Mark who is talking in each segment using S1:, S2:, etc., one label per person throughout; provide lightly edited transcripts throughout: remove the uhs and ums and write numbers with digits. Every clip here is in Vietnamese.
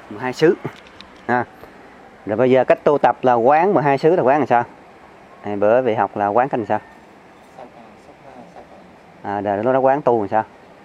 S1: 12 xứ. Rồi bây giờ cách tu tập là quán 12 xứ là quán làm sao? Bữa về học là quán cách làm sao? Rồi nó quán tu làm sao?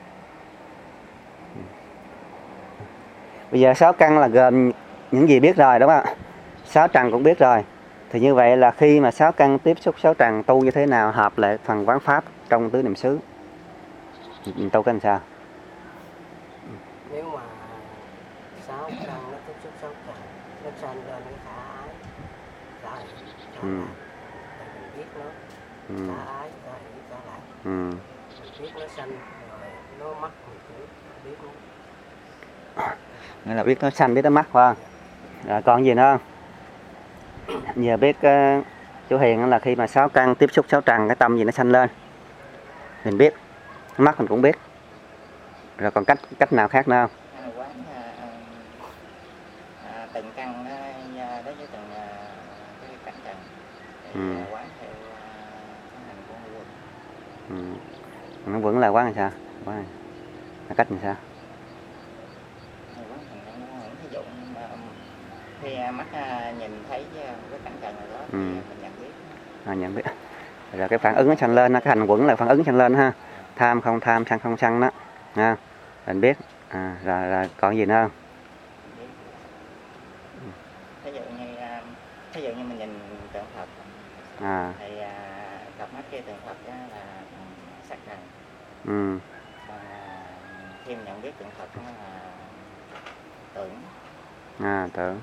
S1: Bây giờ 6 căn là gồm những gì biết rồi đúng không? 6 trần cũng biết rồi. Thì như vậy là khi mà 6 căn tiếp xúc 6 trần tu như thế nào hợp lại phần quán pháp trong tứ niệm xứ? Mình tu cái làm sao?
S2: Nếu mà 6 căn nó tiếp xúc 6 trần, nó sanh lên cái khả ái, khả hỷ, khả lạc. Tại mình biết nó khả ái, khả hỷ, khả lạc. Mình biết nó sanh rồi nó mắc mình cũng biết nó.
S1: Nghĩa là biết nó sanh biết nó mắc phải không? Rồi còn gì nữa không? Giờ biết chú Hiền là khi mà 6 căn tiếp xúc 6 trần cái tâm gì nó sanh lên mình biết, mắt mình cũng biết. Rồi còn cách nào khác nữa không?
S3: Quán từng căn nó đối với từng cái cảnh trần thì quán theo hành của quần.
S1: Nó vẫn là quán làm sao? Quán là cách làm sao?
S3: Quán thành nó ví dụ khi mắt nhìn thấy cái cảnh trần này đó thì mình nhận biết.
S1: Nhận biết. Rồi cái phản ứng nó sanh lên, cái hành quẩn là phản ứng sanh lên ha. Tham không tham, sân không sân đó. Ha. Mình biết. Rồi còn gì nữa không?
S3: Ví dụ như mình nhìn tượng Phật. Thì cặp mắt kia tượng Phật đó là sắc trần. Còn khi mình nhận biết tượng Phật đó là tưởng.
S1: Tưởng.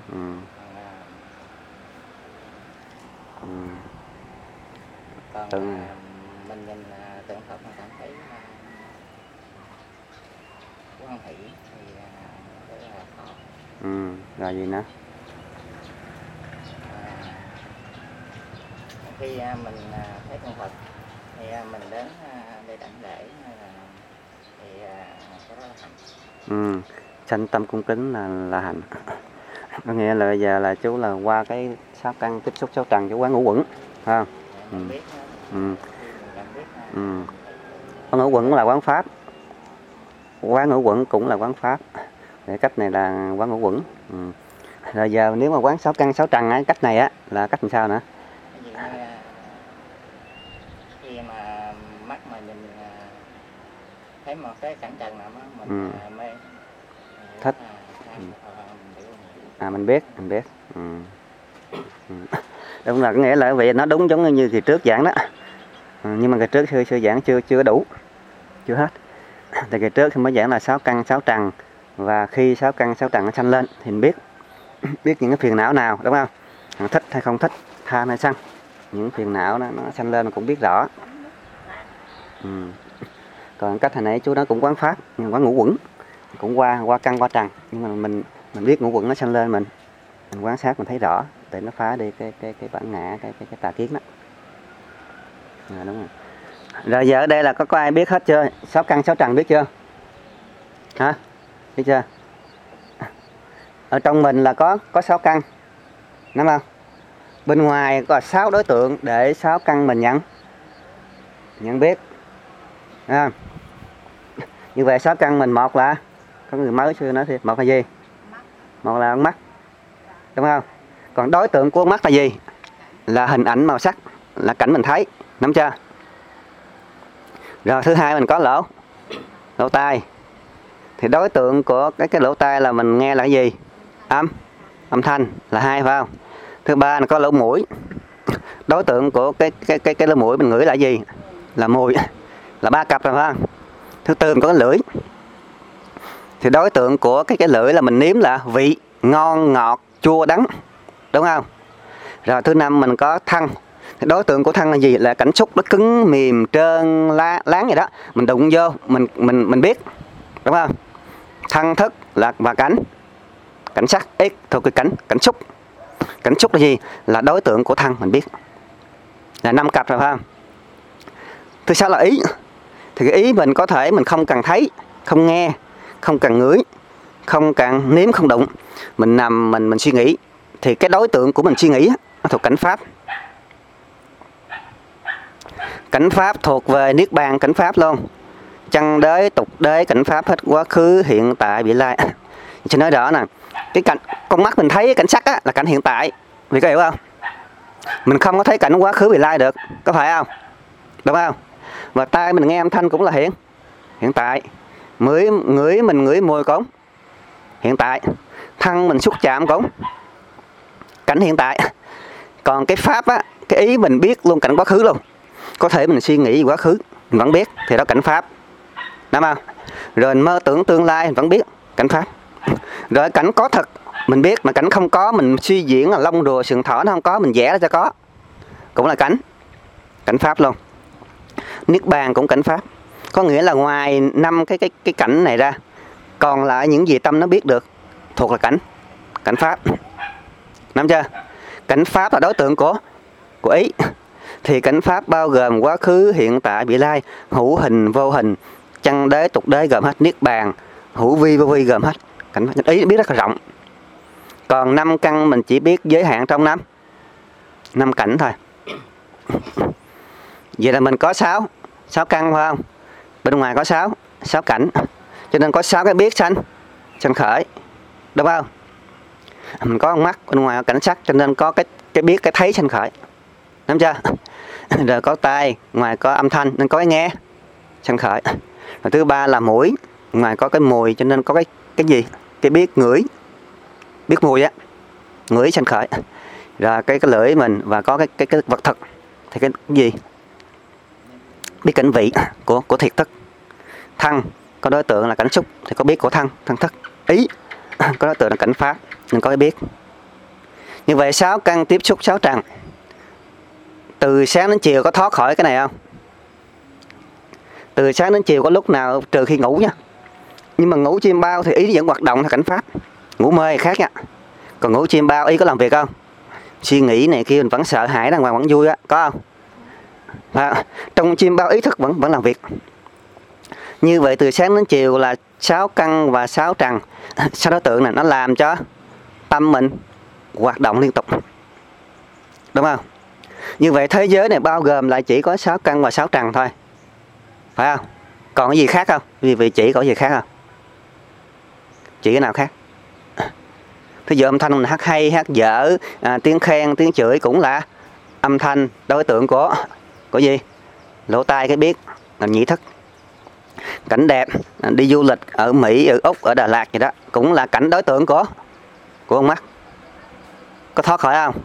S3: Còn mình nhìn tượng Phật mà cảm thấy quan hỷ thì đó là khó.
S1: Rồi gì nữa?
S3: Khi mình thấy tượng Phật thì mình đến để đảnh lễ thì cái đó là hành.
S1: Sanh tâm cung kính là hành. Có nghĩa là bây giờ là chú là qua cái 6 căn tiếp xúc 6 trần chú quán ngũ quẩn, phải không? Quán ngũ quẩn là quán pháp. Quán ngũ quẩn cũng là quán pháp. Để cách này là quán ngũ quẩn. Rồi giờ nếu mà quán 6 căn 6 trần á, cách này á là cách làm sao nữa?
S3: Khi mà mắt mà nhìn thấy một cái cảnh trần nào đó mình mê
S1: thích. Mình biết. Đúng là có nghĩa là vì nó đúng giống như kỳ trước giảng đó. Nhưng mà kỳ trước sư giảng chưa đủ. Chưa hết. Thì kỳ trước mới giảng là 6 căn 6 trần và khi 6 căn 6 trần nó sanh lên thì mình biết những cái phiền não nào, đúng không? Thích hay không thích, tham hay sân. Những phiền não nó sanh lên mình cũng biết rõ. Còn cách hồi nãy chú nói cũng quán pháp, nhưng quán ngũ quẩn cũng qua căn qua trần, nhưng mà mình biết ngũ quẩn nó sanh lên mình quan sát mình thấy rõ để nó phá đi cái bản ngã cái tà kiến đó. Đúng rồi. Rồi giờ ở đây là có ai biết hết chưa? 6 căn 6 trần biết chưa? Hả? Biết chưa? Ở trong mình là có 6 căn. Đúng không? Bên ngoài có 6 đối tượng để 6 căn mình nhận biết. Như vậy 6 căn mình, một là có người mới xưa nói thì một là gì? Một là con mắt. Đúng không? Còn đối tượng của con mắt là gì? Là hình ảnh màu sắc, là cảnh mình thấy. Nắm chưa? Rồi thứ hai mình có lỗ tai. Thì đối tượng của cái lỗ tai là mình nghe là cái gì? Âm thanh là hai, phải không? Thứ ba là có lỗ mũi. Đối tượng của cái lỗ mũi mình ngửi là gì? Là mùi, là 3 cặp rồi, phải không? Thứ tư mình có cái lưỡi. Thì đối tượng của cái lưỡi là mình nếm là vị, ngon, ngọt, chua, đắng. Đúng không? Rồi thứ năm mình có thân. Thì đối tượng của thân là gì? Là cảnh xúc nó cứng, mềm, trơn, láng vậy đó. Mình đụng vô, mình biết. Đúng không? Thân thức là và cảnh sắc ít thuộc cái cảnh xúc. Cảnh xúc là gì? Là đối tượng của thân mình biết. Là 5 cặp rồi, phải không? Thứ sáu là ý. Thì cái ý mình có thể mình không cần thấy, không nghe, không cần ngửi, không cần nếm, không đụng. Mình nằm mình suy nghĩ. Thì cái đối tượng của mình suy nghĩ nó thuộc cảnh pháp. Cảnh pháp thuộc về niết bàn cảnh pháp luôn. Chân đế, tục đế, cảnh pháp hết quá khứ, hiện tại, vị lai. Cho nói rõ nè, cái cảnh con mắt mình thấy cái cảnh sắc á là cảnh hiện tại, vì có hiểu không? Mình không có thấy cảnh quá khứ vị lai được, có phải không? Đúng không? Và tai mình nghe âm thanh cũng là hiện tại. Ngửi mình ngửi mùi cũng hiện tại. Thân mình xúc chạm cũng cảnh hiện tại. Còn cái pháp á, cái ý mình biết luôn cảnh quá khứ luôn. Có thể mình suy nghĩ quá khứ mình vẫn biết, thì đó cảnh pháp, đúng không? Rồi mình mơ tưởng tương lai mình vẫn biết, cảnh pháp. Rồi cảnh có thật mình biết, mà cảnh không có mình suy diễn là lông rùa sừng thỏ nó không có, mình vẽ ra cho có, cũng là cảnh pháp luôn. Niết bàn cũng cảnh pháp, có nghĩa là ngoài 5 cái cảnh này ra, còn lại những gì tâm nó biết được thuộc là cảnh pháp. Nắm chưa? Cảnh pháp là đối tượng của ý. Thì cảnh pháp bao gồm quá khứ, hiện tại, vị lai, hữu hình, vô hình, chân đế, tục đế gồm hết, niết bàn, hữu vi, vô vi gồm hết. Cảnh ý biết rất là rộng. Còn 5 căn mình chỉ biết giới hạn trong 5 cảnh thôi. Vậy là mình có 6 căn phải không? Bên ngoài có 6 cảnh. Cho nên có 6 cái biết sanh khởi. Đúng không? Mình có con mắt, bên ngoài có cảnh sắc, cho nên có cái biết, cái thấy sanh khởi. Đúng chưa? Rồi có tai, ngoài có âm thanh nên có cái nghe sanh khởi. Rồi thứ ba là mũi, ngoài có cái mùi cho nên có cái gì? Cái biết ngửi, biết mùi á, ngửi sanh khởi. Rồi cái lưỡi mình và có cái vật thực thì cái gì? Biết cảnh vị của thiệt thức. Thân có đối tượng là cảnh xúc thì có biết của thân thức. Ý có đối tượng là cảnh pháp nên có cái biết. Như vậy 6 căn tiếp xúc 6 trần. Từ sáng đến chiều có thoát khỏi cái này không? Từ sáng đến chiều có lúc nào trừ khi ngủ nha. Nhưng mà ngủ chim bao thì ý vẫn hoạt động là cảnh pháp. Ngủ mê khác nha. Còn ngủ chim bao ý có làm việc không? Suy nghĩ này kia mình vẫn sợ hãi, đàng hoàng vẫn vui á, có không? Trong chim bao ý thức vẫn làm việc. Như vậy từ sáng đến chiều là 6 căn và 6 trần. 6 đối tượng này nó làm cho tâm mình hoạt động liên tục. Đúng không? Như vậy thế giới này bao gồm lại chỉ có 6 căn và 6 trần thôi. Phải không? Còn cái gì khác không? Vì chỉ có gì khác không? Chỉ cái nào khác? Thí dụ âm thanh mình hát hay, hát dở, tiếng khen, tiếng chửi cũng là âm thanh đối tượng của gì? Lỗ tai cái biết là nhĩ thức. Cảnh đẹp, đi du lịch ở Mỹ, ở Úc, ở Đà Lạt gì đó cũng là cảnh đối tượng của con mắt. Có thoát khỏi không?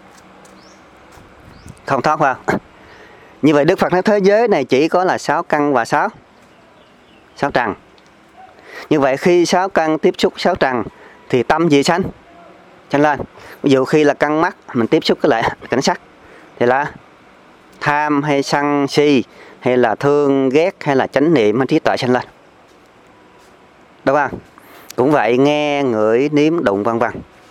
S1: Không thoát vào. Như vậy Đức Phật nói thế giới này chỉ có là 6 căn và 6 trần. Như vậy khi 6 căn tiếp xúc 6 trần thì tâm gì sanh lên. Ví dụ khi là căn mắt mình tiếp xúc với lại cảnh sắc thì là tham hay sân si hay là thương ghét hay là chánh niệm hay trí tuệ sanh lên. Đúng không? Cũng vậy, nghe, ngửi, nếm, đụng vân vân.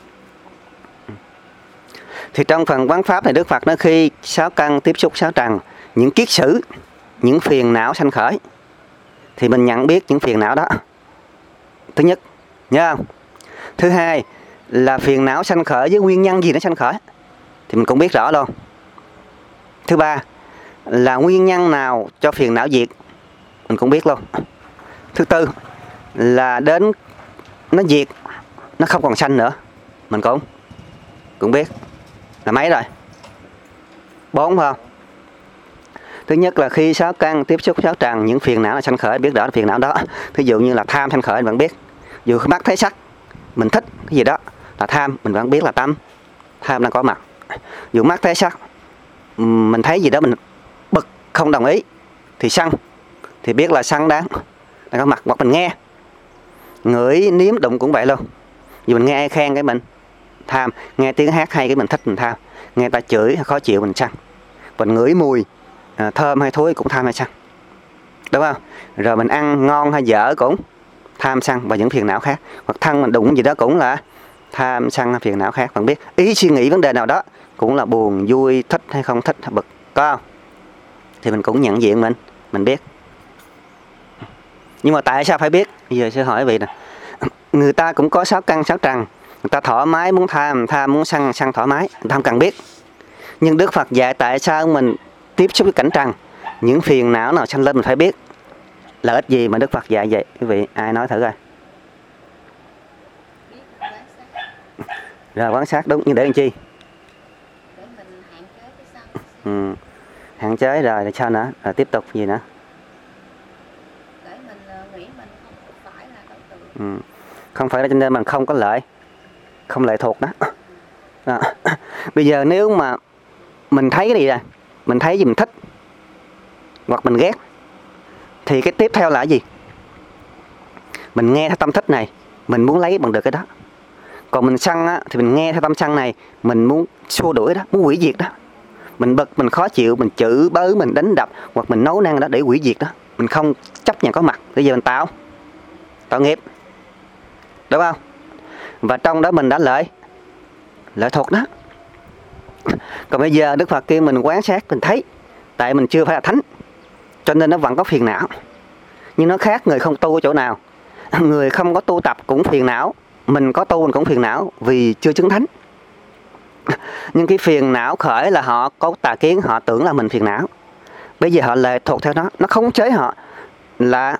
S1: Thì trong phần quán pháp này Đức Phật nói khi 6 căn tiếp xúc 6 trần, những kiết sử, những phiền não sanh khởi thì mình nhận biết những phiền não đó. Thứ nhất, nhớ không? Thứ hai là phiền não sanh khởi với nguyên nhân gì nó sanh khởi thì mình cũng biết rõ luôn. Thứ ba là nguyên nhân nào cho phiền não diệt mình cũng biết luôn. Thứ tư là đến nó diệt, nó không còn sanh nữa mình cũng biết. Là mấy rồi? 4 phải không? Thứ nhất là khi 6 căn tiếp xúc 6 trần, những phiền não là sanh khởi, biết rõ là phiền não đó. Thí dụ như là tham sanh khởi mình vẫn biết. Dù mắt thấy sắc mình thích cái gì đó là tham, mình vẫn biết là tâm tham đang có mặt. Dù mắt thấy sắc mình thấy gì đó mình bực không đồng ý thì sân, thì biết là sân đang có mặt. Hoặc mình nghe, ngửi, nếm, đụng cũng vậy luôn. Dù mình nghe ai khen cái mình tham, nghe tiếng hát hay cái mình thích mình tham, nghe ta chửi hay khó chịu mình sân. Mình ngửi mùi thơm hay thối cũng tham hay sân. Đúng không? Rồi mình ăn ngon hay dở cũng tham sân và những phiền não khác. Hoặc thân mình đụng gì đó cũng là tham sân phiền não khác. Bạn biết ý suy nghĩ vấn đề nào đó cũng là buồn, vui, thích hay không thích, bực, có không? Thì mình cũng nhận diện mình biết. Nhưng mà tại sao phải biết? Bây giờ sẽ hỏi vị nè. Người ta cũng có 6 căn 6 trần, người ta thoải mái muốn tham muốn sân thoải mái, người ta không cần biết. Nhưng Đức Phật dạy tại sao mình tiếp xúc với cảnh trần, những phiền não nào sanh lên mình phải biết. Lợi ích gì mà Đức Phật dạy vậy? Quý vị ai nói thử coi. Rồi quan sát đúng, nhưng để làm chi?
S4: Để mình hạn chế cái sân.
S1: Hạn chế rồi sao nữa? Rồi tiếp tục gì nữa?
S4: Để mình nghĩ mình không phải là đối tượng.
S1: Không phải là cho nên mình không có lợi, không lệ thuộc đó. Bây giờ nếu mà mình thấy cái gì rồi, mình thấy gì mình thích hoặc mình ghét, thì cái tiếp theo là cái gì? Mình nghe theo tâm thích này, mình muốn lấy bằng được cái đó. Còn mình sân á, thì mình nghe theo tâm sân này, mình muốn xua đuổi đó, muốn hủy diệt đó. Mình bực, mình khó chịu, mình chửi bới, mình đánh đập hoặc mình nấu năn đó để hủy diệt đó. Mình không chấp nhận có mặt. Bây giờ mình tạo nghiệp, đúng không? Và trong đó mình đã lợi thuộc đó. Còn bây giờ Đức Phật kêu mình quan sát, mình thấy, tại mình chưa phải là thánh, cho nên nó vẫn có phiền não. Nhưng nó khác người không tu ở chỗ nào? Người không có tu tập cũng phiền não, mình có tu mình cũng phiền não vì chưa chứng thánh. Nhưng cái phiền não khởi là họ có tà kiến, họ tưởng là mình phiền não. Bây giờ họ lệ thuộc theo nó khống chế họ, là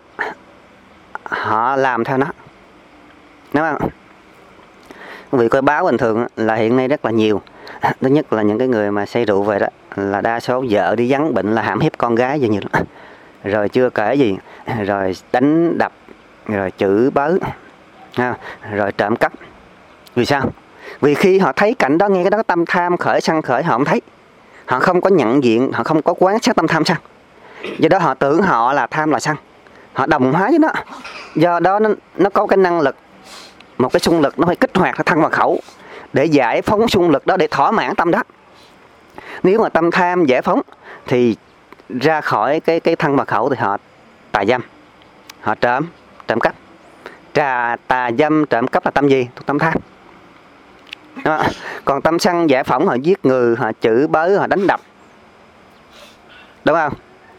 S1: họ làm theo nó, đúng không? Quý vị coi báo bình thường là hiện nay rất là nhiều. Thứ nhất là những cái người mà say rượu về đó, là đa số vợ đi vắng bệnh là hãm hiếp con gái gì nhiều lắm. Rồi chưa kể gì, rồi đánh đập, rồi chửi bới, rồi trộm cắp. Vì sao? Vì khi họ thấy cảnh đó, nghe cái đó tâm tham khởi, sân khởi, họ không thấy. Họ không có nhận diện, họ không có quán sát tâm tham sân. Do đó họ tưởng họ là tham là sân, họ đồng hóa với nó. Do đó nó có cái năng lực, một cái xung lực nó phải kích hoạt thân và khẩu để giải phóng xung lực đó, để thỏa mãn tâm đó. Nếu mà tâm tham giải phóng thì ra khỏi cái thân và khẩu thì họ tà dâm, họ trộm cắp. Tà dâm trộm cắp là tâm gì? Thuộc tâm tham. Đó. Còn tâm sân giải phóng, họ giết người, họ chửi bới, họ đánh đập, đúng không?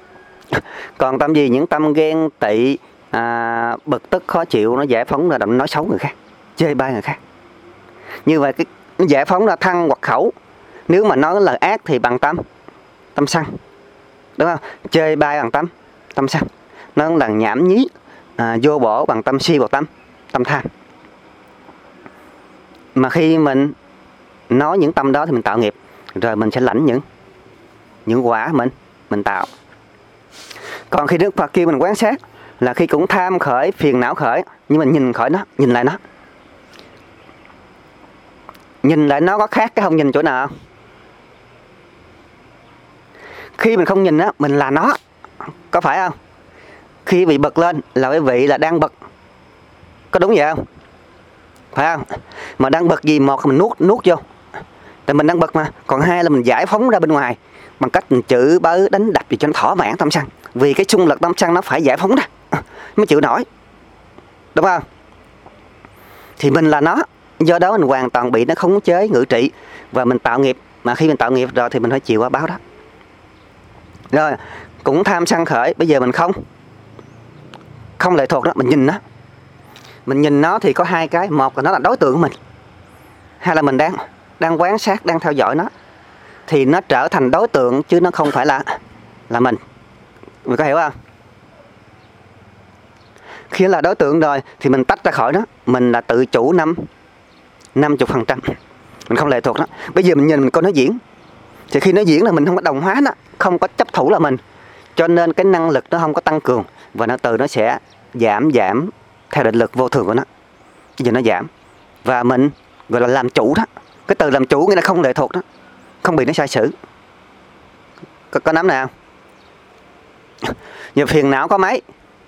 S1: Còn tâm gì? Những tâm ghen tị, bực tức khó chịu, nó giải phóng ra nói xấu người khác, chê bai người khác. Như vậy cái giải phóng ra thân hoặc khẩu. Nếu mà nói lời ác thì bằng tâm sân, đúng không? Chê bai bằng tâm sân. Nó là nhảm nhí, vô bổ bằng tâm si hoặc tâm tham. Mà khi mình nói những tâm đó thì mình tạo nghiệp, rồi mình sẽ lãnh những quả mình tạo. Còn khi Đức Phật kêu mình quan sát là khi cũng tham khởi, phiền não khởi, nhưng mình nhìn khỏi nó, nhìn lại nó. Nhìn lại nó có khác cái không nhìn chỗ nào không? Khi mình không nhìn á, mình là nó, có phải không? Khi bị bực lên là cái vị là đang bực, có đúng vậy không? Phải không? Mà đang bực gì, một là mình nuốt vô, tại mình đang bực mà. Còn hai là mình giải phóng ra bên ngoài bằng cách mình chửi bới, đánh đập gì cho nó thỏa mãn tâm sân. Vì cái xung lực tâm sân nó phải giải phóng ra mới chịu nổi, đúng không? Thì mình là nó, do đó mình hoàn toàn bị nó khống chế, ngự trị và mình tạo nghiệp. Mà khi mình tạo nghiệp rồi thì mình phải chịu quả báo đó. Rồi cũng tham sân khởi, bây giờ mình không lệ thuộc đó, mình nhìn nó. Mình nhìn nó thì có hai cái, một là nó là đối tượng của mình, hai là mình đang quan sát, đang theo dõi nó, thì nó trở thành đối tượng chứ nó không phải là mình. Mình có hiểu không? Khi là đối tượng rồi thì mình tách ra khỏi nó, mình là tự chủ 50%, mình không lệ thuộc đó. Bây giờ mình nhìn, mình coi nó diễn, thì khi nó diễn là mình không có đồng hóa nó, không có chấp thủ là mình, cho nên cái năng lực nó không có tăng cường, và nó từ nó sẽ giảm theo định lực vô thường của nó. Bây giờ nó giảm và mình gọi là làm chủ đó. Cái từ làm chủ nghĩa là không lệ thuộc đó, không bị nó sai sử. Có nắm nào? Giờ phiền não có mấy?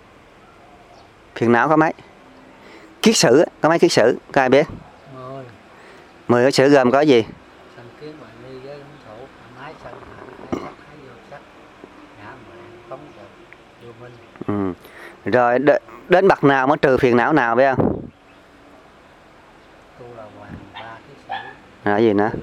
S1: Kiết sử có mấy kiết sử? Có ai biết? 10 kiết sử gồm có gì?
S2: Sanh kiến, hoài nghi, giới hứng thổ, ái sân hận, sắc thái vô sắc, ngã mạn, phóng dật, vô minh.
S1: Rồi đến bậc nào mới trừ phiền não nào biết không?
S2: Tu là hoàn 3 kiết sử.
S1: Là gì nữa?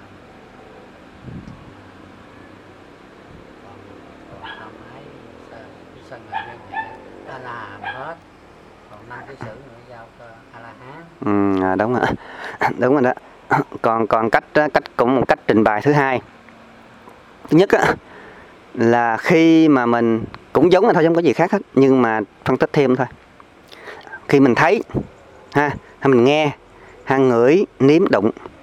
S2: Còn tham ái, sân hận, ghen ghét, ta làm hết. Còn 5 kiết sử nữa giao cho A-la-hán.
S1: Đúng rồi. Đúng rồi đó. Còn cách cũng một cách trình bày thứ hai. Thứ nhất á, là khi mà mình cũng giống là thôi, không có gì khác hết, nhưng mà phân tích thêm thôi. Khi mình thấy hay mình nghe, hay ngửi, nếm, đụng,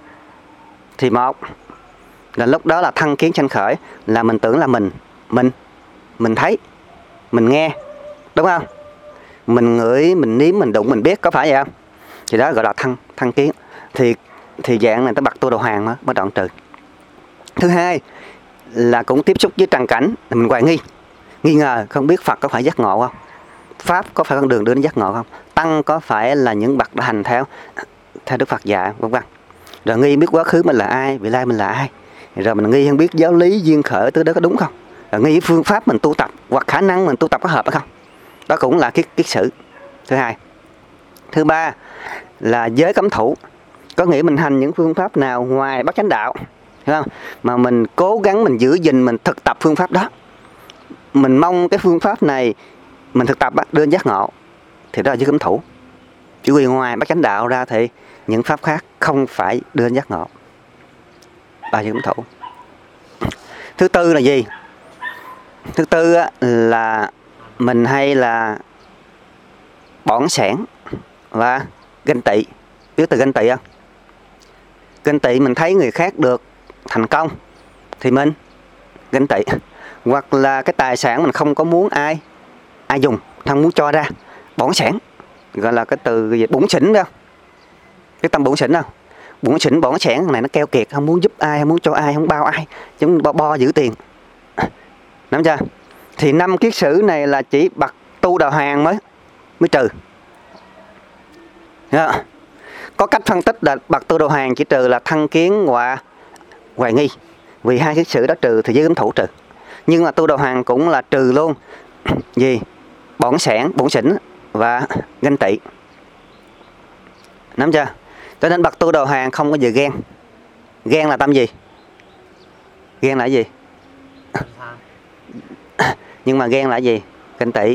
S1: Thì một là lúc đó là thân kiến sanh khởi, là mình tưởng là mình thấy, mình nghe, đúng không? Mình ngửi, mình nếm, mình đụng, mình biết, có phải vậy không? Thì đó gọi là thân kiến. Thì dạng này tới bậc tu đầu hàng mới đoạn trừ. Thứ hai là cũng tiếp xúc với trần cảnh, mình hoài nghi ngờ không biết Phật có phải giác ngộ không, Pháp có phải con đường đưa đến giác ngộ không, Tăng có phải là những bậc đã hành theo Đức Phật dạy, vân vân. Rồi nghi biết quá khứ mình là ai, vị lai mình là ai. Rồi mình nghi không biết giáo lý duyên khởi tới đó có đúng không. Rồi nghi phương pháp mình tu tập hoặc khả năng mình tu tập có hợp hay không. Đó cũng là kiết sử. Thứ hai. Thứ ba là giới cấm thủ. Có nghĩa mình hành những phương pháp nào ngoài bát chánh đạo, hiểu không? Mà mình cố gắng mình giữ gìn, mình thực tập phương pháp đó. Mình mong cái phương pháp này mình thực tập đưa đến giác ngộ, thì đó là giới cấm thủ. Chỉ vì ngoài bát chánh đạo ra thì những pháp khác không phải đưa đến giác ngộ. Ba giới cấm thủ. Thứ tư là gì? Thứ tư là mình hay là bỏng sẻn và ganh tị. Biết từ ganh tị không? Ganh tị mình thấy người khác được thành công thì mình ganh tị. Hoặc là cái tài sản mình không có muốn ai dùng, không muốn cho ra, bỏng sẻn. Gọi là cái từ gì? Bủn xỉn đâu. Cái tâm bủn xỉn đâu. Bủn xỉn bỏng sẻn này nó keo kiệt, không muốn giúp ai, không muốn cho ai, không bao ai, chúng bo giữ tiền. Nắm chưa? Thì 5 kiết sử này là chỉ bậc tu đà hoàng mới trừ. Có cách phân tích là bậc tu đà hoàng chỉ trừ là thân kiến và hoài nghi. Vì 2 kiết sử đó trừ thì giới cấm thủ trừ. Nhưng mà tu đà hoàng cũng là trừ luôn gì? Bỏng sẻn, bủn xỉn và ganh tị. Nắm chưa? Cho nên bậc tu đà hoàng không có gì ghen. Ghen là tâm gì? Ghen là gì? Nhưng mà ghen là gì? Ganh tị.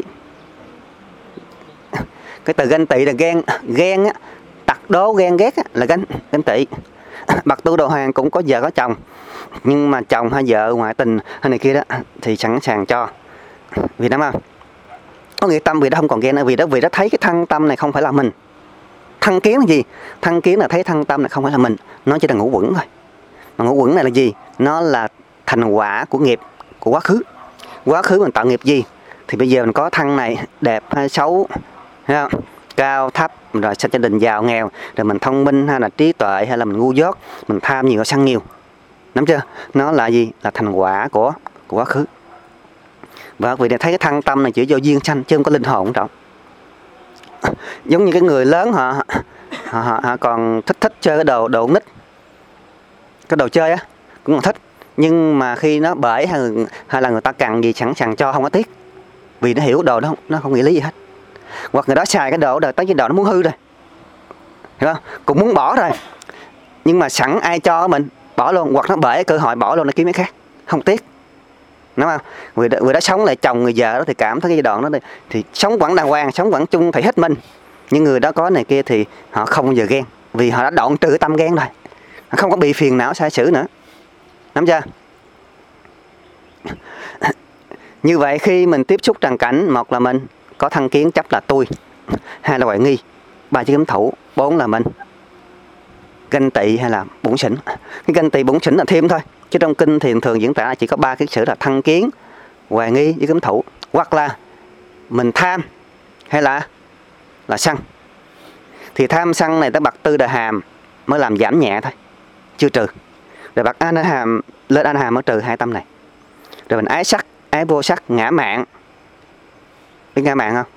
S1: Cái từ ganh tị là ghen á, tặc đố ghen ghét á, là ganh tị. Bậc tu đà hoàng cũng có vợ có chồng, nhưng mà chồng hay vợ ngoại tình hay này kia đó thì sẵn sàng cho. Vì đúng không? Có nghĩa tâm vì đó không còn ghen nữa, vì đó thấy cái thân tâm này không phải là mình. Thân kiến là gì? Thân kiến là thấy thân tâm này không phải là mình, nó chỉ là ngũ uẩn thôi. Mà ngũ uẩn này là gì? Nó là thành quả của nghiệp của quá khứ. Quá khứ mình tạo nghiệp gì thì bây giờ mình có thân này đẹp hay xấu, thấy không? Cao thấp, rồi sinh gia đình giàu nghèo, rồi mình thông minh hay là trí tuệ hay là mình ngu dốt, mình tham nhiều sân nhiều. Nắm chưa? Nó là gì? Là thành quả của quá khứ. Và vì để thấy cái thân tâm này chỉ do duyên sanh chứ không có linh hồn trọng. Giống như cái người lớn họ còn thích chơi cái đồ nít, cái đồ chơi á cũng còn thích, nhưng mà khi nó bể hay là người ta cần gì sẵn sàng cho, không có tiếc, vì nó hiểu đồ đó nó không nghĩ lý gì hết. Hoặc người đó xài cái đồ đời tới cái đồ nó muốn hư rồi, hiểu không? Cũng muốn bỏ rồi, nhưng mà sẵn ai cho mình bỏ luôn, hoặc nó bể cơ hội bỏ luôn, nó kiếm cái khác, không tiếc, đúng không? Người đó sống lại chồng người vợ đó thì cảm thấy cái giai đoạn đó thì sống vẫn đàng hoàng, sống vẫn chung thủy hết mình. Nhưng người đó có này kia thì họ không bao giờ ghen, vì họ đã đoạn trừ tâm ghen rồi, họ không có bị phiền não sai sử nữa. Nắm chưa? Như vậy khi mình tiếp xúc trần cảnh, một là mình có thân kiến chấp là tôi, hai là hoài nghi, ba giới cấm thủ, bốn là mình ganh tị hay là bủn xỉn. Cái ganh tị bủn xỉn là thêm thôi, chứ trong kinh thì thường diễn tả chỉ có 3 kiết sử là thân kiến, hoài nghi, giới cấm thủ. Hoặc là mình tham hay là sân. Thì tham sân này tới bậc tư đà hàm mới làm giảm nhẹ thôi, chưa trừ. Rồi bậc an hàm lên an hàm mới trừ 2 tâm này. Rồi mình ái sắc, ái vô sắc, ngã mạn. Biết ngã mạn không?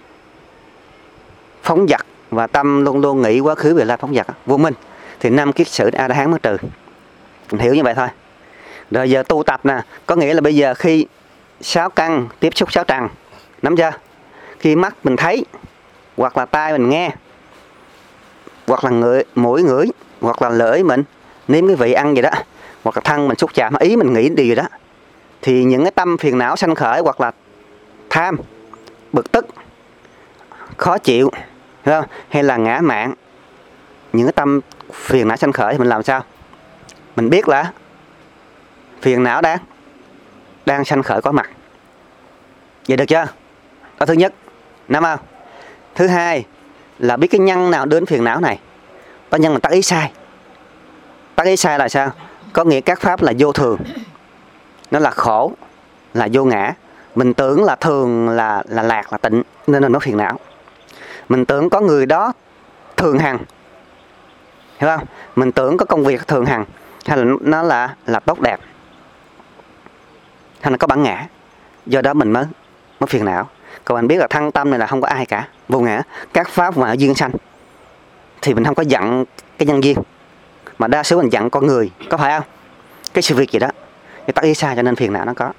S1: Phóng dật và tâm luôn luôn nghĩ quá khứ về la phóng dật, vô minh. Thì 5 kiết sử A La Hán mới trừ. Mình hiểu như vậy thôi. Rồi giờ tu tập nè, có nghĩa là bây giờ khi 6 căn tiếp xúc 6 trần, nắm chưa? Khi mắt mình thấy, hoặc là tai mình nghe, hoặc là mũi ngửi, hoặc là lưỡi mình nếm cái vị ăn gì đó, hoặc là thân mình xúc chạm, ý mình nghĩ điều gì đó, thì những cái tâm phiền não sanh khởi, hoặc là tham, bực tức, khó chịu, hiểu không? Hay là ngã mạn, những cái tâm phiền não sanh khởi thì mình làm sao? Mình biết là phiền não đang sanh khởi có mặt. Vậy được chưa? Đó thứ nhất, nắm không? Thứ hai là biết cái nhân nào đến phiền não này. Có nhân mình tác ý sai. Tác ý sai là sao? Có nghĩa các pháp là vô thường, nó là khổ, là vô ngã. Mình tưởng là thường là lạc, là tịnh, nên là nó phiền não. Mình tưởng có người đó thường hằng, hiểu không? Mình tưởng có công việc thường hằng, hay là nó là tốt đẹp, hay là có bản ngã. Do đó mình mới phiền não. Còn mình biết là thân tâm này là không có ai cả, vô ngã. Các pháp mà ở duyên sanh thì mình không có giận cái nhân duyên, mà đa số mình giận con người, có phải không? Cái sự việc gì đó, cái tác ý sai cho nên phiền não nó có.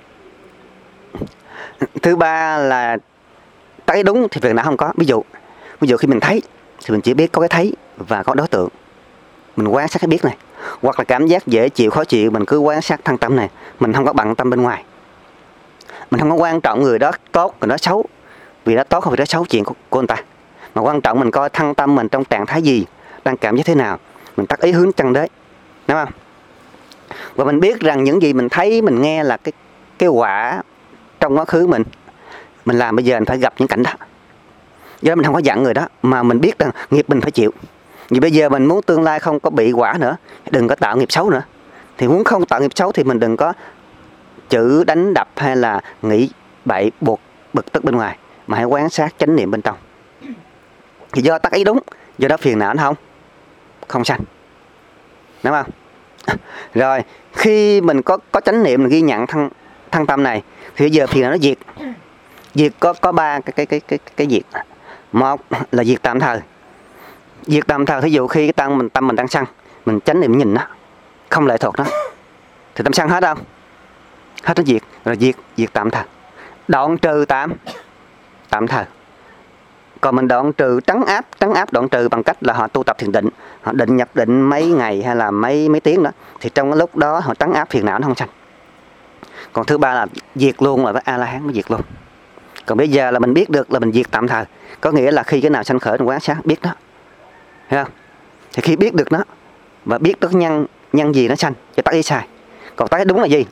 S1: Thứ ba là tác ý đúng thì phiền não không có. Ví dụ khi mình thấy thì mình chỉ biết có cái thấy và có đối tượng, mình quan sát cái biết này. Hoặc là cảm giác dễ chịu khó chịu, mình cứ quan sát thân tâm này, mình không có bận tâm bên ngoài. Mình không có quan trọng người đó tốt, người đó xấu, vì đó tốt không vì đó xấu chuyện của người ta. Mà quan trọng mình coi thân tâm mình trong trạng thái gì, đang cảm giác thế nào, mình tác ý hướng chân đế, đúng không? Và mình biết rằng những gì mình thấy, mình nghe là cái quả trong quá khứ mình làm bây giờ mình phải gặp những cảnh đó. Do đó mình không có giận người đó, mà mình biết rằng nghiệp mình phải chịu. Vì bây giờ mình muốn tương lai không có bị quả nữa, đừng có tạo nghiệp xấu nữa. Thì muốn không tạo nghiệp xấu thì mình đừng có chữ đánh đập hay là nghĩ bậy buộc bực tức bên ngoài, mà hãy quan sát chánh niệm bên trong. Thì do tác ý đúng, do đó phiền não nó không sanh, đúng không? Rồi khi mình có chánh niệm, mình ghi nhận thân tâm này, thì bây giờ phiền não nó diệt. Diệt có ba cái diệt. Một là diệt tạm thời. Diệt tạm thời, thí dụ khi cái tâm mình đang sân, mình chánh niệm nhìn nó, không lệ thuộc nó, thì tâm sân hết không? Hết nó diệt. Rồi diệt tạm thời. Đoạn trừ tạm thời. Còn mình đoạn trừ trấn áp đoạn trừ bằng cách là họ tu tập thiền định, họ định nhập định mấy ngày hay là mấy tiếng đó, thì trong cái lúc đó họ trấn áp phiền não nó không sanh. Còn thứ ba là diệt luôn, là với A La Hán mới diệt luôn. Còn bây giờ là mình biết được là mình diệt tạm thời, có nghĩa là khi cái nào sanh khởi mình quan sát biết nó, thấy không? Thì khi biết được nó và biết được nhân gì nó sanh, cho tác ý sai. Còn tác ý đúng là gì?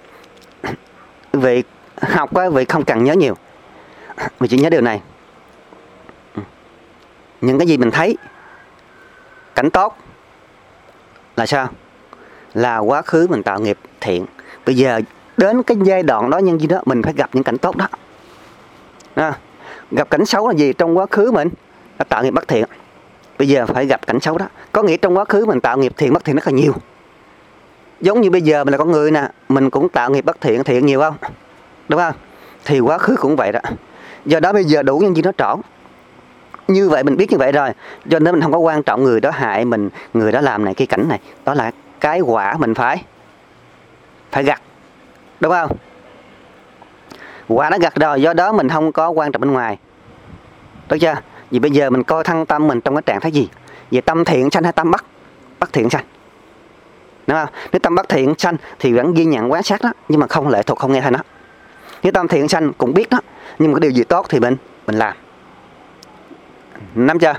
S1: Vì học á, vì không cần nhớ nhiều, vì chỉ nhớ điều này. Những cái gì mình thấy cảnh tốt là sao? Là quá khứ mình tạo nghiệp thiện. Bây giờ đến cái giai đoạn đó, nhân gì đó mình phải gặp những cảnh tốt đó. Gặp cảnh xấu là gì? Trong quá khứ mình đã tạo nghiệp bất thiện, bây giờ phải gặp cảnh xấu đó. Có nghĩa trong quá khứ mình tạo nghiệp thiện bất thiện rất là nhiều. Giống như bây giờ mình là con người nè, mình cũng tạo nghiệp bất thiện thiện nhiều không? Đúng không? Thì quá khứ cũng vậy đó. Do đó bây giờ đủ nhân duyên nó trọn. Như vậy mình biết như vậy rồi, cho nên mình không có quan trọng người đó hại mình, người đó làm này cái cảnh này. Đó là cái quả mình phải gặt, đúng không? Quả đã gặt rồi, do đó mình không có quan trọng bên ngoài, đúng chưa? Vì bây giờ mình coi thân tâm mình trong cái trạng thái gì, về tâm thiện sanh hay tâm bất thiện sanh, đúng không? Nếu tâm bất thiện sanh thì vẫn ghi nhận quan sát đó, nhưng mà không lệ thuộc, không nghe theo nó. Nếu tâm thiện sanh cũng biết đó, nhưng mà cái điều gì tốt thì mình làm. Nắm chưa?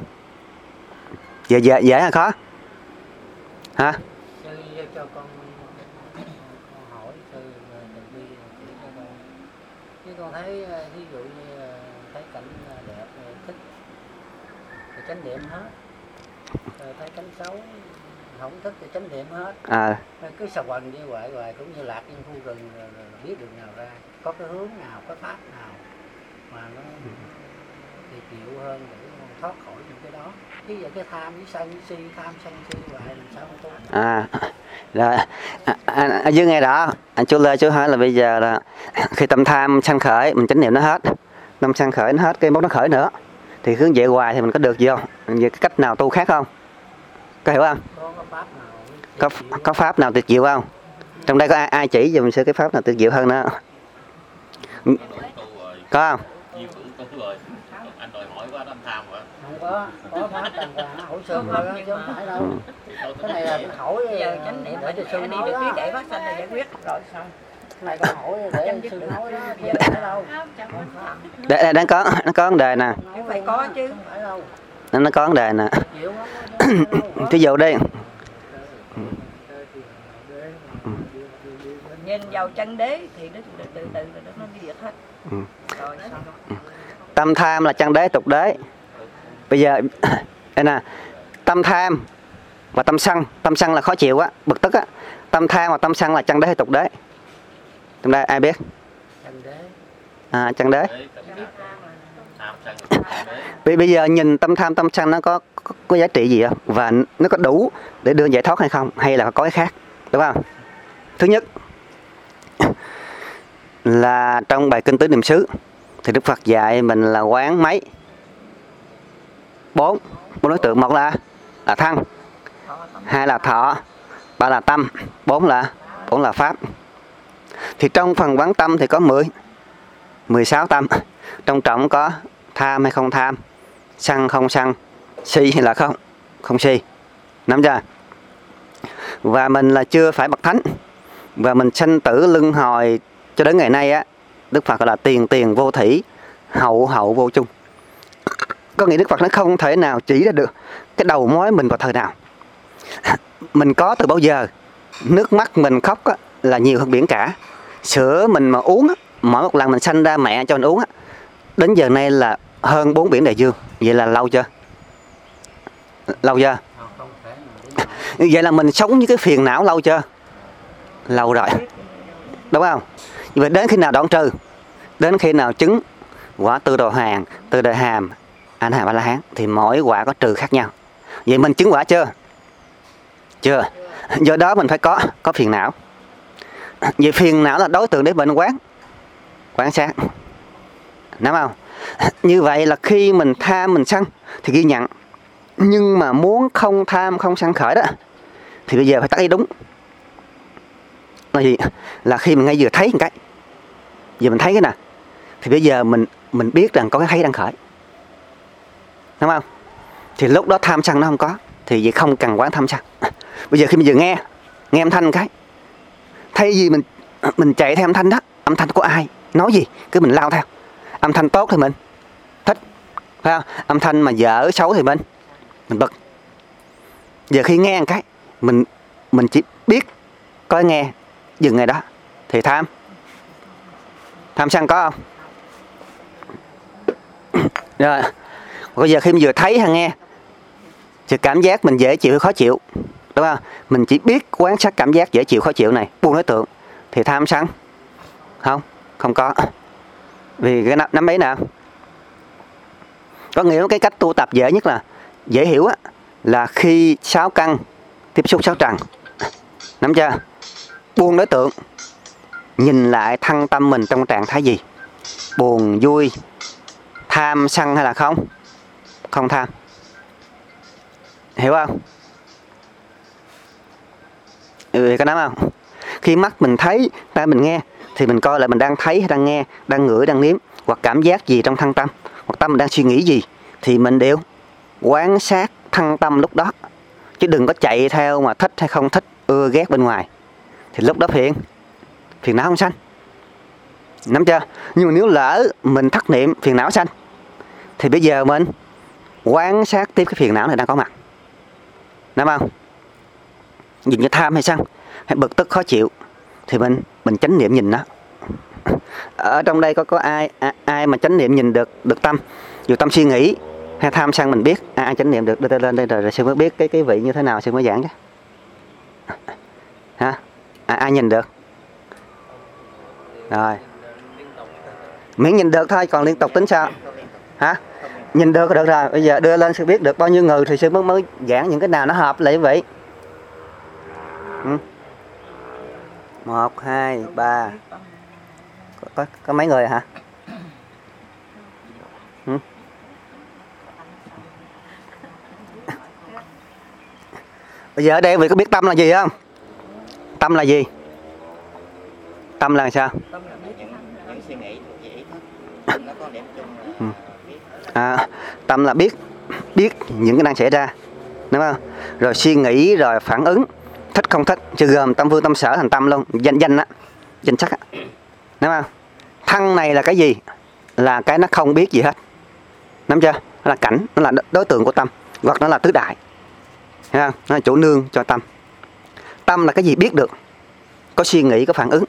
S1: Dễ hay khó? Hả?
S2: Sư cho con hỏi sư từ bi chỉ cho con. Chứ con thấy ví dụ như thấy cảnh đẹp thích thì chánh niệm hết. Rồi thấy cảnh xấu không thích thì chánh niệm hết. Cứ sờ quần như vậy hoài cũng như lạc trên khu rừng rồi biết đường nào ra, có cái hướng nào, có pháp nào mà nó thì chịu hơn để thoát khỏi những cái đó. Chứ giờ cái tham với sân si, tham sân si vậy làm sao mà tu?
S1: Rồi anh Dương nghe rõ. Anh chú Lê chú hỏi là bây giờ là khi tâm tham sanh khởi mình chánh niệm nó hết, tâm sanh khởi nó hết, cái mốt nó khởi nữa thì hướng về hoài thì mình có được gì không? Về cái cách nào tu khác không? Có hiểu không? Có pháp nào tuyệt diệu không? Trong đây có ai chỉ cho mình xem cái pháp nào tuyệt diệu hơn nữa? Có không?
S5: Anh đòi hỏi quá, anh tham quá.
S2: Không có pháp đàng hoàng, hỏi sư thôi chứ không phải đâu. Cái này là hỏi
S4: giờ chánh niệm
S2: để cho sư
S4: đi
S2: nói
S4: được
S2: đó.
S4: để phát sanh là giải quyết rồi xong.
S2: Cái này con hỏi để sư nói đó, chứ không phải đâu.
S1: Để nó có vấn đề nè.
S4: Phải có chứ.
S2: Không phải đâu.
S1: Nó có vấn đề nè.
S2: Chịu lắm.
S1: Thí dụ đi.
S4: Nhìn vào chân đế thì nó từ từ nó đi diệt hết. Rồi xong.
S1: Tâm tham là chân đế trục đế. Bây giờ đây nè, tâm tham Và tâm sân là khó chịu á, bực tức á. Tâm tham và tâm sân là chân đế hay tục đế? Trong đây ai biết?
S2: Chân đế.
S1: À, chân đế.
S5: tham sân
S1: Bây giờ nhìn tâm tham tâm sân nó có giá trị gì không? Và nó có đủ để đưa giải thoát hay không? Hay là có cái khác? Đúng không? Thứ nhất là trong bài kinh tứ niệm xứ thì Đức Phật dạy mình là quán mấy? Bốn đối tượng. Một là thân, hai là thọ, ba là tâm, bốn là pháp. Thì trong phần quán tâm thì có 16 tâm. Trong trọng có tham hay không tham, sân không sân, si hay là không si. Nắm chưa? Và mình là chưa phải bậc thánh, và mình sanh tử luân hồi cho đến ngày nay á, Đức Phật gọi là tiền vô thủy, hậu vô chung. Có nghĩa Đức Phật nó không thể nào chỉ ra được cái đầu mối mình vào thời nào. Mình có từ bao giờ. Nước mắt mình khóc á, là nhiều hơn biển cả. Sữa mình mà uống á, mỗi một lần mình sanh ra mẹ cho mình uống á, đến giờ nay là hơn 4 biển đại dương. Vậy là lâu chưa? Lâu chưa? Vậy là mình sống với cái phiền não lâu chưa? Lâu rồi. Đúng không? Vậy đến khi nào đoạn trừ? Đến khi nào chứng quả tư đồ hàng, tư đồ hàm, A Hàm A La Hán thì mỗi quả có trừ khác nhau. Vậy mình chứng quả chưa? Chưa. Do đó mình phải có phiền não. Vậy phiền não là đối tượng để mình quán sát. Đúng không? Như vậy là khi mình tham mình sân thì ghi nhận. Nhưng mà muốn không tham không sân khởi đó thì bây giờ phải tác ý đúng. Là gì? Là khi mình ngay vừa thấy một cái, giờ mình thấy cái nào thì bây giờ mình biết rằng có cái thấy đang khởi. Đúng không? Thì lúc đó tham sân nó không có, thì vậy không cần quán tham sân. Bây giờ khi mình vừa nghe âm thanh cái, thay vì mình chạy theo âm thanh đó, âm thanh của ai nói gì cứ mình lao theo. Âm thanh tốt thì mình thích, phải không? Âm thanh mà dở xấu thì mình bực. Giờ khi nghe một cái, mình chỉ biết có nghe, dừng ngay đó thì tham sân có không? Rồi bây giờ khi mình vừa thấy hay nghe thì cảm giác mình dễ chịu hay khó chịu, đúng không? Mình chỉ biết quan sát cảm giác dễ chịu khó chịu này, buông đối tượng thì tham sân không có. Vì cái nắm ấy nào có nghĩa cái cách tu tập dễ nhất là dễ hiểu á, là khi 6 căn tiếp xúc 6 trần, nắm chưa? Buông đối tượng, nhìn lại thân tâm mình trong trạng thái gì, buồn vui, tham sân hay là không tham. Hiểu không? Có nắm không? Khi mắt mình thấy, tai mình nghe thì mình coi lại mình đang thấy, đang nghe, đang ngửi, đang nếm, hoặc cảm giác gì trong thân tâm, hoặc tâm mình đang suy nghĩ gì thì mình đều quan sát thân tâm lúc đó, chứ đừng có chạy theo mà thích hay không thích, ưa ghét bên ngoài, thì lúc đó phiền não không sanh. Nắm chưa? Nhưng mà nếu lỡ mình thất niệm phiền não sanh thì bây giờ mình quan sát tiếp cái phiền não này đang có mặt. Nắm không? Nhìn như tham hay sân hay bực tức khó chịu thì mình chánh niệm nhìn nó. Ở trong đây có ai mà chánh niệm nhìn được tâm, dù tâm suy nghĩ hay tham sân mình biết, ai chánh niệm được, đưa lên đây rồi sư mới biết cái vị như thế nào sư mới giảng chứ. Hả? Ai nhìn được? Rồi. Miễn nhìn được thôi, còn liên tục tính sao? Hả? Nhìn được rồi, bây giờ đưa lên sư biết được bao nhiêu người thì sư mới giảng những cái nào nó hợp lại vậy. 1, 2, 3. Có mấy người hả? Bây giờ ở đây vị có biết tâm là gì không? Tâm là gì? Tâm là sao?
S3: Những suy nghĩ thuộc về ý thức, nó có điểm chung là
S1: tâm là biết những cái đang xảy ra, đúng không? Rồi suy nghĩ, rồi phản ứng, thích không thích, chứ gồm tâm vương tâm sở thành tâm luôn, danh á, danh sắc á, đúng không? Thân này là cái gì? Là cái nó không biết gì hết, nắm chưa? Nó là cảnh, nó là đối tượng của tâm, hoặc nó là tứ đại, thấy không? Nó là chỗ nương cho tâm. Tâm là cái gì biết được, có suy nghĩ, có phản ứng.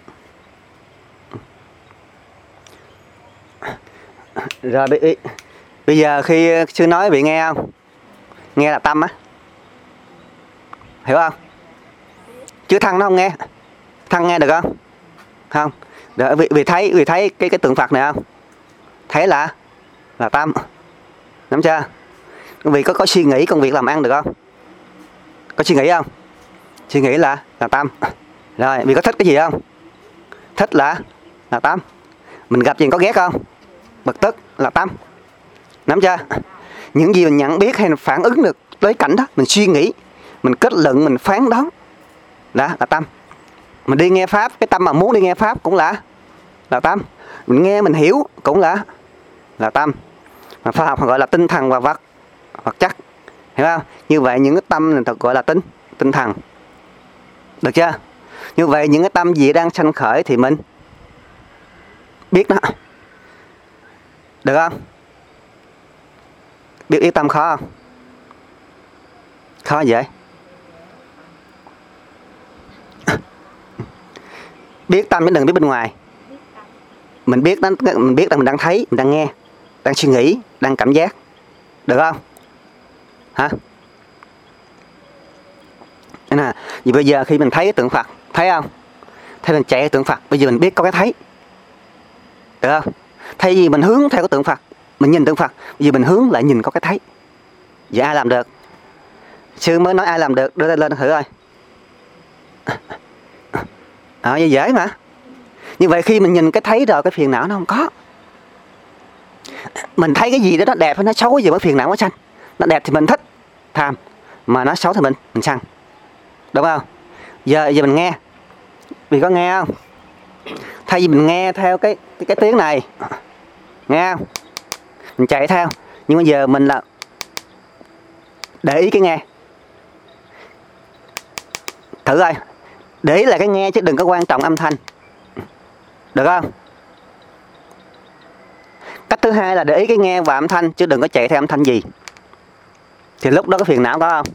S1: Rồi bây giờ khi sư nói bị nghe không? Nghe là tâm á. hiểu không? Chứ thân nó không nghe. Thân nghe được không? Không. Được, vì thấy cái tượng Phật này không? Thấy là tâm. Nắm chưa? Vì có suy nghĩ công việc làm ăn được không? Có suy nghĩ không? Suy nghĩ là tâm. Rồi, vì có thích cái gì không? Thích là tâm. Mình gặp gì có ghét không? Bực tức là tâm. Nắm chưa? Những gì mình nhận biết hay phản ứng được tới cảnh đó, mình suy nghĩ, mình kết luận, mình phán đoán, đó là tâm. Mình đi nghe pháp, cái tâm mà muốn đi nghe pháp cũng là tâm. Mình nghe mình hiểu cũng là tâm. Mà khoa học gọi là tinh thần và vật chất, hiểu không? Như vậy những cái tâm này gọi là tinh thần, được chưa? Như vậy những cái tâm gì đang sanh khởi thì mình biết nó, được không? Biết tâm khó không? Khó vậy? Biết tâm chứ đừng biết bên ngoài. Mình biết rằng mình đang thấy, mình đang nghe, đang suy nghĩ, đang cảm giác, được không? Hả? Nè, vì bây giờ khi mình thấy tượng Phật, thấy không? Thấy mình chạy tượng Phật, bây giờ mình biết có cái thấy, được không? Thay vì mình hướng theo cái tượng Phật, mình nhìn tượng Phật, bây giờ mình hướng lại nhìn có cái thấy. Vậy ai làm được? Sư mới nói ai làm được, đưa tay lên thử coi. Vậy dễ mà. Như vậy khi mình nhìn cái thấy rồi, cái phiền não nó không có. Mình thấy cái gì đó nó đẹp hay nó xấu gì mà phiền não nó sanh. Nó đẹp thì mình thích, tham. Mà nó xấu thì mình sân. Đúng không? Giờ mình nghe. Vì có nghe không? Thay vì mình nghe theo cái tiếng này, nghe không? Mình chạy theo. Nhưng bây giờ mình là để ý cái nghe. Thử coi. Để ý là cái nghe chứ đừng có quan trọng âm thanh. Được không? Cách thứ hai là để ý cái nghe và âm thanh chứ đừng có chạy theo âm thanh gì. Thì lúc đó cái phiền não có không?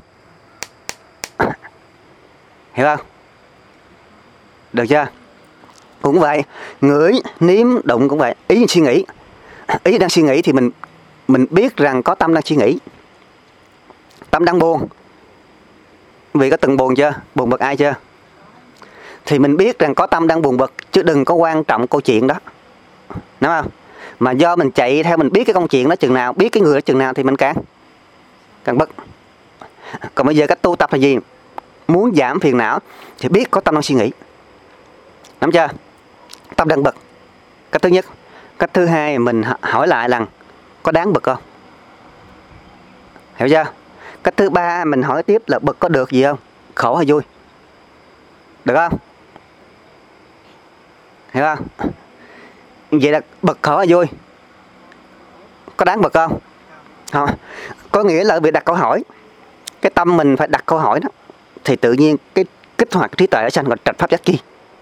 S1: Hiểu không? Được chưa? Cũng vậy, ngửi, nếm, đụng cũng vậy. Ý suy nghĩ. Ý đang suy nghĩ thì mình biết rằng có tâm đang suy nghĩ. Tâm đang buồn. Vì có từng buồn chưa? Buồn bực ai chưa? Thì mình biết rằng có tâm đang buồn bực chứ đừng có quan trọng câu chuyện đó. Đúng không? Mà do mình chạy theo mình biết cái câu chuyện đó chừng nào, biết cái người đó chừng nào thì mình càng bực. Còn bây giờ cách tu tập là gì? Muốn giảm phiền não thì biết có tâm đang suy nghĩ. Nắm chưa? Tâm đang bực. Cách thứ nhất. Cách thứ hai mình hỏi lại rằng có đáng bực không? Hiểu chưa? Cách thứ ba mình hỏi tiếp là bực có được gì không? Khổ hay vui? Được không? Hiểu không? Vậy là bực khổ hay vui? Có đáng bực không? Không. Có nghĩa là việc đặt câu hỏi. Cái tâm mình phải đặt câu hỏi đó thì tự nhiên cái kích hoạt trí tuệ ở sanh gọi trạch pháp giác chi.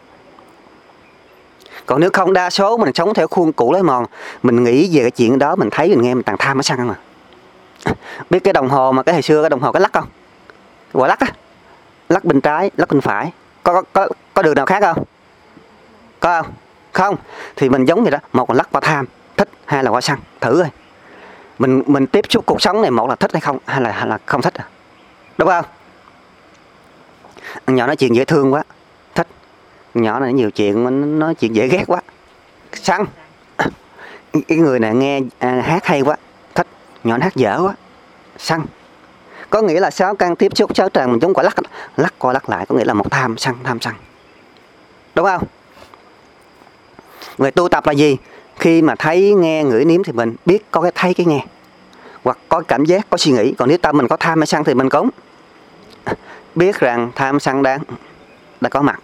S1: Còn nếu không đa số mình sống theo khuôn cũ lối mòn, mình nghĩ về cái chuyện đó, mình thấy mình nghe mình tàn tham ở sân mà. Biết cái đồng hồ mà cái hồi xưa cái đồng hồ cái lắc không? Cái quả lắc á. Lắc bên trái, lắc bên phải. Có đường nào khác không? Có không? Không. Thì mình giống vậy đó, một là lắc qua tham, thích, hai là qua sân. Thử coi. Mình tiếp xúc cuộc sống này, một là thích hay không, hay là không thích. Đúng không? Nhỏ nói chuyện dễ thương quá, thích. Nhỏ này nhiều chuyện, nói chuyện dễ ghét quá, sân. Cái người này nghe hát hay quá, thích. Nhỏ hát dở quá, sân. Có nghĩa là sáu căn tiếp xúc sáu trần mình giống quả lắc qua lắc lại, có nghĩa là một tham sân. Đúng không? Người tu tập là gì? Khi mà thấy, nghe, ngửi, nếm thì mình biết có cái thấy, cái nghe. Hoặc có cảm giác, có suy nghĩ. Còn nếu tâm mình có tham hay sân thì mình cũng biết rằng tham sân đã có mặt.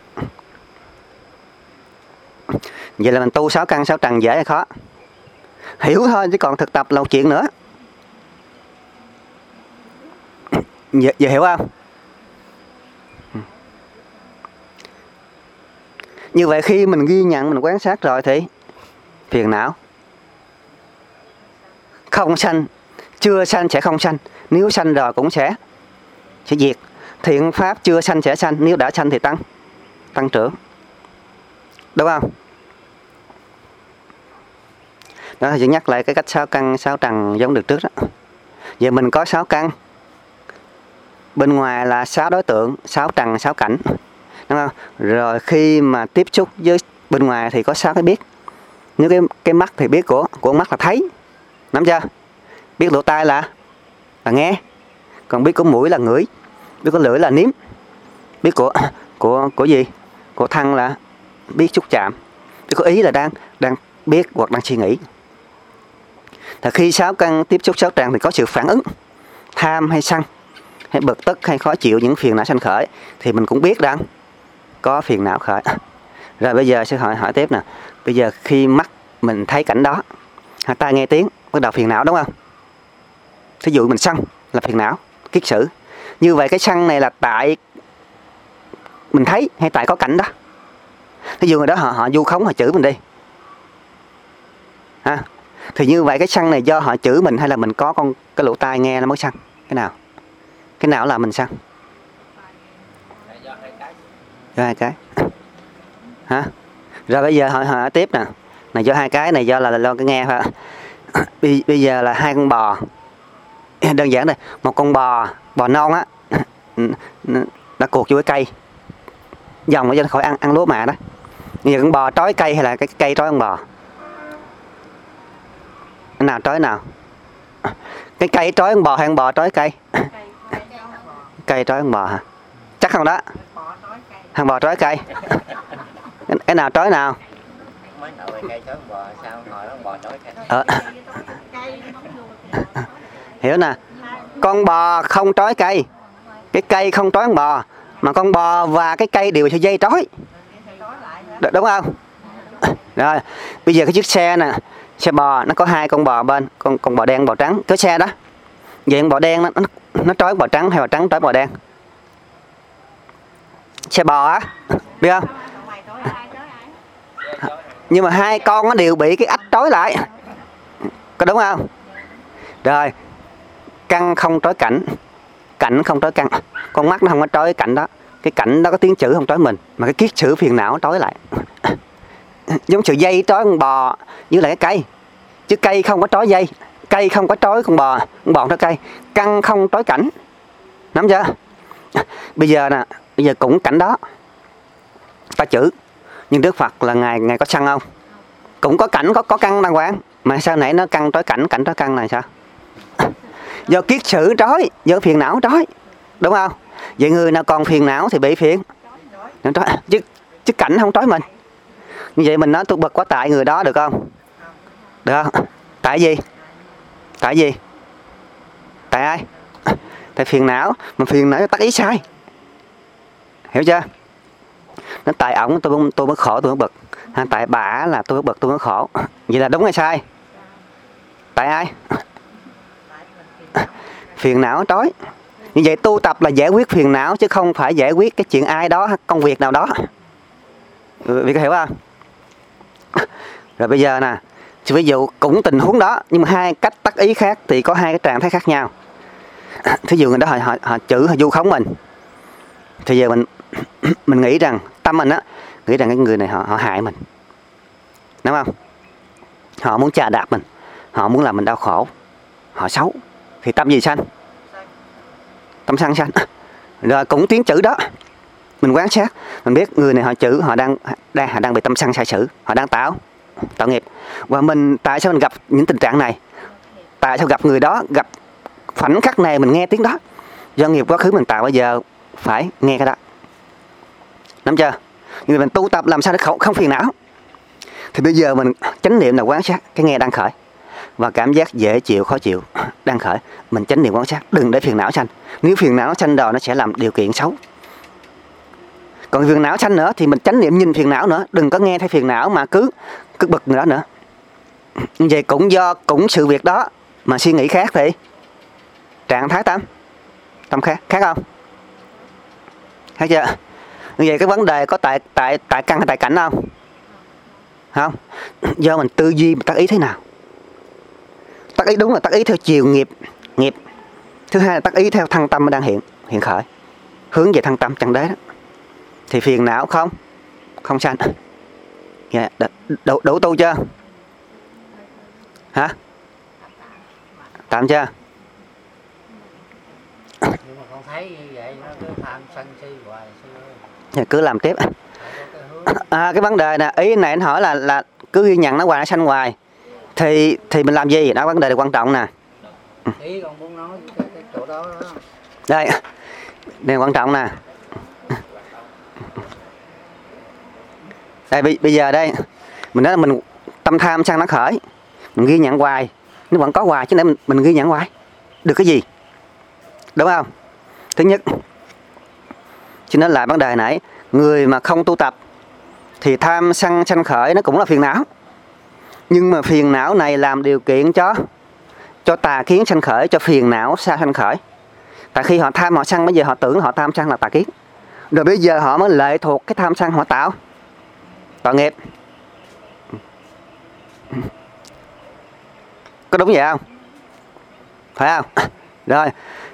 S1: Vậy là mình tu sáu căn sáu trần dễ hay khó? Hiểu thôi chứ còn thực tập là một chuyện nữa. Giờ hiểu không? Như vậy khi mình ghi nhận, mình quan sát rồi thì phiền não không sanh, chưa sanh sẽ không sanh, nếu sanh rồi cũng sẽ diệt. Thiện pháp chưa sanh sẽ sanh, nếu đã sanh thì tăng trưởng. Đúng không? Đó thì chỉ nhắc lại cái cách sáu căn sáu trần giống được trước đó. Giờ mình có sáu căn bên ngoài là 6 đối tượng, 6 trần, 6 cảnh, đúng không? Rồi khi mà tiếp xúc với bên ngoài thì có 6 cái biết. Nếu cái mắt thì biết của con mắt là thấy, nắm chưa? Biết lỗ tai là nghe, còn biết của mũi là ngửi, biết của lưỡi là nếm, biết của gì? Của thân là biết xúc chạm, biết của ý là đang biết hoặc đang suy nghĩ. Thì khi 6 căn tiếp xúc 6 trần thì có sự phản ứng, tham hay sân, hay bực tức hay khó chịu, những phiền não sanh khởi thì mình cũng biết đang có phiền não khởi. Rồi bây giờ sẽ hỏi tiếp nè. Bây giờ khi mắt mình thấy cảnh đó, tai nghe tiếng, bắt đầu phiền não đúng không? Thí dụ mình sân là phiền não, kiết sử. Như vậy cái sân này là tại mình thấy hay tại có cảnh đó? Thí dụ người đó họ vu khống, họ chửi mình đi, ha, thì như vậy cái sân này do họ chửi mình hay là mình có cái lỗ tai nghe nó mới sân? Cái nào là mình sân? Do hai cái. Hả? Rồi bây giờ hỏi tiếp nè. Này do hai cái này do là do cái nghe phải. Bây giờ là 2 con bò. Đơn giản đây, một con bò non á, nó cuột vô cái cây dòng để khỏi ăn lúa mạ đó. Bây giờ con bò trói cây hay là cái cây trói con bò? Cái nào trói nào? Cái cây trói con bò hay con bò trói cây? Cây trói con bò hả? Chắc không đó? Thằng bò trói cây. Cái nào trói nào?
S3: Mới nội cây trói con bò, sao hỏi con bò trói cây?
S1: Hiểu nè. Con bò không trói cây, cái cây không trói con bò, mà con bò và cái cây đều sợi dây trói, đúng không? Rồi bây giờ cái chiếc xe nè, xe bò nó có 2 con bò bên, con bò đen bò trắng, cái xe đó. Vậy con bò đen nó trói bò trắng hay bò trắng trói bò đen? Xe bò á, biết không? Nhưng mà 2 con nó đều bị cái ách trói lại, có đúng không? Rồi căn không trói cảnh, cảnh không trói căn. Con mắt nó không có trói cái cảnh đó, cái cảnh đó có tiếng chữ không trói mình, mà cái kiết sử phiền não trói lại. Giống sự dây trói con bò với lại cái cây, chứ cây không có trói dây, cây không có trói con bò trói cây. Căn không trói cảnh, nắm chưa? Bây giờ nè, bây giờ cũng cảnh đó ta chữ, nhưng Đức Phật là ngài có sân không? Cũng có cảnh, có căn đàng hoàng, mà sao nãy nó căn trói cảnh, cảnh trói căn này sao? Do kiết sử trói, do phiền não trói, đúng không? Vậy người nào còn phiền não thì bị phiền, chứ cảnh không trói mình. Như vậy mình nói tôi bực quá tại người đó được không? Được không? Tại gì? Tại gì? Tại ai? Tại phiền não, mà phiền não tác ý sai, hiểu chưa? Nó tại ổng tôi mới khổ, tôi mới bực, tại bà là tôi mới bực, tôi mới khổ. Vậy là đúng hay sai? Tại ai? Phiền não trói. Như vậy tu tập là giải quyết phiền não, chứ không phải giải quyết cái chuyện ai đó, công việc nào đó. Vì có hiểu không? Rồi bây giờ nè, ví dụ cũng tình huống đó, nhưng mà 2 cách tác ý khác thì có 2 cái trạng thái khác nhau. Thí dụ người đó họ chửi, họ vu khống mình, thì giờ mình nghĩ rằng tâm mình á, nghĩ rằng cái người này họ hại mình, đúng không? Họ muốn chà đạp mình, họ muốn làm mình đau khổ, họ xấu, thì tâm gì sanh? Tâm sân sanh. Rồi cũng tiếng chữ đó, mình quan sát, mình biết người này họ chữ, họ đang bị tâm sân sai sử, họ đang tạo nghiệp. Và mình tại sao mình gặp những tình trạng này? Tại sao gặp người đó, gặp khoảnh khắc này mình nghe tiếng đó? Do nghiệp quá khứ mình tạo, bây giờ phải nghe cái đó, nắm chưa? Nhưng mình tu tập làm sao để không phiền não? Thì bây giờ mình chánh niệm là quan sát cái nghe đang khởi, và cảm giác dễ chịu, khó chịu đang khởi, mình chánh niệm quan sát, đừng để phiền não sanh. Nếu phiền não sanh rồi nó sẽ làm điều kiện xấu. Còn phiền não sanh nữa thì mình chánh niệm nhìn phiền não nữa, đừng có nghe thấy phiền não mà cứ bực người đó nữa. Như vậy cũng do sự việc đó mà suy nghĩ khác thì trạng thái tâm khác không? Khác chưa? Như vậy cái vấn đề có tại căn hay tại cảnh không? Không. Do mình tư duy, mình tác ý thế nào? Tác ý đúng là tác ý theo chiều nghiệp. Thứ hai là tác ý theo thân tâm đang hiện khởi, hướng về thân tâm chân đế đó. Thì phiền não không sanh. Yeah. Đủ tu chưa? Hả? Tạm chưa?
S2: Nhưng mà con thấy như vậy nó cứ tham sân si hoài
S1: cứ làm tiếp. Cái vấn đề nè, ý này anh hỏi là cứ ghi nhận nó hoài, nó sanh hoài thì mình làm gì? Đó vấn đề là quan trọng nè.
S2: Ý con muốn nói cái chỗ đó đó.
S1: Đây quan trọng nè. Đây bây giờ đây mình nói là mình tâm tham sân nó khởi, mình ghi nhận hoài, nó vẫn có hoài chứ, nên mình ghi nhận hoài được cái gì, đúng không? Thứ nhất, cho nên lại vấn đề nãy, người mà không tu tập thì tham sân sanh khởi nó cũng là phiền não, nhưng mà phiền não này làm điều kiện cho tà kiến sanh khởi, cho phiền não sanh khởi. Tại khi họ tham họ sân, bây giờ họ tưởng họ tham sân là tà kiến, rồi bây giờ họ mới lệ thuộc cái tham sân họ tạo nghiệp. Có đúng vậy không? Phải không? Rồi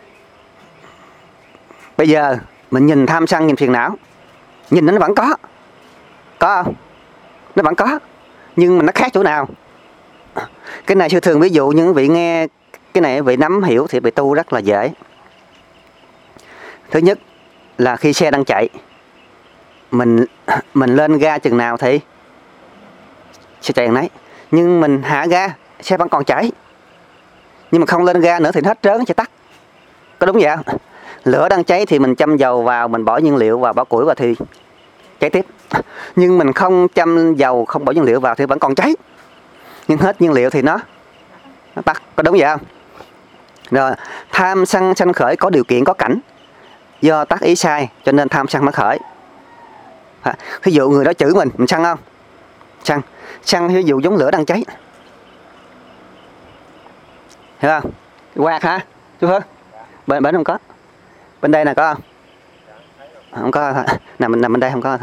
S1: bây giờ mình nhìn tham sân, nhìn phiền não, nhìn nó vẫn có không? Nó vẫn có, nhưng mà nó khác chỗ nào? Cái này sư thường ví dụ những vị nghe cái này, vị nắm hiểu thì vị tu rất là dễ. Thứ nhất là khi xe đang chạy, mình lên ga chừng nào thì xe chạy nấy, nhưng mình hạ ga xe vẫn còn chạy, nhưng mà không lên ga nữa thì hết trớn, sẽ tắt. Có đúng vậy không? Lửa đang cháy thì mình châm dầu vào, mình bỏ nhiên liệu vào, bỏ củi vào thì cháy tiếp. Nhưng mình không châm dầu, không bỏ nhiên liệu vào thì vẫn còn cháy, nhưng hết nhiên liệu thì nó tắt. Có đúng vậy không? Rồi tham sân sanh khởi có điều kiện, có cảnh, do tác ý sai cho nên tham sân nó khởi. Ví dụ người đó chửi mình sân không? Sân ví dụ giống lửa đang cháy, hiểu không? Quạt hả chú Phương? Bên không có, bên đây nè có không? Không có thôi, nằm bên đây không có thôi,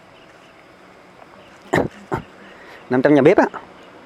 S1: nằm trong nhà bếp á.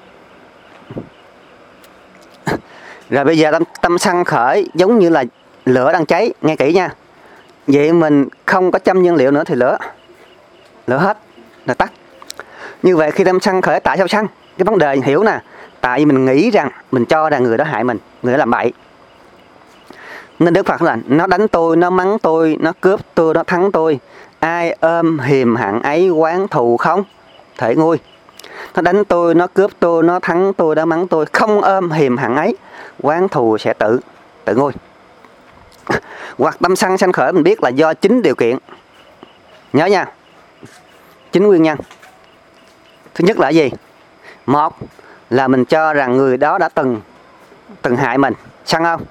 S1: Rồi bây giờ tâm sân khởi giống như là lửa đang cháy, nghe kỹ nha. Vậy mình không có châm nhiên liệu nữa thì lửa hết là tắt. Như vậy khi tâm sân khởi tại sao sân? Cái vấn đề hiểu nè, tại vì mình nghĩ rằng, mình cho rằng người đó hại mình, người đó làm bậy. Nên Đức Phật là nó đánh tôi, nó mắng tôi, nó cướp tôi, nó thắng tôi, ai ôm hiềm hận ấy quán thù không thể nguôi. Nó đánh tôi, nó cướp tôi, nó thắng tôi, nó mắng tôi, không ôm hiềm hận ấy quán thù sẽ tự nguôi. Hoặc tâm sân sanh khởi mình biết là do 9 điều kiện. Nhớ nha, 9 nguyên nhân. Thứ nhất là gì? Một là mình cho rằng người đó đã từng hại mình, sân không?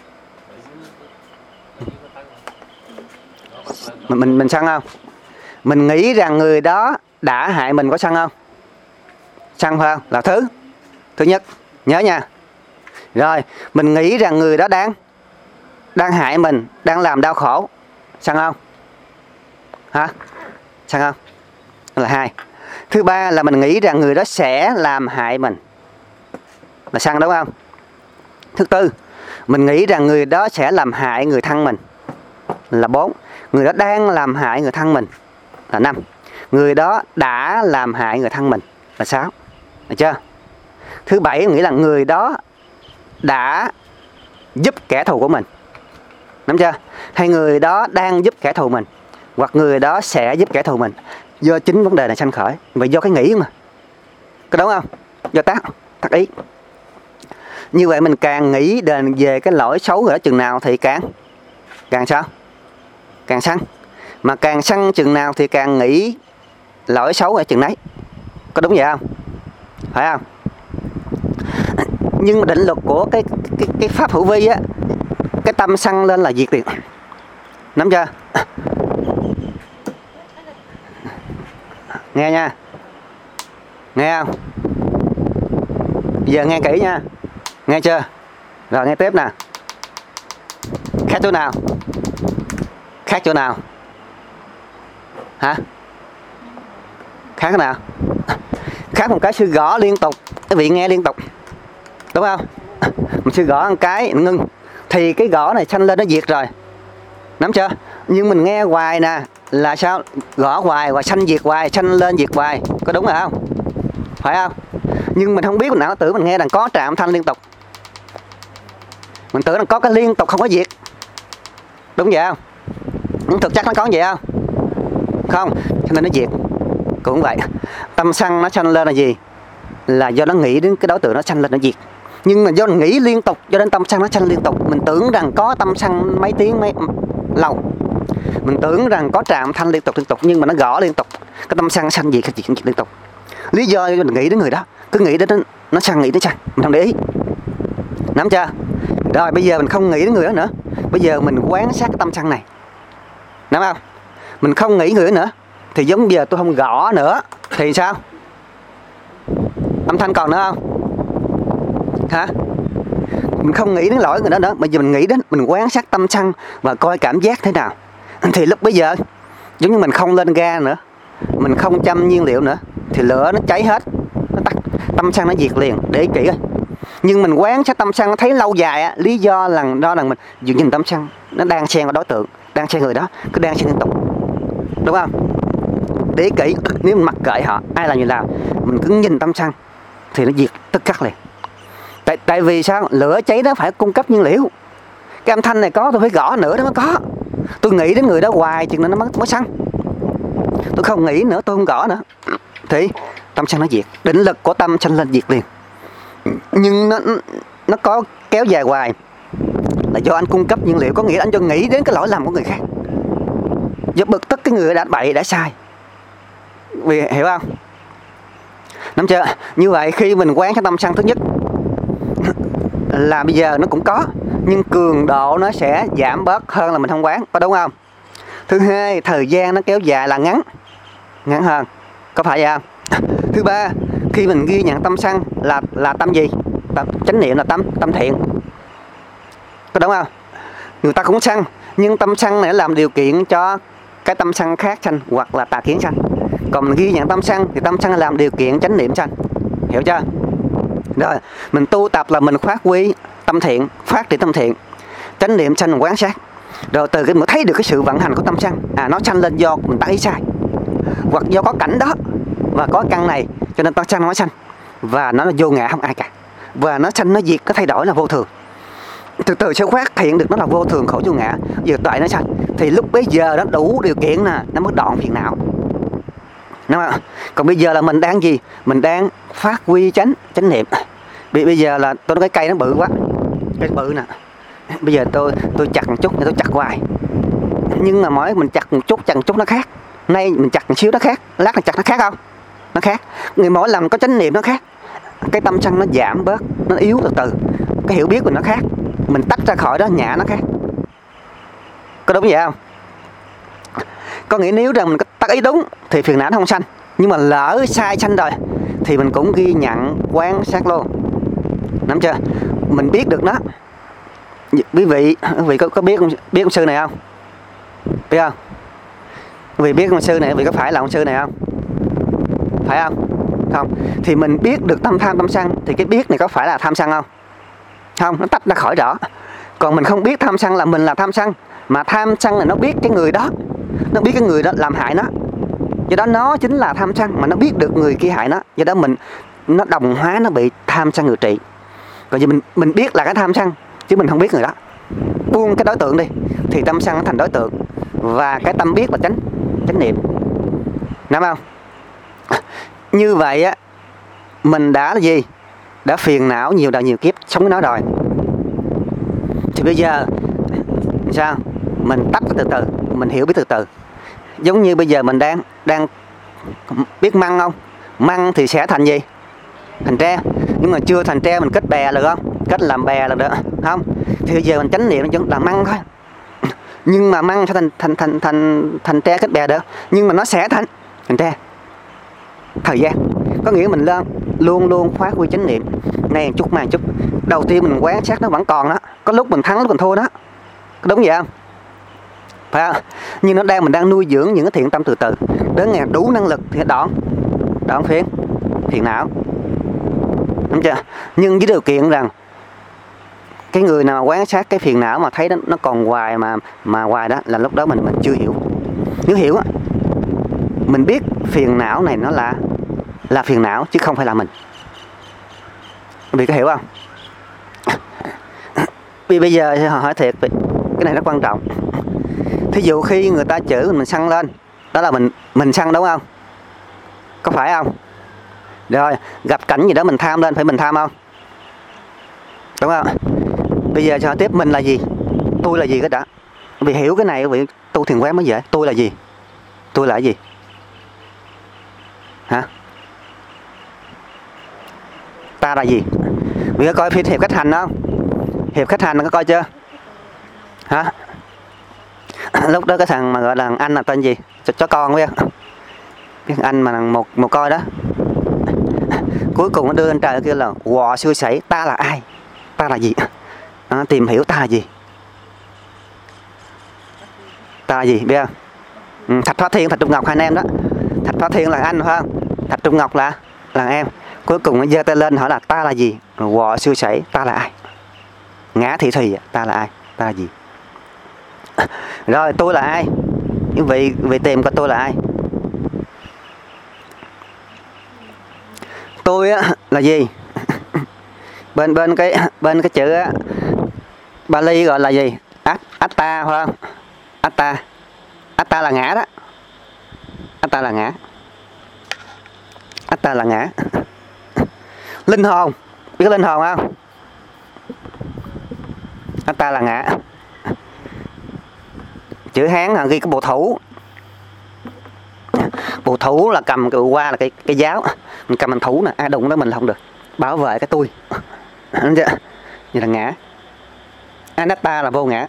S1: Mình sân không? Mình nghĩ rằng người đó đã hại mình, có sân không? Sân phải không? Là thứ nhất, nhớ nha. Rồi mình nghĩ rằng người đó đang hại mình, đang làm đau khổ, sân không? Hả? Sân không? Là 2. Thứ ba là mình nghĩ rằng người đó sẽ làm hại mình, là sân, đúng không? Thứ tư, mình nghĩ rằng người đó sẽ làm hại người thân mình, là 4. Người đó đang làm hại người thân mình, là 5. Người đó đã làm hại người thân mình, là 6. Được chưa? Thứ 7 nghĩ là người đó đã giúp kẻ thù của mình, nắm chưa? Hay người đó đang giúp kẻ thù mình, hoặc người đó sẽ giúp kẻ thù mình. Do 9 vấn đề này sanh khởi. Vậy do cái nghĩ mà, có đúng không? Do tác ý. Như vậy mình càng nghĩ về cái lỗi xấu rồi đó chừng nào thì càng sao? Càng sân. Mà càng sân chừng nào thì càng nghĩ lỗi xấu ở chừng nấy. Có đúng vậy không? Phải không? Nhưng mà định luật của cái pháp hữu vi á, cái tâm sân lên là diệt liền. Nắm chưa? Nghe nha. Nghe không? Giờ nghe kỹ nha. Nghe chưa? Rồi nghe tiếp nè. Khác chỗ nào? Khác chỗ nào? Hả? Khác cái nào? Khác một cái sư gõ liên tục, cái vị nghe liên tục, đúng không? Mình sư gõ một cái ngưng thì cái gõ này sanh lên nó diệt rồi, nắm chưa? Nhưng mình nghe hoài nè là sao? Gõ hoài và sanh diệt hoài, sanh lên diệt hoài, có đúng rồi không? Phải không? Nhưng mình không biết, mình não tưởng mình nghe rằng có trạm thanh liên tục, mình tưởng rằng có cái liên tục không có diệt, Đúng vậy không? Nhưng thực chất nó có vậy không? Không, cho nên nó diệt. Cũng vậy, tâm sân nó sanh lên là gì? Là do nó nghĩ đến cái đối tượng nó sanh lên nó diệt. Nhưng mà do nó nghĩ liên tục cho nên tâm sân nó sanh liên tục. Mình tưởng rằng có tâm sân mấy tiếng mấy lâu, mình tưởng rằng có trạm thanh liên tục nhưng mà nó gõ liên tục, cái tâm sân sanh diệt liên tục. Lý do mình nghĩ đến người đó, cứ nghĩ đến nó sân, nghĩ đến sân, mình không để ý. Nắm chưa? Rồi bây giờ mình không nghĩ đến người đó nữa, bây giờ mình quan sát cái tâm sân này, nắm không? Mình không nghĩ người đó nữa thì giống bây giờ tôi không gõ nữa thì sao? Âm thanh còn nữa không? Hả? Mình không nghĩ đến lỗi người đó nữa, bây giờ mình nghĩ đến, mình quan sát tâm sân và coi cảm giác thế nào. Thì lúc bây giờ giống như mình không lên ga nữa, mình không châm nhiên liệu nữa thì lửa nó cháy hết, nó tắt, tâm sân nó diệt liền. Để ý kỹ. Nhưng mình quan sát tâm sân nó thấy lâu dài á, lý do là mình dường nhìn tâm sân nó đang xen vào đối tượng, đang xen người đó, cứ đang xen liên tục, đúng không? Để ý kỹ, nếu mình mặc kệ họ ai làm gì làm, mình cứ nhìn tâm sân thì nó diệt tức khắc liền. Tại vì sao? Lửa cháy đó phải cung cấp nhiên liệu. Cái âm thanh này có tôi phải gõ nữa đó mới có. Tôi nghĩ đến người đó hoài chừng nó mới sân. Tôi không nghĩ nữa, tôi không gõ nữa thì tâm sân nó diệt. Định lực của tâm sân lên diệt liền. Nhưng nó có kéo dài hoài là do anh cung cấp nhiên liệu, có nghĩa là anh cho nghĩ đến cái lỗi lầm của người khác, do bực tức cái người đã bậy đã sai. Vì hiểu không? Nắm chưa? Như vậy khi mình quán cái tâm sân, thứ nhất là bây giờ nó cũng có nhưng cường độ nó sẽ giảm bớt hơn là mình không quán, có đúng không? Thứ hai, thời gian nó kéo dài là ngắn hơn, có phải vậy không? Thứ ba, khi mình ghi nhận tâm sân là tâm gì? Chánh niệm là tâm thiện, có đúng không? Người ta cũng sân nhưng tâm sân này làm điều kiện cho cái tâm sân khác sanh hoặc là tà kiến sanh. Còn mình ghi nhận tâm sân thì tâm sân làm điều kiện chánh niệm sanh, hiểu chưa? Rồi mình tu tập là mình phát huy tâm thiện, phát triển tâm thiện, chánh niệm sanh quán sát. Rồi từ cái mới thấy được cái sự vận hành của tâm sân, nó sanh lên do mình tác ý sai, hoặc do có cảnh đó và có căn này cho nên tâm sân nó sanh, và nó là vô ngã không ai cả, và nó sanh nó diệt, nó thay đổi là vô thường. Từ từ sẽ phát hiện được nó là vô thường khổ vô ngã, giờ tuệ nó sanh thì lúc bấy giờ nó đủ điều kiện nè, nó mới đoạn phiền não. Đúng không? Còn bây giờ là mình đang gì? Mình đang phát huy chánh niệm. Bây giờ là tôi nói cái cây nó bự quá, cái bự nè. Bây giờ tôi chặt một chút, tôi chặt hoài. Nhưng mà mỗi mình chặt một chút nó khác. Nay mình chặt một xíu nó khác, lát mình chặt nó khác không? Nó khác. Người mỗi lần có chánh niệm nó khác. Cái tâm sân nó giảm bớt, nó yếu từ từ. Cái hiểu biết của nó khác. Mình tách ra khỏi đó nhả nó khác. Có đúng vậy không? Có nghĩa nếu rằng mình có tác ý đúng thì phiền não nó không sanh. Nhưng mà lỡ sai sanh rồi thì mình cũng ghi nhận quan sát luôn. Nắm chưa? Mình biết được nó. Quý vị có biết ông sư này không? Biết không? Quý vị biết ông sư này, quý vị có phải là ông sư này không? Phải không? Không. Thì mình biết được tâm tham tâm sân thì cái biết này có phải là tham sân không? Không, nó tách ra khỏi rõ. Còn mình không biết tham sân là mình là tham sân, mà tham sân là nó biết cái người đó, nó biết cái người đó làm hại nó, do đó nó chính là tham sân, mà nó biết được người kia hại nó, do đó nó đồng hóa, nó bị tham sân ngự trị. Còn vì mình biết là cái tham sân chứ mình không biết người đó, buông cái đối tượng đi thì tâm sân nó thành đối tượng, và cái tâm biết là chánh niệm. Nắm không? Như vậy á, mình đã là gì? Đã phiền não nhiều đời nhiều kiếp sống với nó rồi. Thì bây giờ sao? Mình tách từ từ, mình hiểu biết từ từ. Giống như bây giờ mình đang biết măng không? Măng thì sẽ thành gì? Thành tre. Nhưng mà chưa thành tre mình kết bè được không? Kết làm bè là được không? Thì bây giờ mình chánh niệm là măng thôi. Nhưng mà măng sẽ thành tre kết bè được. Nhưng mà nó sẽ thành tre. Thời gian. Có nghĩa mình luôn luôn phát huy chánh niệm. Này một chút, mai một chút. Đầu tiên mình quan sát nó vẫn còn đó. Có lúc mình thắng, lúc mình thua đó. Có đúng vậy không? Phải không? Nhưng mình đang nuôi dưỡng những cái thiện tâm từ từ. Đến ngày đủ năng lực thì đoạn phiền não. Đúng chưa? Nhưng với điều kiện rằng cái người nào quan sát cái phiền não mà thấy nó còn hoài mà hoài đó là lúc đó mình chưa hiểu. Nếu hiểu á, mình biết phiền não này nó là phiền não chứ không phải là mình. Vì có hiểu không? Vì bây giờ hỏi thiệt, cái này rất quan trọng. Thí dụ khi người ta chửi mình sân lên, đó là mình sân đúng không? Có phải không? Rồi gặp cảnh gì đó mình tham lên, phải mình tham không? Đúng không? Bây giờ cho tiếp, mình là gì? Tôi là gì cái đã? Vì hiểu cái này vì tu thiền quán mới dễ. Tôi là gì? Tôi là cái gì? Hả? Ta là gì? Vì có coi phim Hiệp Khách Hành không? Hiệp Khách Hành có coi chưa? Hả? Lúc đó cái thằng mà gọi là anh là tên gì? Cho con biết. Cái anh mà một coi đó. Cuối cùng nó đưa lên trời kêu là Hòa xưa sảy, ta là ai? Ta là gì? Đó, tìm hiểu ta là gì? Ta là gì biết không? Thạch Phá Thiên, Thạch Trung Ngọc, hai anh em đó. Thạch Phá Thiên là anh phải không? Thạch Trung Ngọc là em. Cuối cùng nó giơ tay lên hỏi là ta là gì? Hòa xưa sảy, ta là ai? Ngã Thị Thùy, ta là ai? Ta là gì? Rồi tôi là ai? Vì tìm coi tôi là ai? Tôi á là gì? bên cái chữ á, Bali gọi là gì? Atta phải không? Atta là ngã đó. Atta là ngã. Atta là ngã. Linh hồn, biết linh hồn không? Atta là ngã. Chữ Hán là ghi cái bộ thủ. Bộ thủ là cầm cái qua là cái giáo, mình cầm mình thủ nè, ai đụng đó mình là không được, bảo vệ cái tôi. Đúng chưa? Vậy là ngã. Anatta là vô ngã.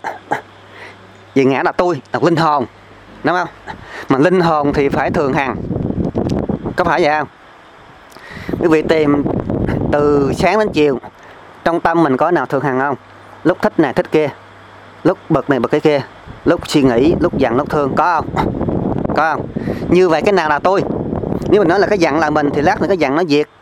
S1: Vì ngã là tôi, là linh hồn, đúng không? Mà linh hồn thì phải thường hằng, có phải vậy không? Quý vị tìm từ sáng đến chiều, trong tâm mình có nào thường hằng không? Lúc thích này thích kia, lúc bực này bực cái kia, lúc suy nghĩ, lúc giận, lúc thương, có không? Có không? Như vậy cái nào là tôi? Nếu mình nói là cái giận là mình thì lát nữa cái giận nó diệt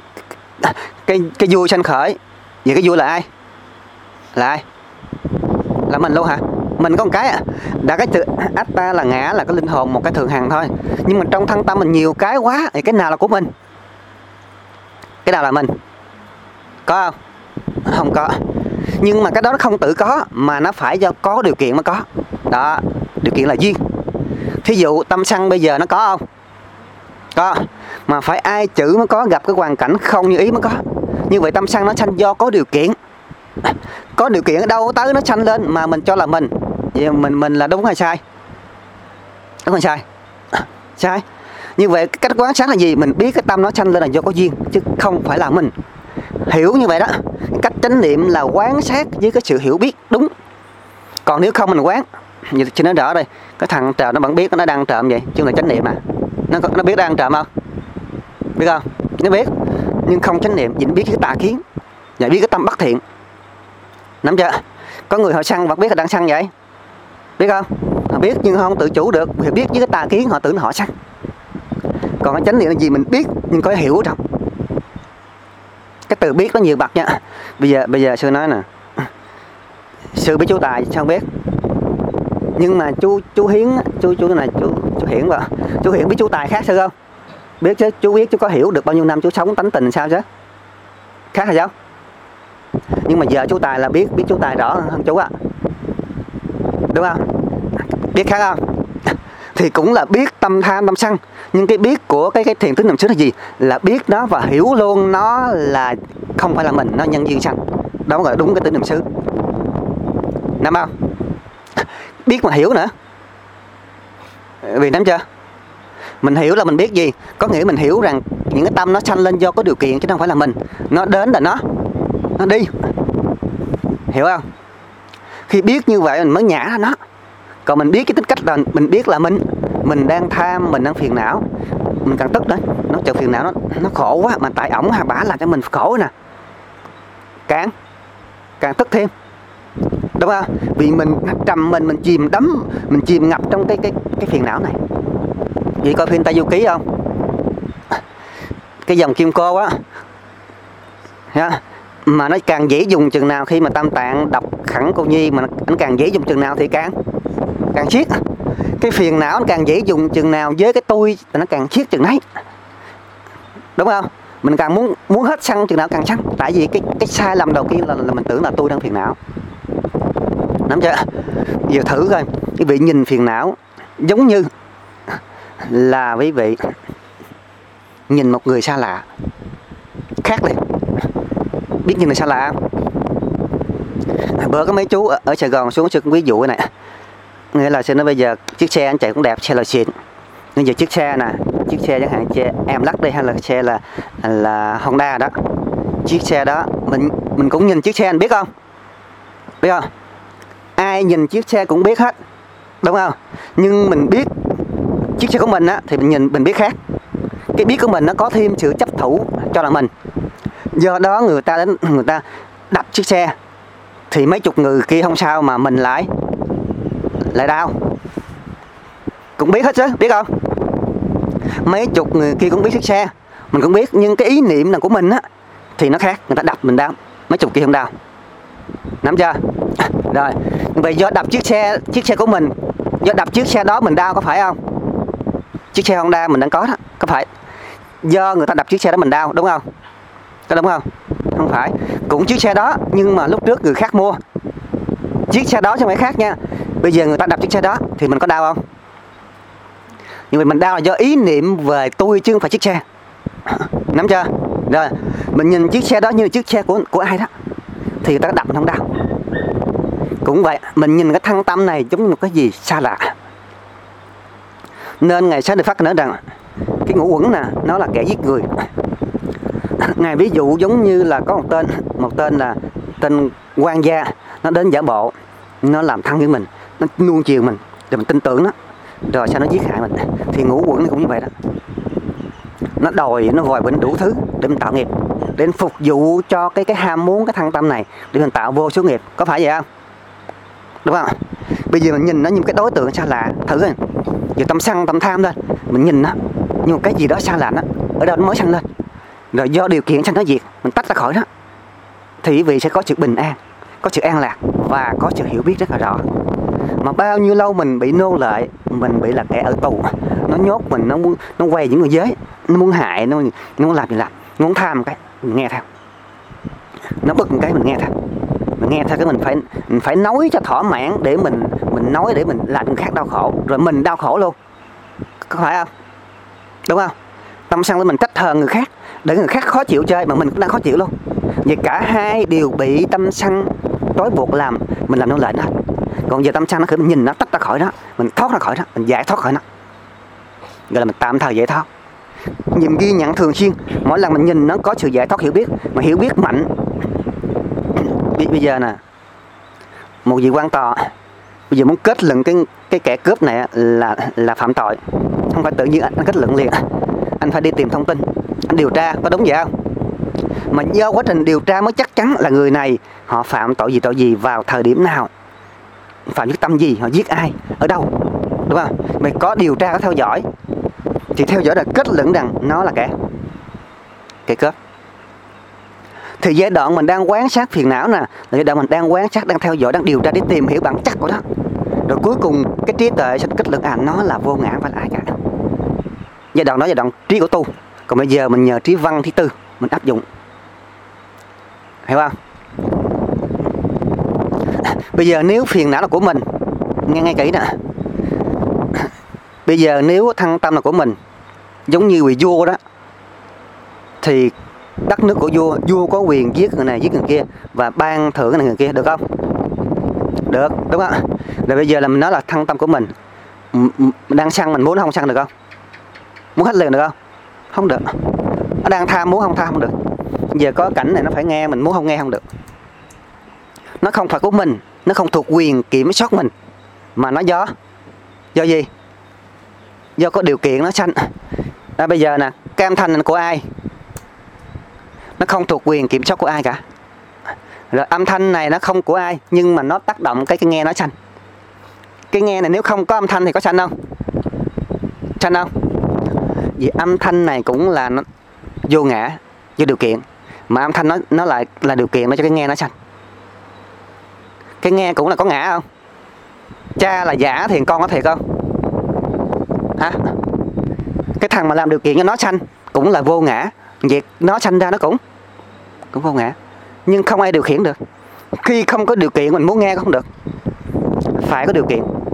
S1: cái vui sanh khởi. Vậy cái vui là ai? Là ai? Là mình luôn hả? Mình có một cái đã cái từ Atta là ngã, là cái linh hồn, một cái thường hằng thôi. Nhưng mà trong thân tâm mình nhiều cái quá, thì cái nào là của mình? Cái nào là mình? Có không? Không có. Nhưng mà cái đó nó không tự có, mà nó phải do có điều kiện mới có. Đó, điều kiện là duyên. Thí dụ tâm sân bây giờ nó có không? Có. Mà phải ai chữ mới có, gặp cái hoàn cảnh không như ý mới có. Như vậy tâm sân nó sanh do có điều kiện. Có điều kiện ở đâu tới nó sanh lên mà mình cho là mình. Vậy mình là đúng hay sai? Đúng hay sai? Sai. Như vậy cách quán sát là gì? Mình biết cái tâm nó sanh lên là do có duyên, chứ không phải là mình. Hiểu như vậy đó. Cách chánh niệm là quán sát với cái sự hiểu biết đúng. Còn nếu không mình quán, như chị nói rõ đây, cái thằng trộm nó vẫn biết nó đang trộm vậy, chứ là chánh niệm à. Nó biết đang trộm không? Biết không? Nó biết, nhưng không chánh niệm, vì nó biết cái tà kiến, và biết cái tâm bất thiện. Nắm chưa? Có người họ săn vẫn biết là đang săn vậy, biết không? Họ biết nhưng không tự chủ được, vì biết với cái tà kiến họ tưởng họ săn. Còn cái chánh niệm là gì? Mình biết nhưng có hiểu trong. Cái từ biết nó nhiều bậc nha. Bây giờ sư nói nè, sư biết chú Tài sao không biết? Nhưng mà chú Hiến, chú Hiển vào, chú Hiển biết chú Tài khác sư không? Biết chứ, chú biết, chú có hiểu được bao nhiêu năm chú sống tánh tình sao chứ? Khác hay sao? Nhưng mà giờ chú Tài là biết chú Tài rõ hơn chú ạ. Đúng không? Biết khác không? Thì cũng là biết tâm tham tâm sân, nhưng cái biết của cái thiền tứ niệm xứ là gì? Là biết nó và hiểu luôn nó là không phải là mình, nó nhân duyên sanh. Đó gọi là đúng cái tứ niệm xứ. Nắm không? Biết mà hiểu nữa. Vì nắm chưa? Mình hiểu là mình biết gì? Có nghĩa mình hiểu rằng những cái tâm nó sanh lên do có điều kiện chứ không phải là mình. Nó đến là nó đi. Hiểu không? Khi biết như vậy mình mới nhả ra nó. Còn mình biết cái tính cách là mình biết là mình đang tham, mình đang phiền não, mình càng tức đấy. Nó chợt phiền não nó khổ quá, mà tại ổng hay bả làm cho mình khổ nè. Càng tức thêm. Đúng không? Vì mình trầm mình chìm đắm, mình chìm ngập trong cái phiền não này. Vậy coi phim Tây Du Ký không? Cái dòng kim cô á, mà nó càng dễ dùng chừng nào khi mà Tam Tạng đọc Khẩn Cô Nhi, mà nó càng dễ dùng chừng nào thì càng siết. Cái phiền não nó càng dễ dùng chừng nào với cái tôi thì nó càng siết chừng đấy. Đúng không? Mình càng muốn hết xăng chừng nào càng xăng. Tại vì cái sai lầm đầu tiên là mình tưởng là tôi đang phiền não. Nắm chưa? Giờ thử coi, quý vị nhìn phiền não giống như là quý vị nhìn một người xa lạ khác liền. Biết nhìn người xa lạ không? Bữa có mấy chú ở Sài Gòn xuống, ví dụ này, nghĩa là xin nói bây giờ chiếc xe anh chạy cũng đẹp, xe là xịn. Bây giờ chiếc xe nè, chiếc xe chẳng hạn xe em lắc đây, hay là xe là Honda đó, chiếc xe đó mình cũng nhìn chiếc xe, anh biết không? Biết không? Ai nhìn chiếc xe cũng biết hết, đúng không? Nhưng mình biết chiếc xe của mình á thì mình nhìn mình biết khác. Cái biết của mình nó có thêm sự chấp thủ cho là mình. Do đó người ta đập chiếc xe thì mấy chục người kia không sao mà mình lại đau. Cũng biết hết chứ, biết không? Mấy chục người kia cũng biết chiếc xe, mình cũng biết, nhưng cái ý niệm là của mình á thì nó khác, người ta đập mình đau, mấy chục kia không đau. Nắm chưa? Rồi, vậy do đập chiếc xe của mình, do đập chiếc xe đó mình đau có phải không? Chiếc xe Honda mình đang có đó, có phải do người ta đập chiếc xe đó mình đau, đúng không? Có đúng không? Không phải. Cũng chiếc xe đó nhưng mà lúc trước người khác mua chiếc xe đó chứ không phải khác nha. Bây giờ người ta đập chiếc xe đó thì mình có đau không? Nhưng mà mình đau là do ý niệm về tôi chứ không phải chiếc xe. Nắm chưa? Rồi, mình nhìn chiếc xe đó như chiếc xe của ai đó thì người ta đập mình không đau. Cũng vậy, mình nhìn cái thân tâm này giống như một cái gì xa lạ. Nên Ngài Xá Lợi Phất nói rằng cái ngũ uẩn nè, nó là kẻ giết người. Ngài ví dụ giống như là có một tên là tên quan gia, nó đến giả bộ, nó làm thân với mình, nó nuông chiều mình, rồi mình tin tưởng nó, rồi sao nó giết hại mình. Thì ngũ uẩn nó cũng như vậy đó, nó đòi, nó vòi bệnh đủ thứ để mình tạo nghiệp, để mình phục vụ cho cái ham muốn, cái thân tâm này để mình tạo vô số nghiệp. Có phải vậy không? Đúng không? Bây giờ mình nhìn nó như cái đối tượng xa lạ, thử rồi, giờ tâm sân tâm tham lên, mình nhìn nó như một cái gì đó xa lạ, nó ở đâu nó mới sanh lên, rồi do điều kiện sanh nó diệt, mình tách ra khỏi nó thì quý vị sẽ có sự bình an, có sự an lạc và có sự hiểu biết rất là rõ. Mà bao nhiêu lâu mình bị nô lệ, mình bị là kẻ ở tù, nó nhốt mình, nó quay những người giới, nó muốn hại, nó muốn làm gì làm, nó muốn tham cái mình nghe theo, nó bực một cái mình nghe theo, mình nghe theo cái mình phải nói cho thỏa mãn để mình nói để mình làm người khác đau khổ, rồi mình đau khổ luôn. Có phải không? Đúng không? Tâm sân lên mình trách thờ người khác để người khác khó chịu chơi mà mình cũng đang khó chịu luôn. Vậy cả hai đều bị tâm sân trói buộc, làm mình làm nô lệ đó. Còn giờ tâm sân nó khi mình nhìn nó tách ra khỏi đó, mình thoát ra khỏi đó, mình giải thoát khỏi nó, gọi là mình tạm thời giải thoát. Nhìn ghi nhận thường xuyên, mỗi lần mình nhìn nó có sự giải thoát hiểu biết, mà hiểu biết mạnh. Bây giờ nè, một vị quan tòa bây giờ muốn kết luận cái kẻ cướp này là phạm tội, không phải tự nhiên anh kết luận liền, anh phải đi tìm thông tin, anh điều tra có đúng vậy không? Mà do quá trình điều tra mới chắc chắn là người này họ phạm tội gì vào thời điểm nào, phạm quyết tâm gì, họ giết ai, ở đâu, đúng không? Mày có điều tra, có theo dõi thì theo dõi là kết luận rằng nó là kẻ cướp. Thì giai đoạn mình đang quan sát phiền não nè, là giai đoạn mình đang quan sát, đang theo dõi, đang điều tra để tìm hiểu bản chất của nó. Rồi cuối cùng cái trí tuệ sẽ kết luận nó là vô ngã, phải là ai cả. Giai đoạn đó giai đoạn trí của tu. Còn bây giờ mình nhờ trí văn thứ tư mình áp dụng, hiểu không? Bây giờ nếu phiền não là của mình, nghe kỹ nè. Bây giờ nếu thân tâm là của mình, giống như vị vua đó, thì đất nước của vua có quyền giết người này giết người kia và ban thưởng cái này người kia, được không? Được, đúng không? Rồi bây giờ là mình nói là thân tâm của mình đang sân, mình muốn nó không sân được không? Muốn hết liền được không? Không được. Nó đang tham, muốn không tham không được. Giờ có cảnh này nó phải nghe, mình muốn không nghe không được. Nó không phải của mình, nó không thuộc quyền kiểm soát mình, mà nó do gì? Do có điều kiện nó sanh. Bây giờ nè, cái âm thanh này của ai? Nó không thuộc quyền kiểm soát của ai cả. Rồi âm thanh này nó không của ai, nhưng mà nó tác động cái nghe nó sanh. Cái nghe này nếu không có âm thanh thì có sanh không? Sanh không? Vì âm thanh này cũng là nó vô ngã, vô điều kiện, mà âm thanh nó lại là điều kiện để cho cái nghe nó sanh. Cái nghe cũng là có ngã không? Cha là giả thì con có thiệt không? Hả? Cái thằng mà làm điều kiện cho nó sanh cũng là vô ngã, việc nó sanh ra nó cũng vô ngã, nhưng không ai điều khiển được. Khi không có điều kiện mình muốn nghe cũng không được, phải có điều kiện.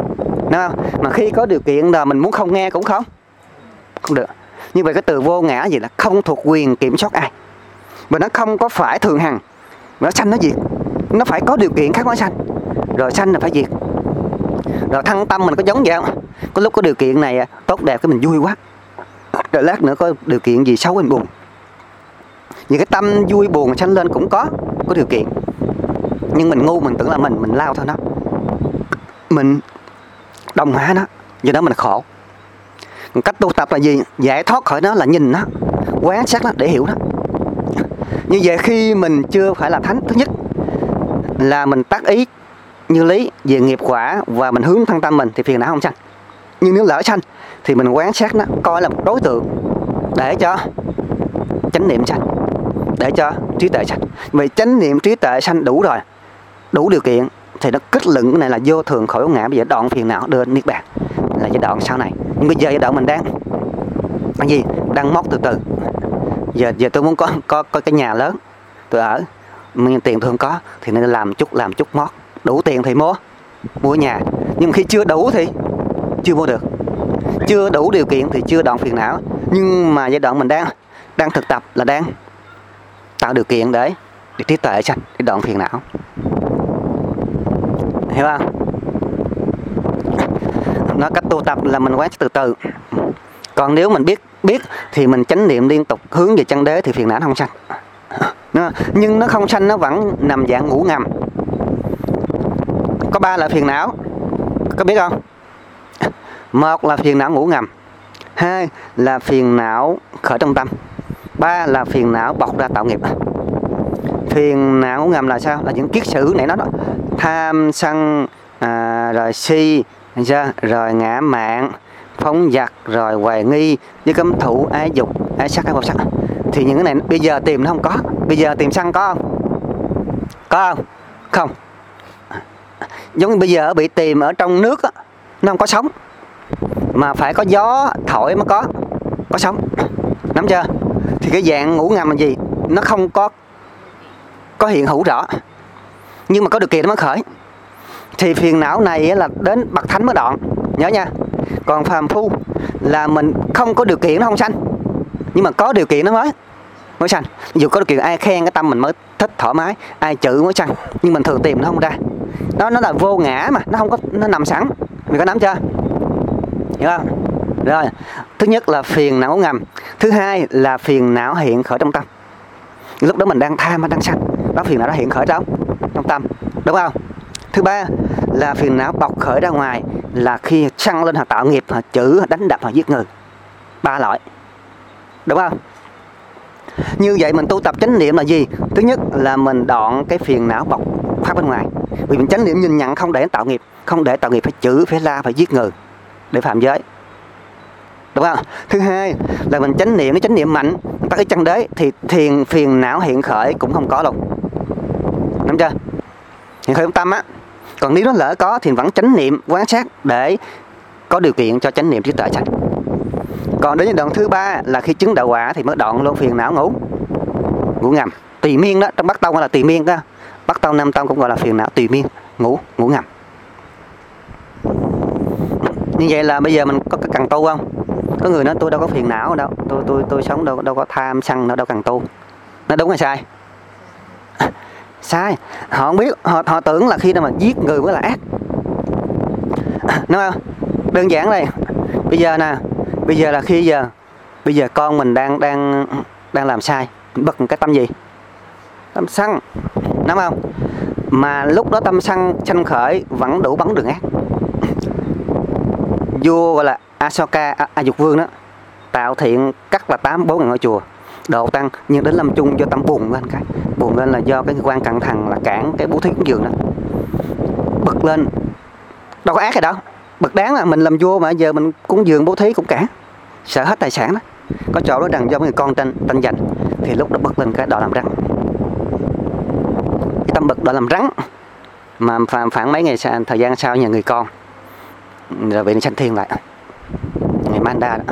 S1: đúng không? Mà khi có điều kiện là mình muốn không nghe cũng không được. Như vậy cái từ vô ngã gì là không thuộc quyền kiểm soát ai, và nó không có phải thường hằng, nó sanh nó diệt, nó phải có điều kiện khác mới sanh, rồi sanh là phải diệt. Rồi thân tâm mình có giống vậy không? Có lúc có điều kiện này tốt đẹp cái mình vui quá, rồi lát nữa có điều kiện gì xấu mình buồn. Những cái tâm vui buồn sanh lên cũng có điều kiện, nhưng mình ngu, mình tưởng là mình lao thôi nó, mình đồng hóa nó, do đó mình khổ. Cách tu tập là gì? Giải thoát khỏi nó là nhìn nó, quán sát nó để hiểu nó. Như vậy khi mình chưa phải là thánh, thứ nhất là mình tác ý như lý về nghiệp quả và mình hướng thân tâm mình thì phiền não không sanh. Nhưng nếu lỡ sanh thì mình quán sát nó, coi là một đối tượng để cho chánh niệm sanh, để cho trí tuệ sanh. Vậy chánh niệm trí tuệ sanh đủ rồi, đủ điều kiện thì nó kết luận cái này là vô thường khỏi ngã, bây giờ đoạn phiền não đưa niết bàn là giai đoạn sau này. Nhưng bây giờ giai đoạn mình đang gì? Đang mót từ từ. Giờ tôi muốn có cái nhà lớn tôi ở, nhưng tiền tôi không có thì nên làm chút mót. Đủ tiền thì mua nhà, nhưng khi chưa đủ thì chưa mua được. Chưa đủ điều kiện thì chưa đoạn phiền não. Nhưng mà giai đoạn mình đang thực tập là đang tạo điều kiện để trí tuệ sanh, để đoạn phiền não. Hiểu không? Nó cách tu tập là mình quán từ từ. Còn nếu mình biết thì mình chánh niệm liên tục hướng về chân đế thì phiền não nó không sanh. Nhưng nó không sanh, nó vẫn nằm dạng ngủ ngầm. Có 3 loại phiền não, có biết không? 1 là phiền não ngủ ngầm, 2 là phiền não khởi trong tâm, 3 là phiền não bộc ra tạo nghiệp. Phiền não ngầm là sao? Là những kiết sử này nó đó. Tham sân, rồi si, rồi ngã mạn, phóng dật, rồi hoài nghi, với cấm thủ, ái dục, ái sắc, ái vô sắc. Thì những cái này bây giờ tìm nó không có. Bây giờ tìm sân có không? Có không? Không. Giống như bây giờ bị tìm ở trong nước á, nó không có sống, mà phải có gió thổi mới có sống. Nắm chưa? Thì cái dạng ngủ ngầm là gì? Nó không có hiện hữu rõ, nhưng mà có điều kiện nó mới khởi. Thì phiền não này là đến bậc thánh mới đoạn, nhớ nha. Còn phàm phu là mình không có điều kiện nó không sanh, nhưng mà có điều kiện nó mới sanh. Ví dụ có điều kiện ai khen cái tâm mình mới thích thoải mái, ai chửi mới sanh, nhưng mình thường tìm nó không ra. Nó là vô ngã mà, nó nằm sẵn. Mình có nắm chưa? Hiểu không? Rồi, thứ nhất là phiền não ngầm, thứ hai là phiền não hiện khởi trong tâm. Lúc đó mình đang tham, đang sân, đó phiền não đó hiện khởi trong tâm, đúng không? Thứ ba là phiền não bộc khởi ra ngoài, là khi sân lên họ tạo nghiệp, họ chửi, họ đánh đập, họ giết người. 3 loại, đúng không? Như vậy mình tu tập chánh niệm là gì? Thứ nhất là mình đoạn cái phiền não bộc phát bên ngoài, vì mình chánh niệm nhìn nhận không để tạo nghiệp, không để tạo nghiệp phải chửi, phải la, phải giết người để phạm giới, đúng không? Thứ hai là mình chánh niệm, cái chánh niệm mạnh, ta cái chân đế thì phiền não hiện khởi cũng không có luôn. Đúng chưa? Hiện khởi trong tâm á. Còn nếu nó lỡ có thì vẫn chánh niệm quán sát để có điều kiện cho chánh niệm trí tuệ sanh. Còn đến giai đoạn thứ ba là khi chứng đạo quả thì mới đoạn luôn phiền não ngủ ngầm, tùy miên đó. Trong Bắc Tông gọi là tùy miên đó. Bắc Tông, Nam Tông cũng gọi là phiền não tùy miên, ngủ ngầm. Như vậy là bây giờ mình có cái cần tu không? Có người nói tôi đâu có phiền não đâu, tôi sống đâu có tham sân đâu cần tu. Nó đúng hay sai? Sai. Họ không biết, họ tưởng là khi nào mà giết người mới là ác, đúng không? Đơn giản đây. Bây giờ nè, bây giờ con mình đang làm sai, mình bật cái tâm gì? Tâm sân, đúng không? Mà lúc đó tâm sân sanh khởi vẫn đủ bắn đường ác. Vua gọi là Asoka, A Dục Vương đó, tạo thiện cắt là 84.000 ngôi chùa, độ tăng, nhưng đến lâm chung do tâm buồn lên là do cái quan cận thần là cản cái bố thí cúng dường đó, bực lên. Đâu có ác gì đâu, bực đáng là mình làm vua mà giờ mình cúng dường bố thí cũng cản, sợ hết tài sản đó. Có chỗ đó rằng do người con tranh giành, thì lúc đó bực lên cái đòi làm rắn, cái tâm bực đòi làm rắn, mà khoảng mấy ngày thời gian sau nhà người con rồi bị sanh thiên lại, ngày Manda đó.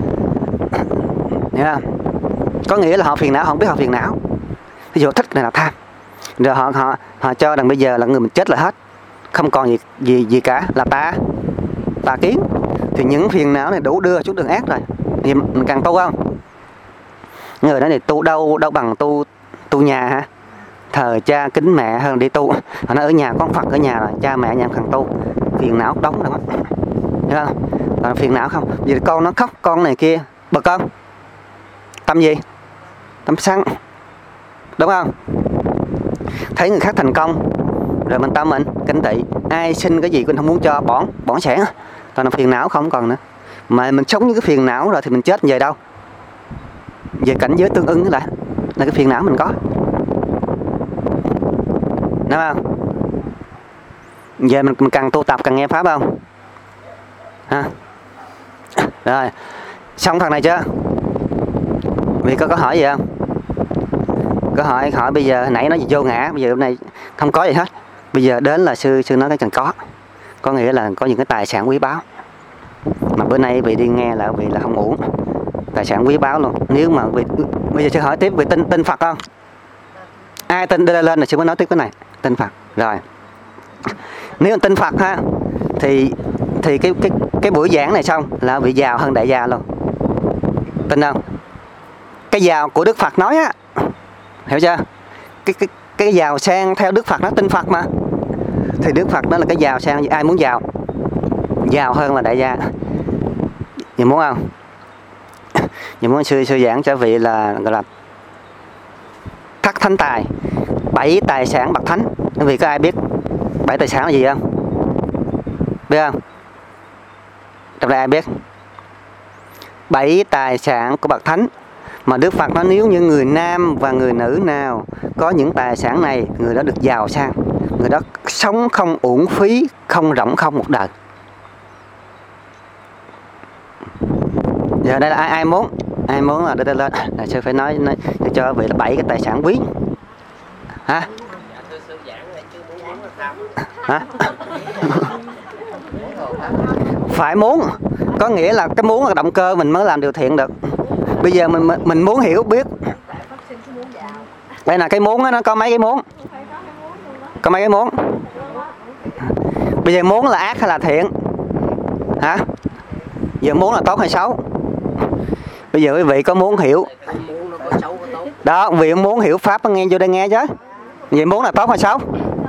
S1: Hiểu không? Có nghĩa là họ phiền não, họ không biết họ phiền não. Ví dụ thích này là tham, rồi họ cho rằng bây giờ là người mình chết là hết, không còn gì cả, là tà kiến, thì những phiền não này đủ đưa xuống đường ác rồi, thì mình càng tu không? Người đó thì tu đâu bằng tu nhà hả? Thờ cha kính mẹ hơn đi tu. Họ nói ở nhà có Phật ở nhà rồi, cha mẹ nhà càng tu, phiền não đóng rồi, hiểu không? Còn phiền não không, vì con nó khóc, con này kia, bực con tâm gì? Tâm sân, đúng không? Thấy người khác thành công rồi mình tâm mình kinh tị, ai xin cái gì cũng không muốn cho, bỏng sẻ, còn là phiền não không còn nữa. Mà mình sống những cái phiền não rồi thì mình chết về đâu? Về cảnh giới tương ứng lại là cái phiền não mình có, đúng không? Giờ mình càng tu tập càng nghe pháp không ha? Rồi xong phần này chưa? Vì có hỏi gì không? Có hỏi bây giờ nãy nói gì vô ngã, bây giờ hôm nay không có gì hết. Bây giờ đến là sư nói cái cần có nghĩa là có những cái tài sản quý báu mà bữa nay vì đi nghe là vì là không uổng, tài sản quý báu luôn. Nếu mà bây giờ sư hỏi tiếp về tin Phật không? Ai tin lên là sư mới nói tiếp cái này, tin Phật. Rồi nếu tin Phật ha, thì cái buổi giảng này xong là bị giàu hơn đại gia luôn, tin không? Cái giàu của Đức Phật nói á, hiểu chưa? Cái giàu sang theo Đức Phật nó tin Phật mà, thì Đức Phật đó là cái giàu sang, ai muốn giàu hơn là đại gia. Vậy muốn không? Vậy muốn sư giảng cho vị là gọi là thất thánh tài, 7 tài sản bậc thánh. Vì có ai biết 7 tài sản là gì không? Biết không? Trong đây ai biết? 7 tài sản của bậc thánh mà Đức Phật nói nếu như người nam và người nữ nào có những tài sản này, người đó được giàu sang, người đó sống không uổng phí, không rỗng không một đời. Giờ đây là ai muốn là đưa lên là sư phải nói cho vị là 7 cái tài sản quý hả? Hả? Phải muốn, có nghĩa là cái muốn là động cơ mình mới làm điều thiện được. Bây giờ mình muốn hiểu biết. Đây là cái muốn đó, nó có mấy cái muốn? Có mấy cái muốn? Bây giờ muốn là ác hay là thiện? Hả? Giờ muốn là tốt hay xấu? Bây giờ quý vị có muốn hiểu đó, quý vị muốn hiểu pháp nghe vô đây nghe chứ. Vậy muốn là tốt hay xấu?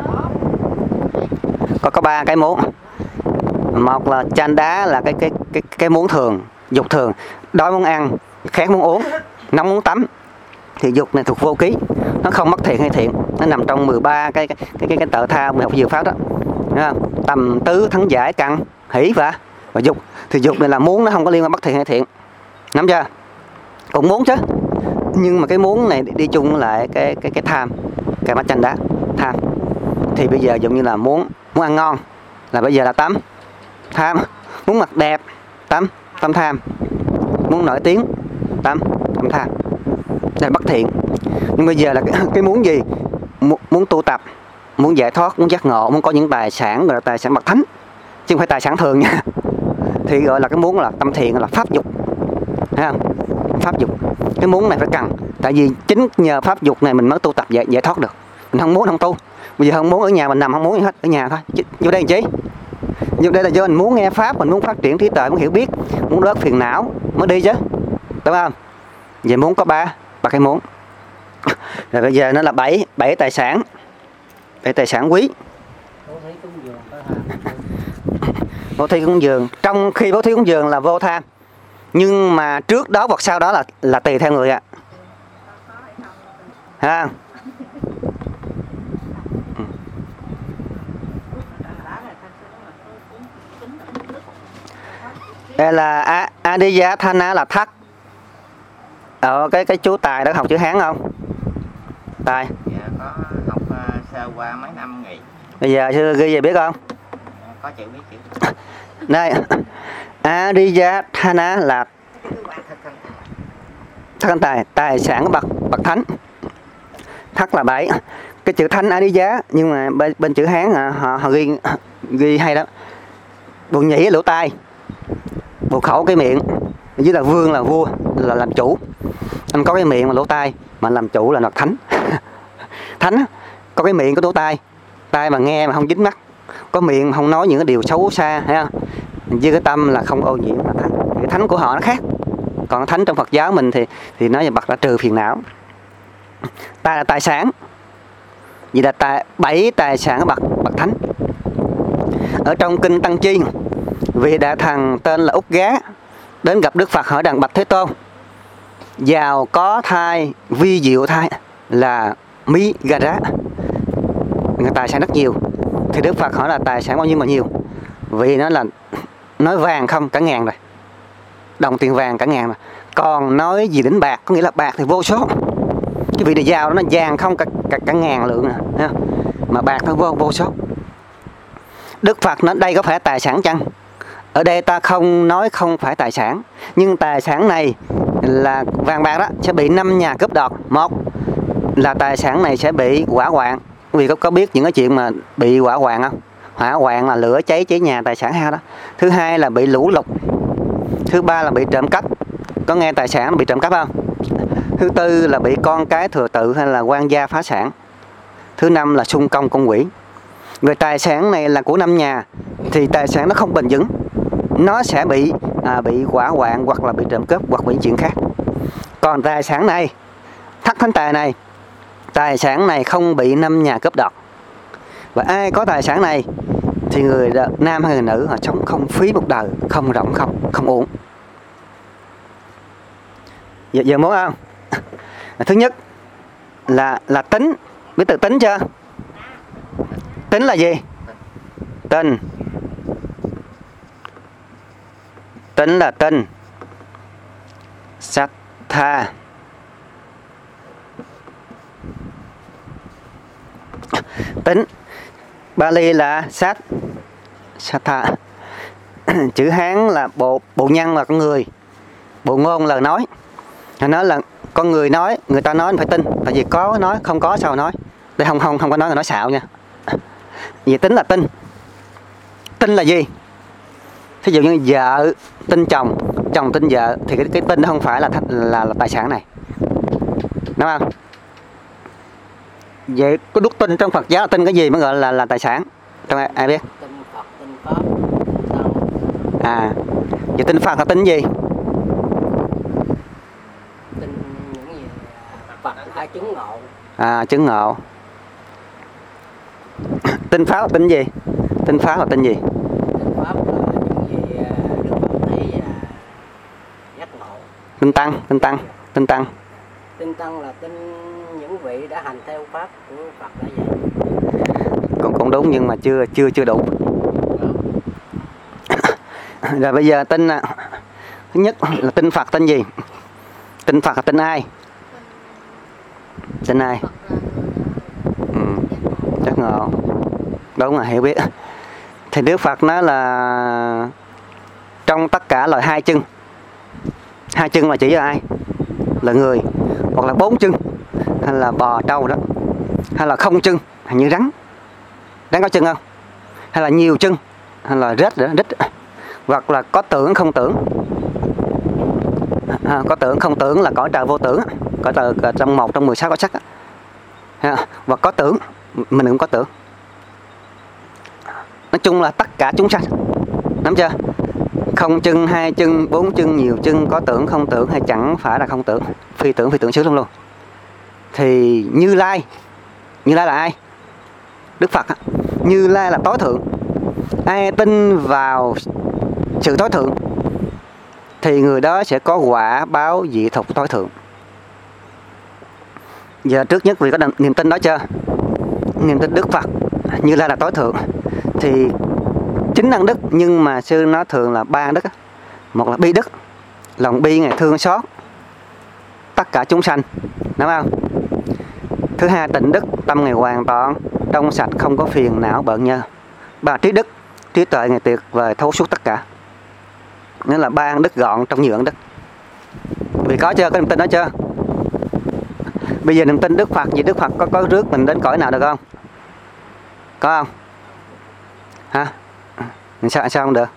S1: Có 3 cái muốn. Một là chanda là cái muốn thường, dục thường, đói muốn ăn, khát muốn uống, nóng muốn tắm, thì dục này thuộc vô ký, nó không mất thiện hay thiện, nó nằm trong 13 cái tợ tha học diệu pháp đó. Tầm tứ thắng giải căn hỷ và dục, thì dục này là muốn, nó không có liên quan bất thiện hay thiện, nắm chưa? Cũng muốn chứ, nhưng mà cái muốn này đi chung lại cái tham, cái mắt chanh đá tham. Thì bây giờ giống như là muốn ăn ngon là bây giờ là tâm tham, muốn mặc đẹp tâm tham, muốn nổi tiếng tâm tham, đây là bất thiện. Nhưng bây giờ là cái muốn gì? Muốn tu tập, muốn giải thoát, muốn giác ngộ, muốn có những tài sản gọi là tài sản bậc thánh, chứ không phải tài sản thường nha. Thì gọi là cái muốn là tâm thiện, là pháp dục, thấy không? Pháp dục, cái muốn này phải cần, tại vì chính nhờ pháp dục này mình mới tu tập giải thoát được. Mình không muốn không tu. Bây giờ không muốn ở nhà mình nằm, không muốn gì hết, ở nhà thôi. Vô đây làm chi? Vô đây là do mình muốn nghe pháp, mình muốn phát triển trí tuệ, muốn hiểu biết, muốn đớt phiền não mới đi chứ, đúng không? Vậy muốn có ba cái muốn. Rồi bây giờ nó là 7 tài sản, 7 tài sản quý. Bố thí cúng dường, trong khi bố thí cúng dường là vô tham, nhưng mà trước đó hoặc sau đó là tùy theo người ạ. Ha. Đây là Adiyatthana là thắt. Cái chú Tài đó học chữ Hán không? Tài.
S3: Dạ có học sơ qua mấy năm nghỉ.
S1: Bây giờ sư ghi về biết không?
S3: Có chữ biết chữ.
S1: Đây. Adiyatthana là thất tài, tài sản bậc thánh. Thất là 7. Cái chữ thánh Adiya, nhưng mà bên chữ Hán họ ghi hay đó. Buồn nhĩ lỗ tai, bộ khẩu cái miệng, với là vương là vua, là làm chủ. Anh có cái miệng mà lỗ tai mà làm chủ là nọt thánh. Thánh có cái miệng có lỗ tai, tai mà nghe mà không dính mắt, có miệng mà không nói những cái điều xấu xa, thấy không? với cái tâm là không ô nhiễm là thánh. Cái thánh của họ nó khác. Còn thánh trong Phật giáo mình thì nói về bậc đã trừ phiền não. Ta là tài sản. Vì là 7 tài sản của bậc thánh. Ở trong kinh Tăng Chi, vị đại thần tên là Úc Gá đến gặp Đức Phật hỏi rằng: bạch Thế Tôn, giàu có thai, vi diệu thai là Mí Ga Rá, tài sản rất nhiều. Thì Đức Phật hỏi là tài sản bao nhiêu mà nhiều? Vì nó là nói vàng không cả ngàn rồi, đồng tiền vàng cả ngàn rồi. Còn nói gì đến bạc, có nghĩa là bạc thì vô số. Cái vị này giàu đó nó vàng không cả ngàn lượng nè, mà bạc nó vô số. Đức Phật nói đây có phải tài sản chăng? Ở đây ta không nói không phải tài sản, nhưng tài sản này là vàng bạc đó sẽ bị 5 nhà cướp đoạt. Một là tài sản này sẽ bị hỏa hoạn. Quý vị có biết những cái chuyện mà bị hỏa hoạn không? Hỏa hoạn là lửa cháy nhà, tài sản ha đó. Thứ hai là bị lũ lụt. Thứ ba là bị trộm cắp. Có nghe tài sản bị trộm cắp không? Thứ tư là bị con cái thừa tự hay là quan gia phá sản. Thứ năm là xung công con quỷ. Về tài sản này là của 5 nhà thì tài sản nó không bền vững, nó sẽ bị hỏa hoạn hoặc là bị trộm cướp hoặc bị chuyện khác. Còn tài sản này, thất thánh tài này, tài sản này không bị 5 nhà cướp đoạt. Và ai có tài sản này thì người nam hay người nữ họ sống không phí một đời, không rộng không uổng. Giờ muốn không? Thứ nhất là tính. Biết từ tính chưa? Tính là gì? Tinh. Tính là tinh. Sát tha. Tính Bali là sát tha. Chữ Hán là bộ nhân là con người, bộ ngôn là nói. Nói là con người nói, người ta nói phải tin, tại vì có nói, không có sao nói. Đây không có nói là nói xạo nha. Vì tính là tin. Tin là gì? Thí dụ như vợ tin chồng, chồng tin vợ thì cái tin đó không phải là tài sản này, đúng không? Vậy có đức tin trong Phật giáo tin cái gì mới gọi là tài sản? Trong ai biết?
S2: Tin Phật, tin Pháp, tin Tăng.
S1: Vậy tin Phật là tin gì?
S2: Tin những gì Phật đã chứng ngộ.
S1: Chứng ngộ. Tin Pháp là tin gì? Tin Pháp là tin gì?
S2: Tin Pháp là những gì Đức Phật thấy giác ngộ.
S1: Tin Tăng.
S2: Tin Tăng là tin những vị đã hành theo Pháp của Phật đã dạy.
S1: Cũng đúng nhưng mà chưa đủ. Rồi bây giờ tin thứ nhất là tin Phật tin gì? Tin Phật là tin ai? Tin ai? Giác ngộ. Đúng là hiểu biết. Thì Đức Phật nói là trong tất cả loài 2 chân. 2 chân là chỉ là ai? Là người. Hoặc là 4 chân, hay là bò trâu đó, hay là không chân, hay như rắn có chân không? Hay là nhiều chân, hay là rết, hoặc là có tưởng không tưởng. Có tưởng không tưởng là cõi trời vô tưởng, cõi trời trong 1 trong 16 cõi sắc. Và có tưởng, mình cũng có tưởng. Nói chung là tất cả chúng sanh, nắm chưa? Không chân, 2 chân, 4 chân, nhiều chân, có tưởng không tưởng, hay chẳng phải là không tưởng, phi tưởng xứ luôn. Thì Như Lai là ai? Đức Phật. Như Lai là tối thượng. Ai tin vào sự tối thượng thì người đó sẽ có quả báo dị thục tối thượng. Giờ trước nhất vì có niềm tin đó chưa? Niềm tin Đức Phật Như Lai là tối thượng thì 9 ân đức, nhưng mà sư nói thường là 3 ân đức. Một là bi đức, lòng bi ngày thương xót tất cả chúng sanh, đúng không? Thứ hai tịnh đức, tâm ngày hoàn toàn trong sạch, không có phiền não bận nhơ. 3 trí đức, trí tuệ ngày tuyệt vời thấu suốt tất cả. Nghĩa là 3 ân đức gọn trong nhiều ân đức. Vì có chưa? Có niềm tin đó chưa? Bây giờ niềm tin Đức Phật, vì Đức Phật có rước mình đến cõi nào được không? Có không? Hả? Sao không được?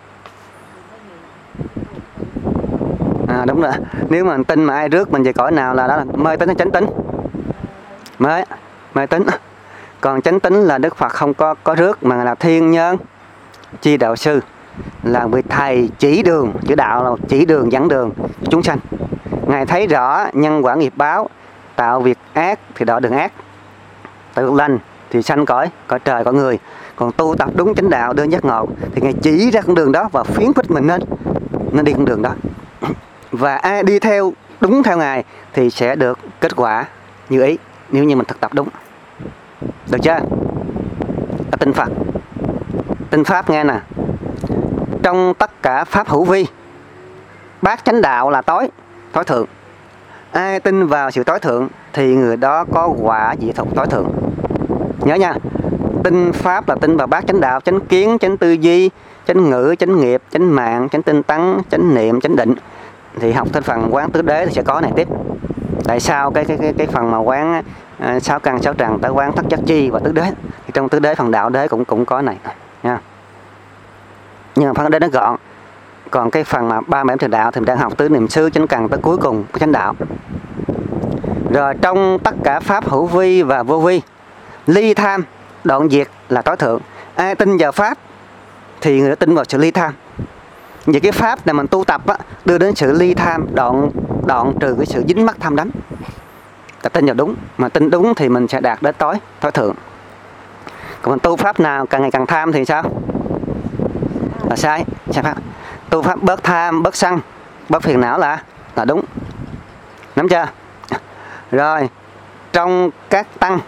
S1: Đúng rồi. Nếu mà tin mà ai rước mình về cõi nào là đó là mê tín hay chánh tín? Mê tín. Còn chánh tín là Đức Phật không có rước mà là thiên nhân chi đạo sư. là vị thầy chỉ đường, chữ đạo là chỉ đường dẫn đường chúng sanh. Ngài thấy rõ nhân quả nghiệp báo, tạo việc ác thì đọa đường ác, tạo việc lành thì sanh cõi trời cõi người. Còn tu tập đúng chánh đạo đơn giác ngộ thì Ngài chỉ ra con đường đó và khuyến khích mình nên đi con đường đó. Và ai đi theo đúng theo Ngài thì sẽ được kết quả như ý, nếu như mình thực tập đúng. Được chưa? Tinh Phật, tinh Pháp nghe nè. Trong tất cả Pháp hữu vi, bát chánh đạo là tối thượng. Ai tin vào sự tối thượng thì người đó có quả diệu thục tối thượng. Nhớ nha, tin Pháp là tin vào bát chánh đạo, chánh kiến, chánh tư duy, chánh ngữ, chánh nghiệp, chánh mạng, chánh tinh tấn, chánh niệm, chánh định. Thì học thêm phần quán tứ đế thì sẽ có này tiếp. Tại sao cái phần mà quán sáu căn sáu trần tới quán thất giác chi và tứ đế, thì trong tứ đế phần đạo đế cũng có này nha. Nhưng mà phần đế nó gọn. Còn cái phần mà 37 trường đạo thì mình đang học tứ niệm xứ chánh cần tới cuối cùng của chánh đạo. Rồi trong tất cả Pháp hữu vi và vô vi, ly tham đoạn diệt là tối thượng. Ai tin vào Pháp thì người đó tin vào sự ly tham. Vì cái Pháp này mình tu tập á, đưa đến sự ly tham, đoạn trừ cái sự dính mắc tham đắm. Ta tin vào đúng, mà tin đúng thì mình sẽ đạt đến tối thượng. Còn mình tu Pháp nào càng ngày càng tham thì sao? Là sai Pháp. Tu Pháp bớt tham, bớt sân, bớt phiền não là đúng. Nắm chưa? Rồi, trong các tăng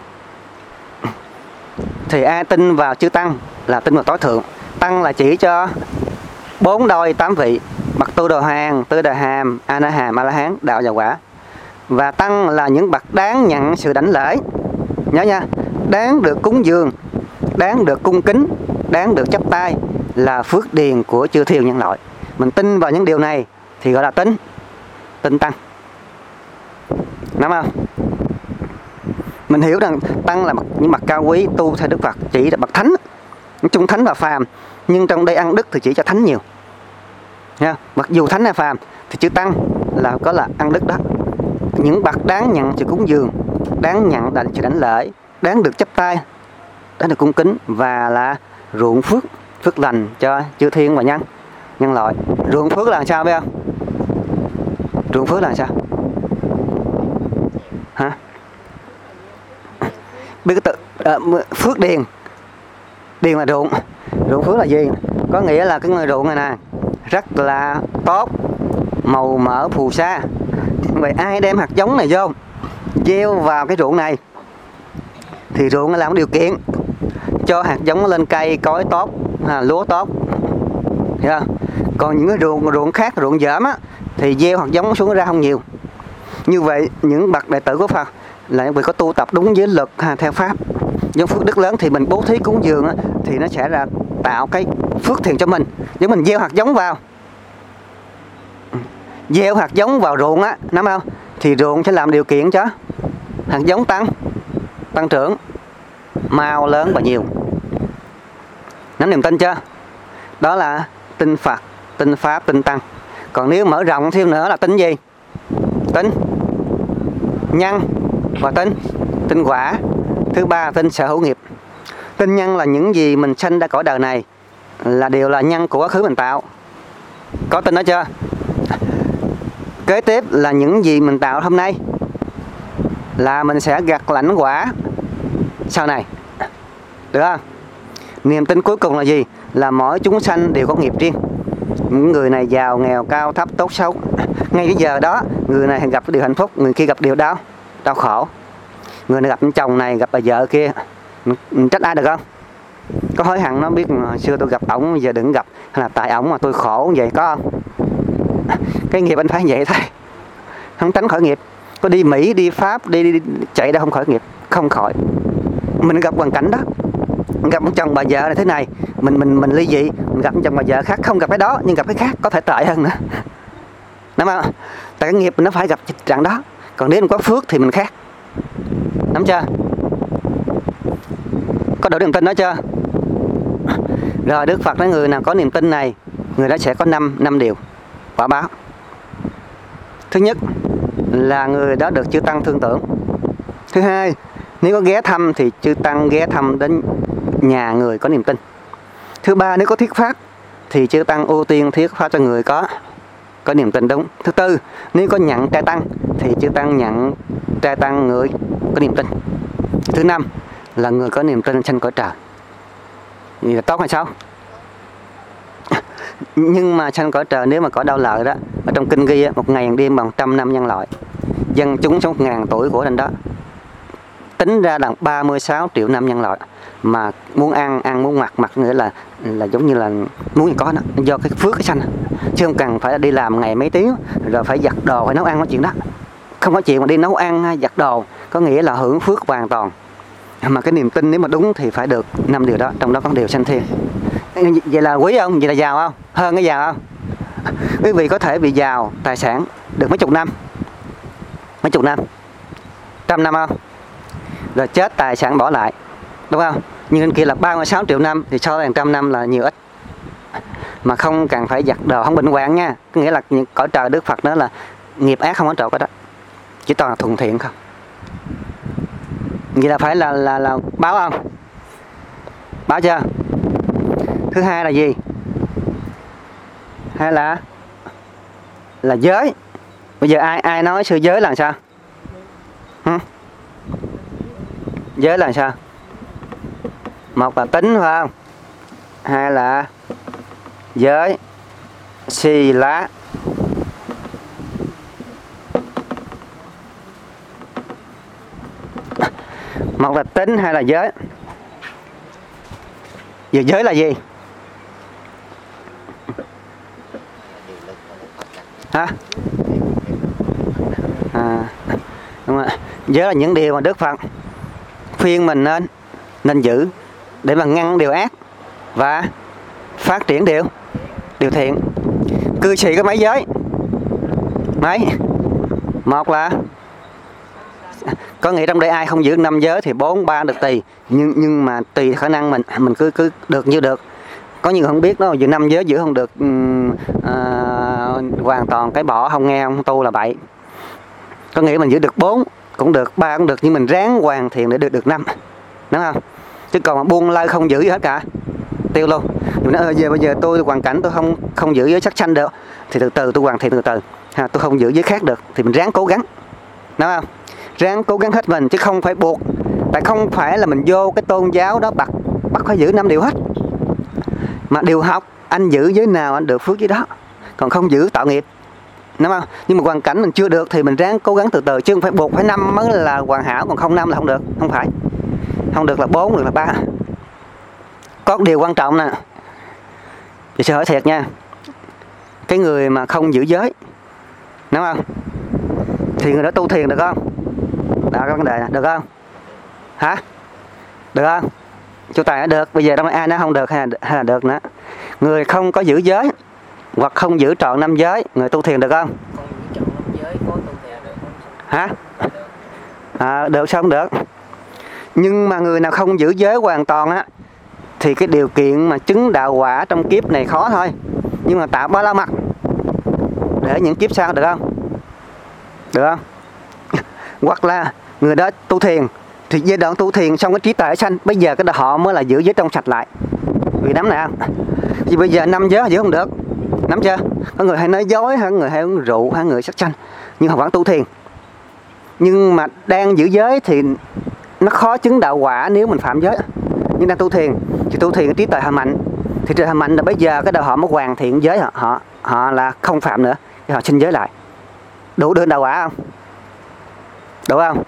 S1: thì ai tin vào chư tăng là tin vào tối thượng. Tăng là chỉ cho 4 đôi 8 vị: bậc tu đồ hàng, tư đồ hàm, a na hàm, a la hán, đạo và quả. Và tăng là những bậc đáng nhận sự đảnh lễ. Nhớ nha, đáng được cúng dường, đáng được cung kính, đáng được chắp tay, là phước điền của chư thiên nhân loại. Mình tin vào những điều này thì gọi là tin tăng. Nắm không? Mình hiểu rằng tăng là những bậc cao quý tu theo Đức Phật, chỉ là bậc thánh, chung thánh và phàm. Nhưng trong đây ăn đức thì chỉ cho thánh nhiều nha. Mặc dù thánh hay phàm thì chữ tăng là ăn đức đó. Những bậc đáng nhận sự cúng dường, đáng nhận sự đảnh lễ, đáng được chắp tay, đáng được cung kính, và là ruộng phước lành cho chư thiên và nhân loại. Ruộng phước là sao biết không? Ruộng phước là sao? Hả? Biết cái phước điền là ruộng. Ruộng phước là gì? Có nghĩa là cái người ruộng này nè rất là tốt, màu mỡ phù sa. Vậy ai đem hạt giống này vô gieo vào cái ruộng này thì ruộng làm điều kiện cho hạt giống lên cây cối tốt, lúa tốt. Hiểu không? Còn những cái ruộng khác, ruộng dởm á, thì gieo hạt giống xuống ra không nhiều. Như vậy những bậc đệ tử của Phật là những vị có tu tập đúng với luật theo Pháp, những phước đức lớn thì mình bố thí cúng dường á, thì nó sẽ là tạo cái phước thiện cho mình. Nếu mình gieo hạt giống vào ruộng á, nắm không? Thì ruộng sẽ làm điều kiện cho hạt giống tăng trưởng mau lớn và nhiều. Nắm niềm tin chưa? Đó là tin Phật, tin Pháp, tin Tăng. Còn nếu mở rộng thêm nữa là tin gì? Tin nhân và tin quả. Thứ ba tin sở hữu nghiệp. Tin nhân là những gì mình sanh ra cõi đời này là đều là nhân của quá khứ mình tạo. Có tin đó chưa? Kế tiếp là những gì mình tạo hôm nay là mình sẽ gặt lãnh quả sau này. Được không? Niềm tin cuối cùng là gì? Là mỗi chúng sanh đều có nghiệp riêng. Những người này giàu, nghèo, cao, thấp, tốt, xấu. Ngay cái giờ đó, người này gặp điều hạnh phúc, người kia gặp điều đau khổ. Người này gặp chồng này, gặp bà vợ kia, trách ai được không? Có hối hận nó biết xưa tôi gặp ổng, giờ đừng gặp, hay là tại ổng mà tôi khổ vậy, có không? Cái nghiệp anh phải vậy thôi, không tránh khỏi nghiệp. Có đi Mỹ, đi Pháp, đi chạy đâu không khỏi nghiệp, không khỏi. Mình gặp hoàn cảnh đó, gặp một chồng bà vợ là thế này, mình ly dị, mình gặp một chồng bà vợ khác, không gặp cái đó nhưng gặp cái khác có thể tệ hơn nữa. Đúng không? Tại cái nghiệp nó phải gặp trạng đó. Còn nếu mình có phước thì mình khác. Nắm chưa? Có đủ niềm tin đó chưa? Rồi Đức Phật nói người nào có niềm tin này, người đó sẽ có 5 điều quả báo. Thứ nhất là người đó được chư tăng thương tưởng. Thứ hai, nếu có ghé thăm thì chư tăng ghé thăm đến nhà người có niềm tin. Thứ ba, nếu có thuyết pháp thì chư tăng ưu tiên thuyết pháp cho người có niềm tin đúng. Thứ tư, nếu có nhận trai tăng thì chư tăng nhận trai tăng người có niềm tin. Thứ năm là người có niềm tin sanh cõi trời. Vậy là tốt hay sao? Nhưng mà sanh cõi trời nếu mà có đau lợi đó, ở trong kinh ghi 1 ngày đêm bằng 100 năm nhân loại, dân chúng sống 1000 tuổi của trên đó, tính ra là 36 triệu năm nhân loại. Mà muốn ăn muốn mặc nghĩa là giống như là muốn gì có đó, do cái phước cái sanh, chứ không cần phải đi làm ngày mấy tiếng rồi phải giặt đồ phải nấu ăn, có chuyện đó không có chuyện mà đi nấu ăn giặt đồ, có nghĩa là hưởng phước hoàn toàn. Mà cái niềm tin nếu mà đúng thì phải được 5 điều đó, trong đó có điều sanh thiên. Vậy là quý không? Vậy là giàu không? Hơn cái giàu không? Quý vị có thể bị giàu tài sản được mấy chục năm, 100 năm không? Rồi chết tài sản bỏ lại, đúng không? Nhưng bên kia là 36 triệu năm thì so với 100 năm là nhiều ít. Mà không cần phải giặt đồ, không bệnh hoạn nha. Có nghĩa là cõi trời Đức Phật đó là nghiệp ác không có trộn cái đó, chỉ toàn là thuận thiện không. Vậy là phải là báo không? Báo chưa? Thứ hai là gì? Hay là giới. Bây giờ ai nói sư giới là sao? Giới là sao? Một là tính phải không? Hai là giới si lá. Một là tính, hai là giới. Giờ giới là gì? Hả? Đúng rồi. Giới là những điều mà Đức Phật khuyên mình nên giữ để mà ngăn điều ác và phát triển điều thiện. Cư sĩ có mấy giới? Mấy? Một là có nghĩa trong đây ai không giữ 5 giới thì 4, 3 được tùy, nhưng mà tùy khả năng mình cứ được như được. Có những người không biết đó, giữ 5 giới giữ không được, hoàn toàn cái bỏ không nghe không tu là bậy. Có nghĩa mình giữ được 4 cũng được, 3 cũng được, nhưng mình ráng hoàn thiện để được 5, đúng không? Chứ còn mà buông lơi không giữ gì hết cả, tiêu luôn. Mình nói bây giờ tôi hoàn cảnh tôi không giữ giới sắc sanh được thì từ từ tôi hoàn thiện từ từ. Tôi không giữ giới khác được thì mình ráng cố gắng, đúng không? Ráng cố gắng hết mình chứ không phải buộc. Tại không phải là mình vô cái tôn giáo đó bắt phải giữ 5 điều hết. Mà điều học anh giữ giới nào anh được phước với đó, còn không giữ tạo nghiệp, đúng không? Nhưng mà hoàn cảnh mình chưa được thì mình ráng cố gắng từ từ, chứ không phải buộc phải 5 mới là hoàn hảo, còn không 5 là không được. Không phải, không được là 4, được là 3. Có điều quan trọng nè, thì sẽ hỏi thiệt nha, cái người mà không giữ giới, đúng không, thì người đó tu thiền được không? Đó cái vấn đề này, được không? Hả? Được không? Chú Tài nói được, bây giờ đâu ai nói không được hay là được nữa. Người không có giữ giới hoặc không giữ trọn 5 giới, người tu thiền được không?
S2: Không giữ trọn 5 giới có tu thiền được không?
S1: Hả? Được sao không được? Nhưng mà người nào không giữ giới hoàn toàn á thì cái điều kiện mà chứng đạo quả trong kiếp này khó thôi. Nhưng mà tạo ba la mật để những kiếp sau được không? Được không? Hoặc là người đó tu thiền thì giai đoạn tu thiền xong cái trí tuệ sanh, bây giờ cái đó họ mới là giữ giới trong sạch lại. Vì nắm này không? Vì bây giờ 5 giới giữ không được, nắm chưa? Có người hay nói dối, hay người hay uống rượu, hay người sắc sanh, nhưng họ vẫn tu thiền. Nhưng mà đang giữ giới thì nó khó chứng đạo quả nếu mình phạm giới. Nhưng đang tu thiền thì tu thiền cái trí tuệ họ mạnh, thì trí tuệ họ mạnh là bây giờ cái đầu họ mới hoàn thiện giới, họ là không phạm nữa, thì họ sinh giới lại. Đủ được đạo quả không? Đủ không?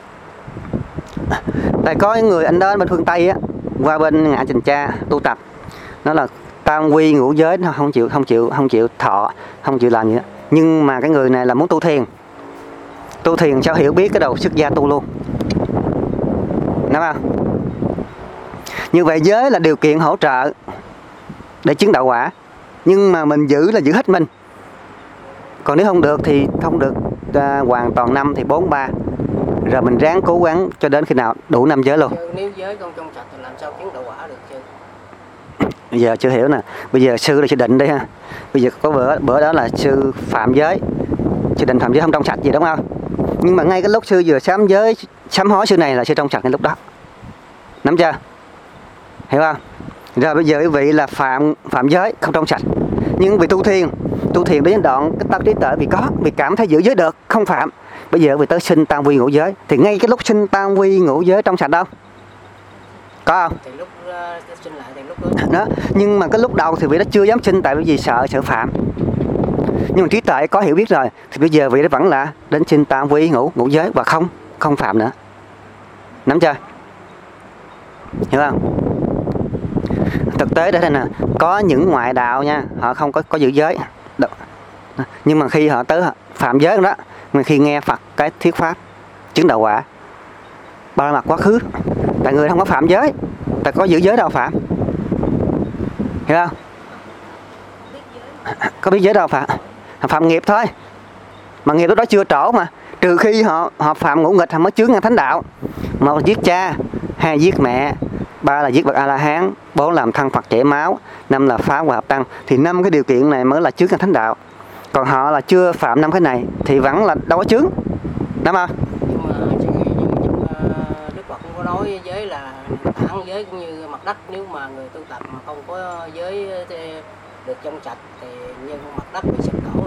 S1: Tại có người anh đó bên phương Tây á, qua bên ngã Trình Cha tu tập, nó là tam quy ngũ giới, nó không chịu thọ, không chịu làm gì đó. Nhưng mà cái người này là muốn tu thiền sao hiểu biết cái đầu xuất gia tu luôn, đúng không? Như vậy giới là điều kiện hỗ trợ để chứng đạo quả, nhưng mà mình giữ là giữ hết mình. Còn nếu không được thì không được hoàn toàn 5 thì 4, 3. Rồi mình ráng cố gắng cho đến khi nào đủ 5 giới luôn.
S2: Nếu giới không trong sạch thì làm sao chứng đạo quả được chứ?
S1: Bây giờ chưa hiểu nè. Bây giờ sư là sư định đây ha. Bây giờ có bữa đó là sư phạm giới. Sư định phạm giới không trong sạch gì, đúng không? Nhưng mà ngay cái lúc sư vừa sám giới, sám hối sư này là sư trong sạch ngay lúc đó. Nắm chưa? Hiểu không? Rồi bây giờ quý vị là phạm giới không trong sạch, nhưng vì tu thiền đến đoạn cái tâm trí tuệ vì cảm thấy giữ giới được không phạm, bây giờ vì tới sinh tam quy ngũ giới, thì ngay cái lúc sinh tam quy ngũ giới trong sạch đâu có không?
S2: Thì lúc sinh lại thì lúc
S1: đó, nhưng mà cái lúc đầu thì vị đó chưa dám sinh tại vì sợ phạm, nhưng mà trí tuệ có hiểu biết rồi thì bây giờ vị đó vẫn là đến sinh tam quy ngũ giới và không phạm nữa, nắm chưa, hiểu không? Thực tế đây nè, có những ngoại đạo nha, họ không có giữ giới, nhưng mà khi họ tới phạm giới đó, mà khi nghe Phật cái thuyết pháp chứng đạo quả, ba mặt quá khứ, tại người không có phạm giới, tại có giữ giới đâu phạm, hiểu không? Có biết giới đâu phạm nghiệp thôi, mà nghiệp lúc đó chưa trổ mà, trừ khi họ phạm ngũ nghịch, họ mới chướng ngang thánh đạo. Một là giết cha, hai là giết mẹ, ba là giết bậc A La Hán, bốn làm thân Phật chảy máu, năm là phá hòa hợp tăng, thì 5 cái điều kiện này mới là chướng ngang thánh đạo. Còn họ là chưa phạm 5 cái này thì vẫn là đâu có chướng, đúng không?
S2: Nhưng mà Đức Phật cũng có nói giới là thẳng giới cũng như mặt đất, nếu mà người tu tập mà không có giới được trong sạch thì như mặt đất bị sụp đổ,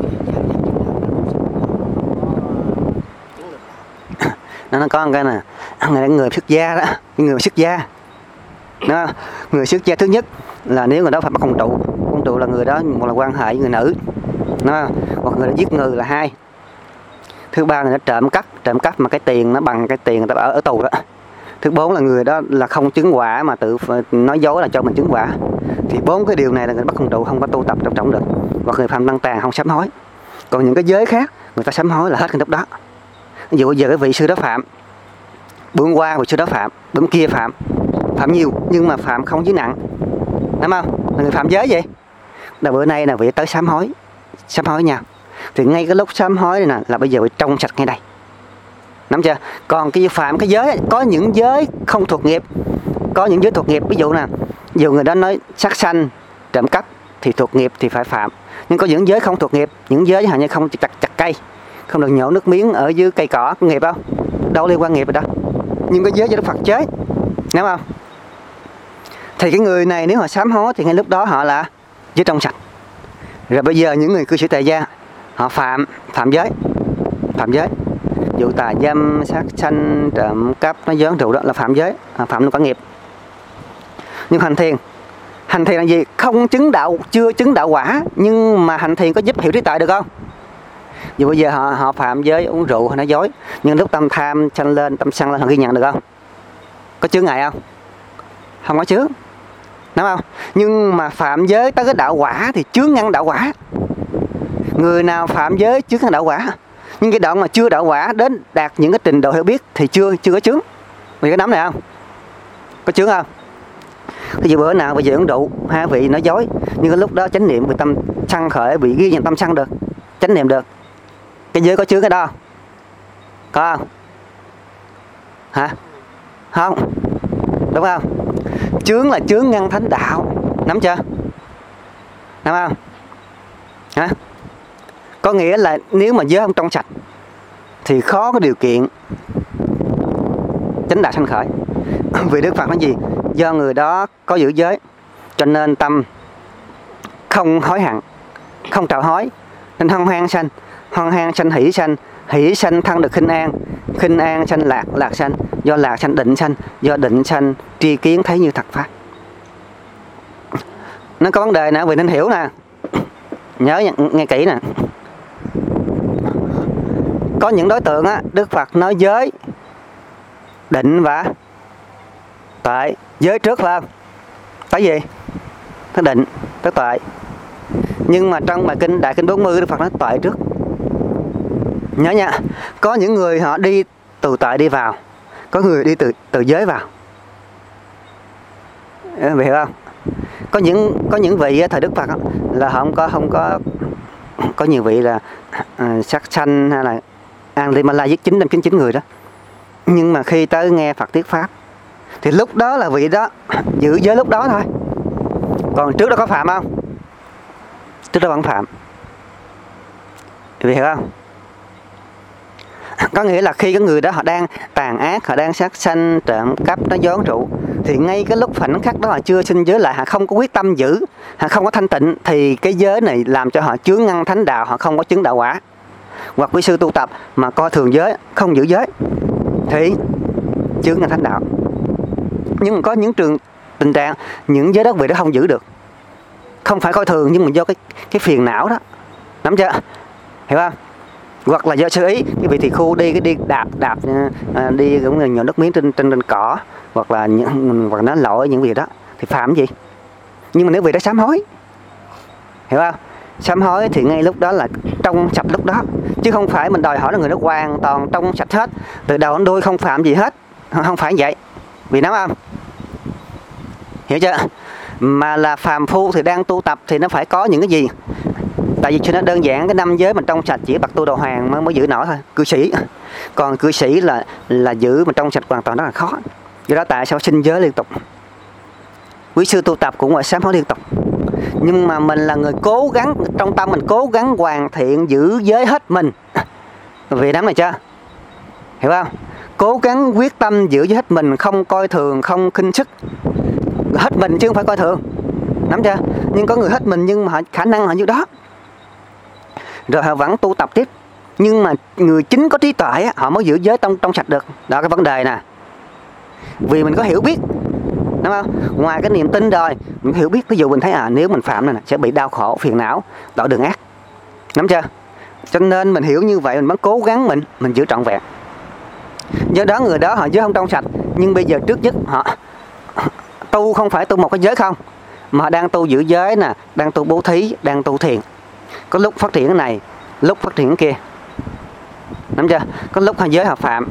S1: nó có một cái nè, người xuất gia đó, người xuất gia đó, người xuất gia thứ nhất là nếu người đó phải bắt công trụ là người đó một là quan hệ với người nữ đó, hoặc người đó giết người là 2. Thứ 3 là nó trộm cắp mà cái tiền nó bằng cái tiền người ta ở tù đó. Thứ 4 là người đó là không chứng quả mà tự nói dối là cho mình chứng quả. Thì 4 cái điều này là người bắt công trụ, không có tu tập trong trọng được, hoặc người phạm tăng tàn không sám hối. Còn những cái giới khác người ta sám hối là hết cái lúc đó. Ví dụ giờ cái vị sư đó phạm, bữa qua vị sư đó phạm, bữa kia phạm nhiều nhưng mà phạm không dưới nặng, đúng không? Là người phạm giới vậy. Là bữa nay là vị tới sám hối nhau, thì ngay cái lúc sám hối này nè là bây giờ bị trong sạch ngay đây, nắm chưa? Còn cái phạm cái giới, có những giới không thuộc nghiệp, có những giới thuộc nghiệp. Ví dụ nè, dù người đó nói sát sanh, trộm cắp thì thuộc nghiệp thì phải phạm, nhưng có những giới không thuộc nghiệp, những giới hầu như không chặt cây, không được nhổ nước miếng ở dưới cây cỏ, có nghiệp không? Đâu liên quan nghiệp rồi đó. Nhưng cái giới do Đức Phật chế, đúng không? Thì cái người này nếu họ sám hối thì ngay lúc đó họ là giới trong sạch. Rồi bây giờ những người cư sĩ tại gia họ phạm giới, dụ tà dâm, sát sanh, trộm cắp, nói dối rượu đó là phạm giới, phạm luôn cả nghiệp. Nhưng hành thiền là gì? Không chứng đạo, chưa chứng đạo quả, nhưng mà hành thiền có giúp hiểu trí tuệ được không? Dù bây giờ họ phạm giới uống rượu hay nói dối, nhưng lúc tâm tham sanh lên, tâm sân lên họ ghi nhận được không? Có chướng ngại không? Không có chướng, đúng không? Nhưng mà phạm giới tới cái đạo quả thì chướng ngăn đạo quả. Người nào phạm giới chướng ngăn đạo quả, nhưng cái đoạn mà chưa đạo quả đến đạt những cái trình độ hiểu biết thì chưa có chướng. Vì cái nắm này không? Có chướng không? Ví dụ bữa nào bây giờ uống rượu, hai vị nói dối, nhưng cái lúc đó chánh niệm bị tâm sân khởi, bị ghi nhận tâm sân được, chánh niệm được. Cái giới có chướng cái đó có không? Hả? Không, đúng không? Chướng là chướng ngăn thánh đạo, nắm chưa? Nắm không? Hả? Có nghĩa là nếu mà giới không trong sạch thì khó có điều kiện chánh đạo sanh khởi. Vì Đức Phật nói gì? Do người đó có giữ giới cho nên tâm không hối hận, không trạo hối, nên hân hoan sanh hỷ sanh thân được khinh an sanh lạc sanh, do lạc sanh định sanh, do định sanh tri kiến thấy như thật pháp. Nó có vấn đề nè, vì nên hiểu nè, nhớ nghe kỹ nè. Có những đối tượng á, Đức Phật nói giới, định và tuệ. Giới trước phải không? Cái gì? Cái định, cái tuệ. Nhưng mà trong bài kinh Đại Kinh 40 Đức Phật nói tuệ trước. Nhớ nha, có những người họ đi từ tuệ đi vào, có người đi từ giới vào. Vậy hiểu không? Có những vị thời Đức Phật là họ không có nhiều vị là sát sanh hay là Anlimala giết 999 người đó. Nhưng mà khi tới nghe Phật thuyết pháp thì lúc đó là vị đó giữ giới lúc đó thôi. Còn trước đó có phạm không? Trước đó vẫn phạm. Vì hiểu không? Có nghĩa là khi cái người đó họ đang tàn ác, họ đang sát sanh, trộm cắp, nói dối trụ, thì ngay cái lúc khoảnh khắc đó họ chưa sinh giới lại, họ không có quyết tâm giữ, họ không có thanh tịnh, thì cái giới này làm cho họ chướng ngăn thánh đạo, họ không có chứng đạo quả. Hoặc quý sư tu tập mà coi thường giới, không giữ giới thì chướng ngăn thánh đạo. Nhưng mà có những tình trạng những giới đó vị đó không giữ được, không phải coi thường, nhưng mà do cái phiền não đó, nắm chưa, hiểu không? Hoặc là do sơ ý, cái vị tỳ khu đi đạp đi cũng nhỏ nước miếng trên cỏ, hoặc là hoặc nó lỗi những việc đó thì phạm gì. Nhưng mà nếu vị đó sám hối, hiểu không? Sám hối thì ngay lúc đó là trong sạch lúc đó, chứ không phải mình đòi hỏi là người đó hoàn toàn trong sạch hết, từ đầu đến đuôi không phạm gì hết, không phải vậy. Vì nắm không? Hiểu chưa? Mà là phàm phu thì đang tu tập thì nó phải có những cái gì? Tại vì cho nó đơn giản, cái 5 giới mình trong sạch chỉ bậc tu đồ hoàng mới giữ nổi thôi, cư sĩ. Còn cư sĩ là giữ mà trong sạch hoàn toàn rất là khó. Do đó tại sao sinh giới liên tục? Quý sư tu tập cũng phải sám hối liên tục. Nhưng mà mình là người cố gắng, trong tâm mình cố gắng hoàn thiện giữ giới hết mình. Vì nắm này chưa? Hiểu không? Cố gắng quyết tâm giữ giới hết mình, không coi thường, không khinh sức. Hết mình chứ không phải coi thường, nắm chưa? Nhưng có người hết mình nhưng mà khả năng họ như đó, rồi họ vẫn tu tập tiếp. Nhưng mà người chính có trí tuệ họ mới giữ giới trong sạch được. Đó cái vấn đề nè. Vì mình có hiểu biết, đúng không? Ngoài cái niềm tin rồi, mình hiểu biết. Ví dụ mình thấy nếu mình phạm này sẽ bị đau khổ, phiền não, tội đường ác, nắm chưa? Cho nên mình hiểu như vậy mình mới cố gắng mình giữ trọn vẹn. Do đó người đó họ giới không trong sạch, nhưng bây giờ trước nhất họ tu không phải tu một cái giới không, mà họ đang tu giữ giới nè, đang tu bố thí, đang tu thiền. Có lúc phát triển cái này, lúc phát triển cái kia, nắm chưa? Có lúc họ giới họ phạm,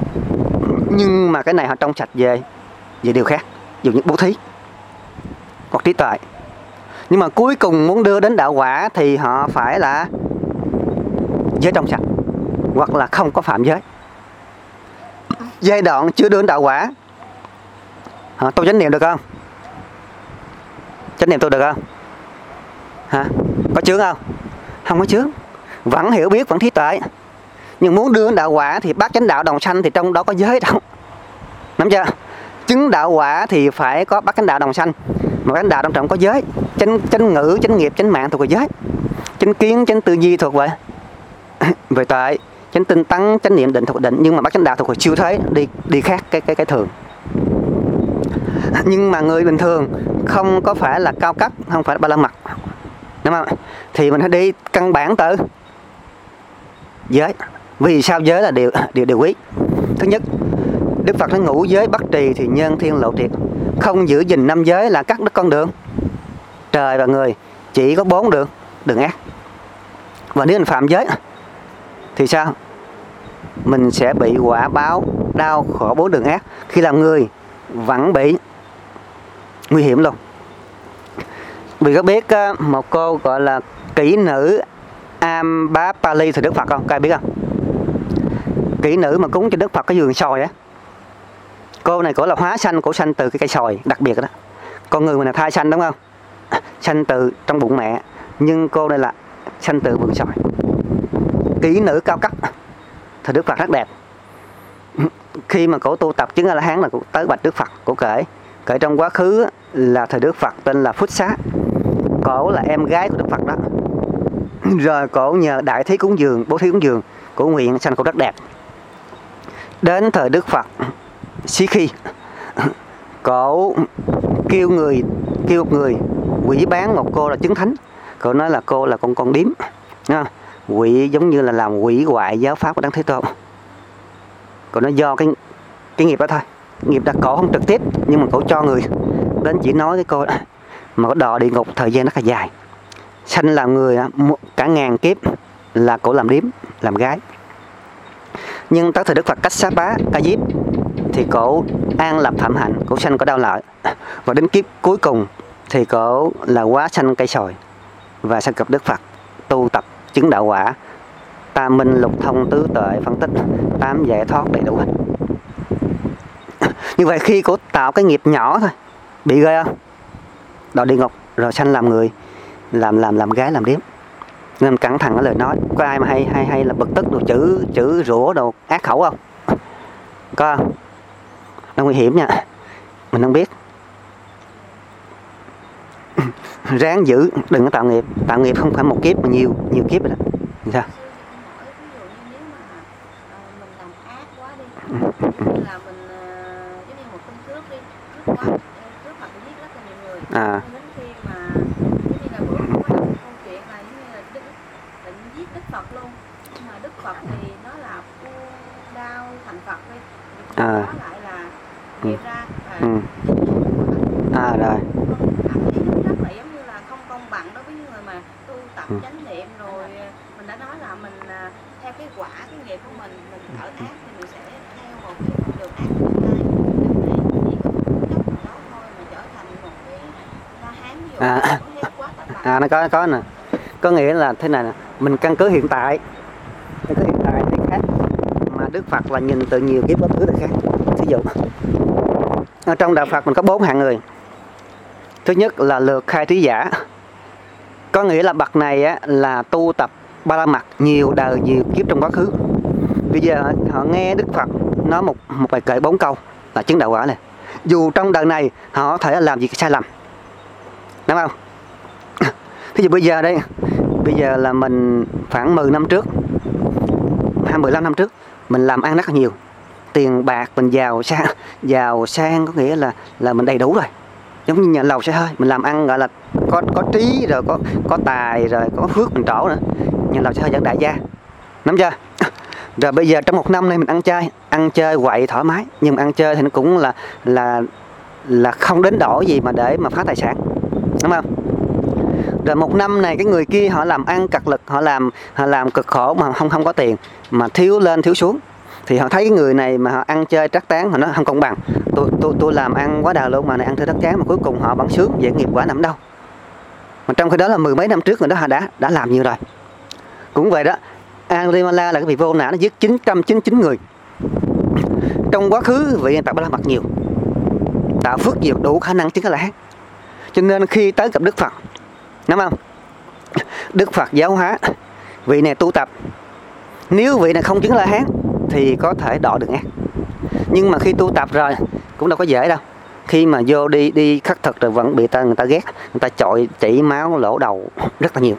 S1: nhưng mà cái này họ trong sạch về điều khác, ví dụ như bố thí hoặc trí tuệ. Nhưng mà cuối cùng muốn đưa đến đạo quả thì họ phải là giới trong sạch, hoặc là không có phạm giới. Giai đoạn chưa đưa đến đạo quả, họ tu chánh niệm được không? Chánh niệm tu được không? Hả? Có chướng không? Không có chướng. Vẫn hiểu biết, vẫn trí tuệ. Nhưng muốn đưa đến đạo quả thì bát chánh đạo đồng sanh, thì trong đó có giới đâu. Nắm chưa? Chứng đạo quả thì phải có bát chánh đạo đồng sanh, mà bát chánh đạo trong trọng có giới. Chánh ngữ, chánh nghiệp, chánh mạng thuộc về giới. Chánh kiến, chánh tư duy thuộc về tuệ. Chánh tinh tấn, chánh niệm định thuộc về định. Nhưng mà bát chánh đạo thuộc về siêu thế, đi khác cái thường. Nhưng mà người bình thường không có phải là cao cấp, không phải là ba la mật, đúng không? Thì mình phải đi căn bản từ giới. Vì sao giới là điều quý? Thứ nhất, Đức Phật nói ngũ giới bất trì thì nhân thiên lộ triệt. Không giữ gìn 5 giới là cắt đứt con đường trời và người, chỉ có 4 đường ác. Và nếu mình phạm giới thì sao? Mình sẽ bị quả báo đau khổ 4 đường ác. Khi làm người vẫn bị nguy hiểm luôn. Vì có biết một cô gọi là kỹ nữ Ambapali thì Đức Phật không? Các ai biết không? Kỹ nữ mà cúng cho Đức Phật cái vườn xoài á. Cô này cổ là hóa sanh, cổ sanh từ cái cây xoài đặc biệt đó. Con người mình là thai sanh đúng không? Sanh từ trong bụng mẹ. Nhưng cô đây là sanh từ vườn xoài. Kỹ nữ cao cấp thì Đức Phật rất đẹp. Khi mà cổ tu tập chứng A-la-hán là cổ tới bạch Đức Phật, cổ kể trong quá khứ là thời Đức Phật tên là Phúc Xá. Cổ là em gái của Đức Phật đó. Rồi cổ nhờ đại thí cúng dường, bố thí cúng dường, cổ nguyện sanh cổ rất đẹp. Đến thời Đức Phật Xí Khi, cổ kêu một người quỷ bán một cô là chứng thánh. Cổ nói là cô là con điếm, quỷ giống như là làm quỷ hoại giáo pháp của Đấng Thế Tôn. Cổ nói do cái nghiệp đó thôi. Nghiệp đã cổ không trực tiếp, nhưng mà cổ cho người đến chỉ nói cái cô đó. Mà cổ đọa địa ngục thời gian rất là dài. Sanh làm người cả ngàn kiếp là cổ làm điếm, làm gái. Nhưng tới thời Đức Phật Kassapa Ca Diếp thì cổ an lập phạm hạnh, cổ sanh cổ đau lợi. Và đến kiếp cuối cùng thì cổ là hóa sanh cây sồi và sanh gặp Đức Phật, tu tập chứng đạo quả, tam minh lục thông tứ tuệ phân tích, 8 giải thoát đầy đủ hết. Như vậy khi cổ tạo cái nghiệp nhỏ thôi, bị ghê không? Đọa địa ngục rồi sanh làm người, làm gái làm điếm. Nên cẩn thận cái lời nói. Có ai mà hay là bực tức đồ chữ rủa đồ ác khẩu không? Có không? Nó nguy hiểm nha. Mình không biết. Ráng giữ, đừng có tạo nghiệp. Tạo nghiệp không phải một kiếp mà nhiều kiếp rồi đó. Sao?
S4: Ví dụ như nếu mà mình làm ác quá đi, như là mình giống như một tên cướp đi, cướp hoặc là giết rất là nhiều người. Đến khi mà giống như là bữa có câu chuyện là giống như là định giết Đức Phật luôn, nhưng mà Đức Phật thì nó là buông đao thành Phật đi, thì đó lại là nghiệp ra và
S1: rồi.
S4: rất là giống như là không công bằng đối với những người mà tu tập chánh niệm rồi. Mình đã nói là mình theo cái quả cái nghiệp của mình ở ác thì mình sẽ theo một cái con đường ác tương lai, chỉ có một chút đó thôi mà trở thành một cái La Hán, ví dụ quá tập
S1: nó có nè, có nghĩa là thế này nè, mình căn cứ hiện tại thì khác, mà Đức Phật là nhìn từ nhiều kiếp quá khứ là khác. Ví dụ ở trong đạo Phật mình có 4 hạng người. Thứ nhất là lược khai trí giả, có nghĩa là bậc này á, là tu tập Ba La Mật nhiều đời nhiều kiếp trong quá khứ. Bây giờ họ nghe Đức Phật nói một bài kệ 4 câu là chứng đạo quả này. Dù trong đời này họ có thể làm gì sai lầm, đúng không? Thí dụ bây giờ là mình khoảng 10 năm trước, 15 năm trước, mình làm ăn rất là nhiều, tiền bạc mình giàu sang có nghĩa là mình đầy đủ rồi, giống như nhà lầu xe hơi, mình làm ăn gọi là có trí rồi, có tài rồi, có phước mình trổ nữa, nhà lầu xe hơi dẫn đại gia, nắm chưa? Rồi bây giờ trong một năm nay mình ăn chơi quậy thoải mái, nhưng mà ăn chơi thì nó cũng là không đến đổi gì mà để mà phá tài sản, đúng không? Rồi một năm này cái người kia họ làm ăn cật lực, họ làm cực khổ mà không có tiền, mà thiếu lên thiếu xuống, thì họ thấy cái người này mà họ ăn chơi trác tán, họ nói không công bằng, tôi làm ăn quá đời luôn mà này ăn chơi trác tán, mà cuối cùng họ vẫn sướng, vậy nghiệp quả nằm đâu? Mà trong khi đó là 10 mấy năm trước người đó họ đã làm nhiều rồi. Cũng vậy đó, Angulimala là cái vị vô ngã nó giết 999 người. Trong quá khứ vị này tạo Ba La Mật nhiều, tạo phước nhiều, đủ khả năng chứng cái La Hán. Cho nên khi tới gặp Đức Phật, đúng không? Đức Phật giáo hóa vị này tu tập, nếu vị này không chứng La Hán thì có thể độ được ác. Nhưng mà khi tu tập rồi cũng đâu có dễ đâu. Khi mà vô đi khắc thực rồi vẫn bị người ta ghét, người ta chọi chỉ máu lỗ đầu rất là nhiều.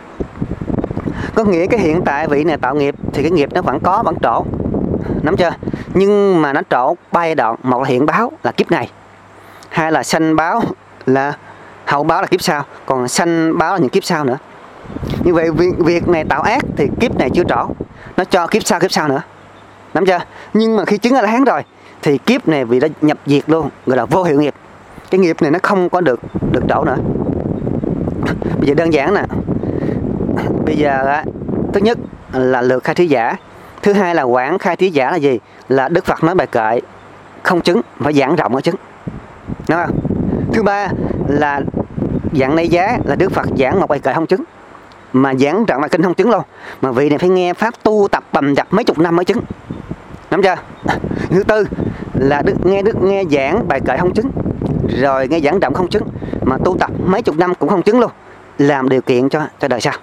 S1: Có nghĩa cái hiện tại vị này tạo nghiệp thì cái nghiệp nó vẫn trổ, nắm chưa? Nhưng mà nó trổ bay đoạn, một là hiện báo là kiếp này, hai là sanh báo là hậu báo là kiếp sau, còn sanh báo là những kiếp sau nữa. Như vậy việc này tạo ác thì kiếp này chưa trổ, nó cho kiếp sau nữa, nắm chưa? Nhưng mà khi chứng A-la-hán rồi thì kiếp này vì đã nhập diệt luôn, gọi là vô hiệu nghiệp. Cái nghiệp này nó không có được trổ nữa. Bây giờ đơn giản nè, bây giờ thứ nhất là lược khai trí giả, thứ hai là quảng khai trí giả là gì? Là Đức Phật nói bài kệ không chứng, phải giảng rộng ở chứng, đúng không? Thứ ba là dạng này giá, là Đức Phật giảng một bài kệ không chứng, mà giảng rộng là kinh không chứng luôn, mà vị này phải nghe pháp tu tập bầm dập mấy chục năm mới chứng, nắm chưa? Thứ tư là nghe giảng bài kệ không chứng, rồi nghe giảng rộng không chứng, mà tu tập mấy chục năm cũng không chứng luôn, làm điều kiện cho đời sau,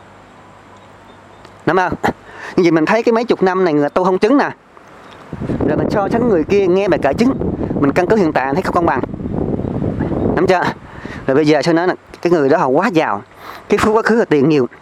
S1: đúng không? Như vậy mình thấy cái mấy chục năm này người tu không chứng nè, rồi mình so sánh người kia nghe bài kệ chứng, mình căn cứ hiện tại thấy không công bằng, nắm chưa? Rồi bây giờ tôi nói là cái người đó họ quá giàu, cái phú quá khứ là tiền nhiều,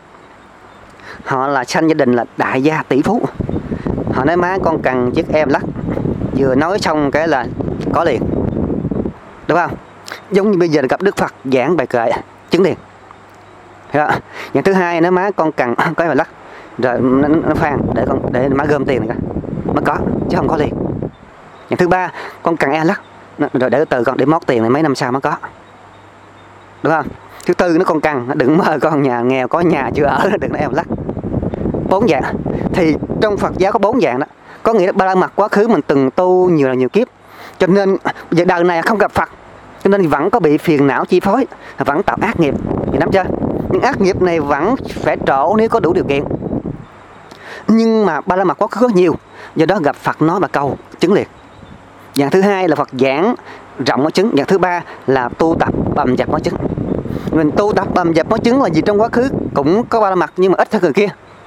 S1: họ là sanh gia đình là đại gia tỷ phú, họ nói má con cần chiếc em lắc, vừa nói xong cái là có liền, đúng không? Giống như bây giờ gặp Đức Phật giảng bài kệ chứng liền.อย่างthứ hai nói má con cần có em lắc, rồi nó phan để má gom tiền này mới có, chứ không có liền.อย่างthứ ba con cần em lắc, rồi để từ con để mót tiền này mấy năm sau mới có, đúng không? Thứ tư nó con cần, đừng mơ con nhà nghèo có nhà chưa ở, đừng nói em lắc. 4 dạng. Thì trong Phật giáo có 4 dạng đó, có nghĩa là Ba La Mật quá khứ mình từng tu nhiều kiếp, cho nên giờ đời này không gặp Phật, cho nên vẫn có bị phiền não chi phối, vẫn tạo ác nghiệp, thì nắm chưa? Nhưng ác nghiệp này vẫn phải trổ nếu có đủ điều kiện. Nhưng mà Ba La Mật quá khứ nhiều, do đó gặp Phật nói bà câu chứng liền. Dạng thứ hai là Phật giảng rộng có chứng. Dạng thứ ba là tu tập bầm dập có chứng. Mình tu tập bầm dập có chứng là gì? Trong quá khứ cũng có ba la mật nhưng mà ít hơn người kia.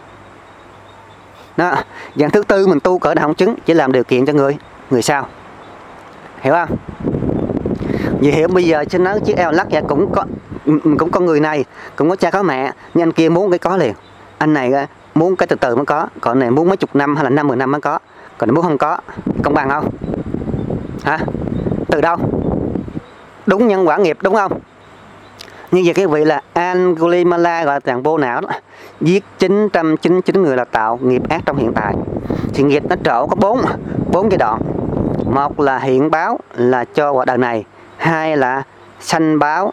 S1: Đó. Dạng thứ tư mình tu cỡ nào không chứng, chỉ làm điều kiện cho người sau. Hiểu không? Vì hiểu bây giờ trên nó chiếc eo lắc vậy cũng có người này, cũng có cha có mẹ, nhưng anh kia muốn cái có liền. Anh này muốn cái từ từ mới có, còn này muốn mấy chục năm hay là 5-10 năm mới có, còn này muốn không có. Công bằng không? Hả? Từ đâu? Đúng nhân quả nghiệp đúng không? Như vậy cái vị là Angulimala gọi là tàng vô não đó, giết 999 người là tạo nghiệp ác trong hiện tại. Thì nghiệp nó trổ có bốn giai đoạn. Một là hiện báo là cho quả đời này, hai là sanh báo,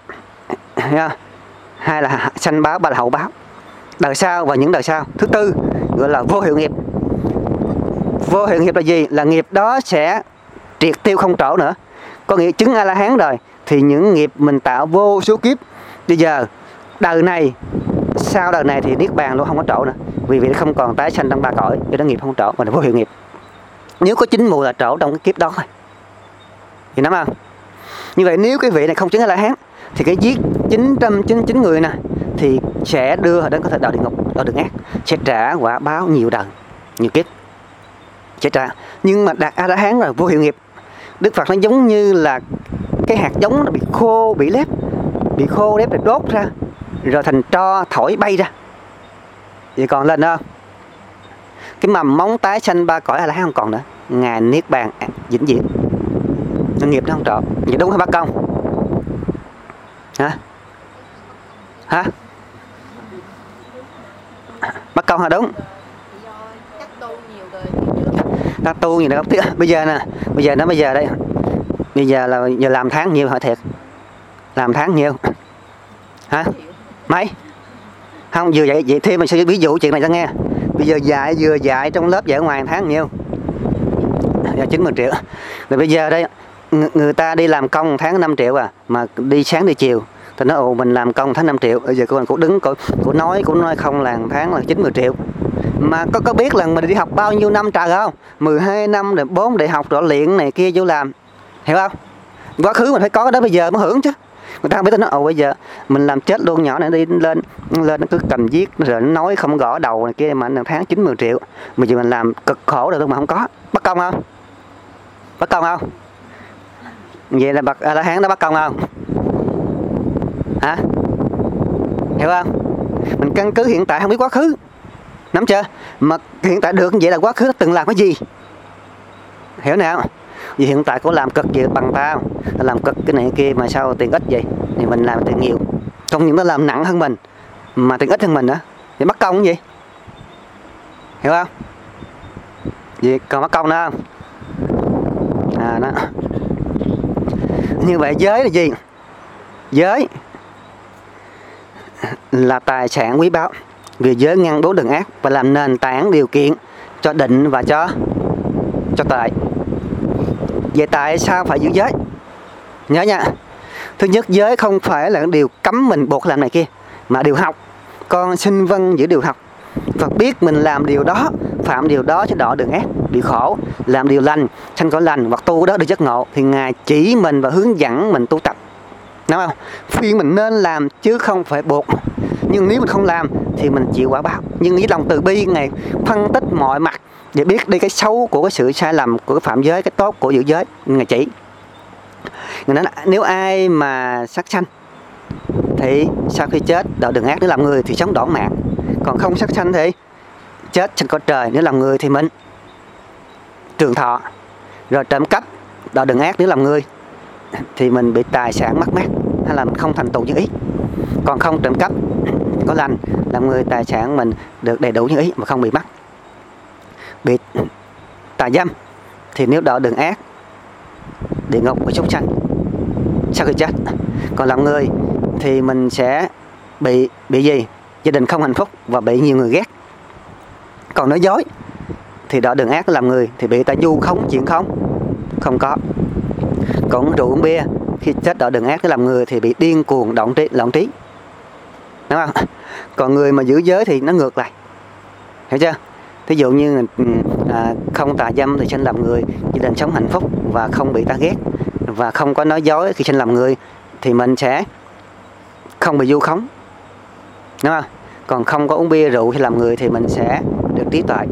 S1: hai là sanh báo, ba là hậu báo, đời sau và những đời sau. Thứ tư gọi là vô hiệu nghiệp. Vô hiệu nghiệp là gì? Là nghiệp đó sẽ triệt tiêu không trổ nữa. Có nghĩa chứng A-la-hán rồi thì những nghiệp mình tạo vô số kiếp, bây giờ đời này sau đời này thì niết bàn luôn, không có trổ nữa, vì vậy không còn tái sanh trong ba cõi, cho đó nghiệp không trổ, mà là vô hiệu nghiệp. Nếu có chín mùi là trổ trong cái kiếp đó thôi. Thì nắm không? Như vậy nếu cái vị này không chứng A-la-hán thì cái giết 999 người nè thì sẽ đưa họ đến có thể đọa địa ngục, đọa đường ác, sẽ trả quả báo nhiều đời, nhiều kiếp sẽ trả. Nhưng mà đạt A-la-hán là vô hiệu nghiệp. Đức Phật nó giống như là cái hạt giống nó bị khô, bị khô lép rồi đốt ra, rồi thành tro thổi bay ra, vậy còn lên không? Cái mầm móng tái sanh ba cõi A-la-hán không còn nữa, ngài niết bàn vĩnh viễn, nghiệp nó không trọ. Vậy đúng hay bác công? Hả? Bác công hả? Đúng. Ta tu gì nữa không? Bây giờ nè, bây giờ đây, bây giờ là giờ làm tháng nhiều, hỏi thiệt, làm tháng nhiều hả? Mấy? Không, vừa vậy thêm mình sẽ ví dụ chuyện này cho nghe. Bây giờ vừa dạy trong lớp dạy ở ngoài tháng nhiều, giờ 90 triệu. Rồi bây giờ đây người ta đi làm công tháng 5 triệu mà đi sáng đi chiều. Thì nói ồ mình làm công tháng 5 triệu. Bây giờ cô đứng cô nói không là tháng là 90 triệu. Mà có biết là mình đi học bao nhiêu năm trời không? 12 năm rồi 4 đại học rồi luyện này kia vô làm. Hiểu không? Quá khứ mình phải có cái đó bây giờ mới hưởng chứ. Người ta không biết, nó ồ bây giờ mình làm chết luôn, nhỏ này đi lên nó cứ cầm viết rồi nó nói không gõ đầu này kia mà anh tháng 90 triệu. Bây giờ mình làm cực khổ rồi mà không có. Bắt công không? Bắt công không? Vậy là bậc A-la-hán đó bắt công không? Hả? Hiểu không? Mình căn cứ hiện tại không biết quá khứ. Nắm chưa? Mà hiện tại được như vậy là quá khứ nó từng làm cái gì? Hiểu nào? Vì hiện tại có làm cực gì bằng tao, làm cực cái này kia mà sao tiền ít vậy? Thì mình làm tiền nhiều. Không những nó làm nặng hơn mình mà tiền ít hơn mình nữa. Thì mất công cái gì? Hiểu không? Vì còn mất công nữa không? Đó. Như vậy giới là gì? Giới là tài sản quý báu. Vì giới ngăn đố đường ác và làm nền tảng điều kiện cho định và cho tuệ. Vậy tại sao phải giữ giới? Nhớ nha. Thứ nhất, giới không phải là điều cấm mình buộc làm này kia, mà điều học. Con xin vâng giữ điều học. Phật biết mình làm điều đó, phạm điều đó sẽ đọa đường ác, bị khổ. Làm điều lành, sanh cõi lành hoặc tu đó được giác ngộ thì Ngài chỉ mình và hướng dẫn mình tu tập. Đúng không? Khuyên mình nên làm chứ không phải buộc. Nhưng nếu mình không làm thì mình chịu quả báo. Nhưng với lòng từ bi Ngài phân tích mọi mặt để biết đi cái xấu của cái sự sai lầm của cái phạm giới, cái tốt của giữ giới. Ngài chỉ. Ngài nói là nếu ai mà sát sanh thì sau khi chết đọa đường ác, nếu làm người thì sống đỏng mạng. Còn không sát sanh thì chết trên cõi trời, nếu làm người thì mình trường thọ. Rồi trộm cắp đọa đường ác, nếu làm người thì mình bị tài sản mất mát hay là mình không thành tựu như ý. Còn không trộm cắp có lành, làm người tài sản mình được đầy đủ như ý mà không bị mất. Bị tà dâm thì nếu đọa đường ác, địa ngục và súc sanh sau khi chết. Còn làm người thì mình sẽ bị gì? Gia đình không hạnh phúc và bị nhiều người ghét. Còn nói dối thì đọa đường ác, làm người thì bị ta du khống, chuyện không có. Còn rượu uống bia khi chết đọa đường ác, làm người thì bị điên cuồng, loạn trí. Đúng không? Còn người mà giữ giới thì nó ngược lại. Hiểu chưa? Thí dụ như không tà dâm thì sinh làm người, gia đình sống hạnh phúc và không bị ta ghét. Và không có nói dối khi sinh làm người thì mình sẽ không bị du khống. Đúng không? Còn không có uống bia rượu hay làm người thì mình sẽ được trí tuệ.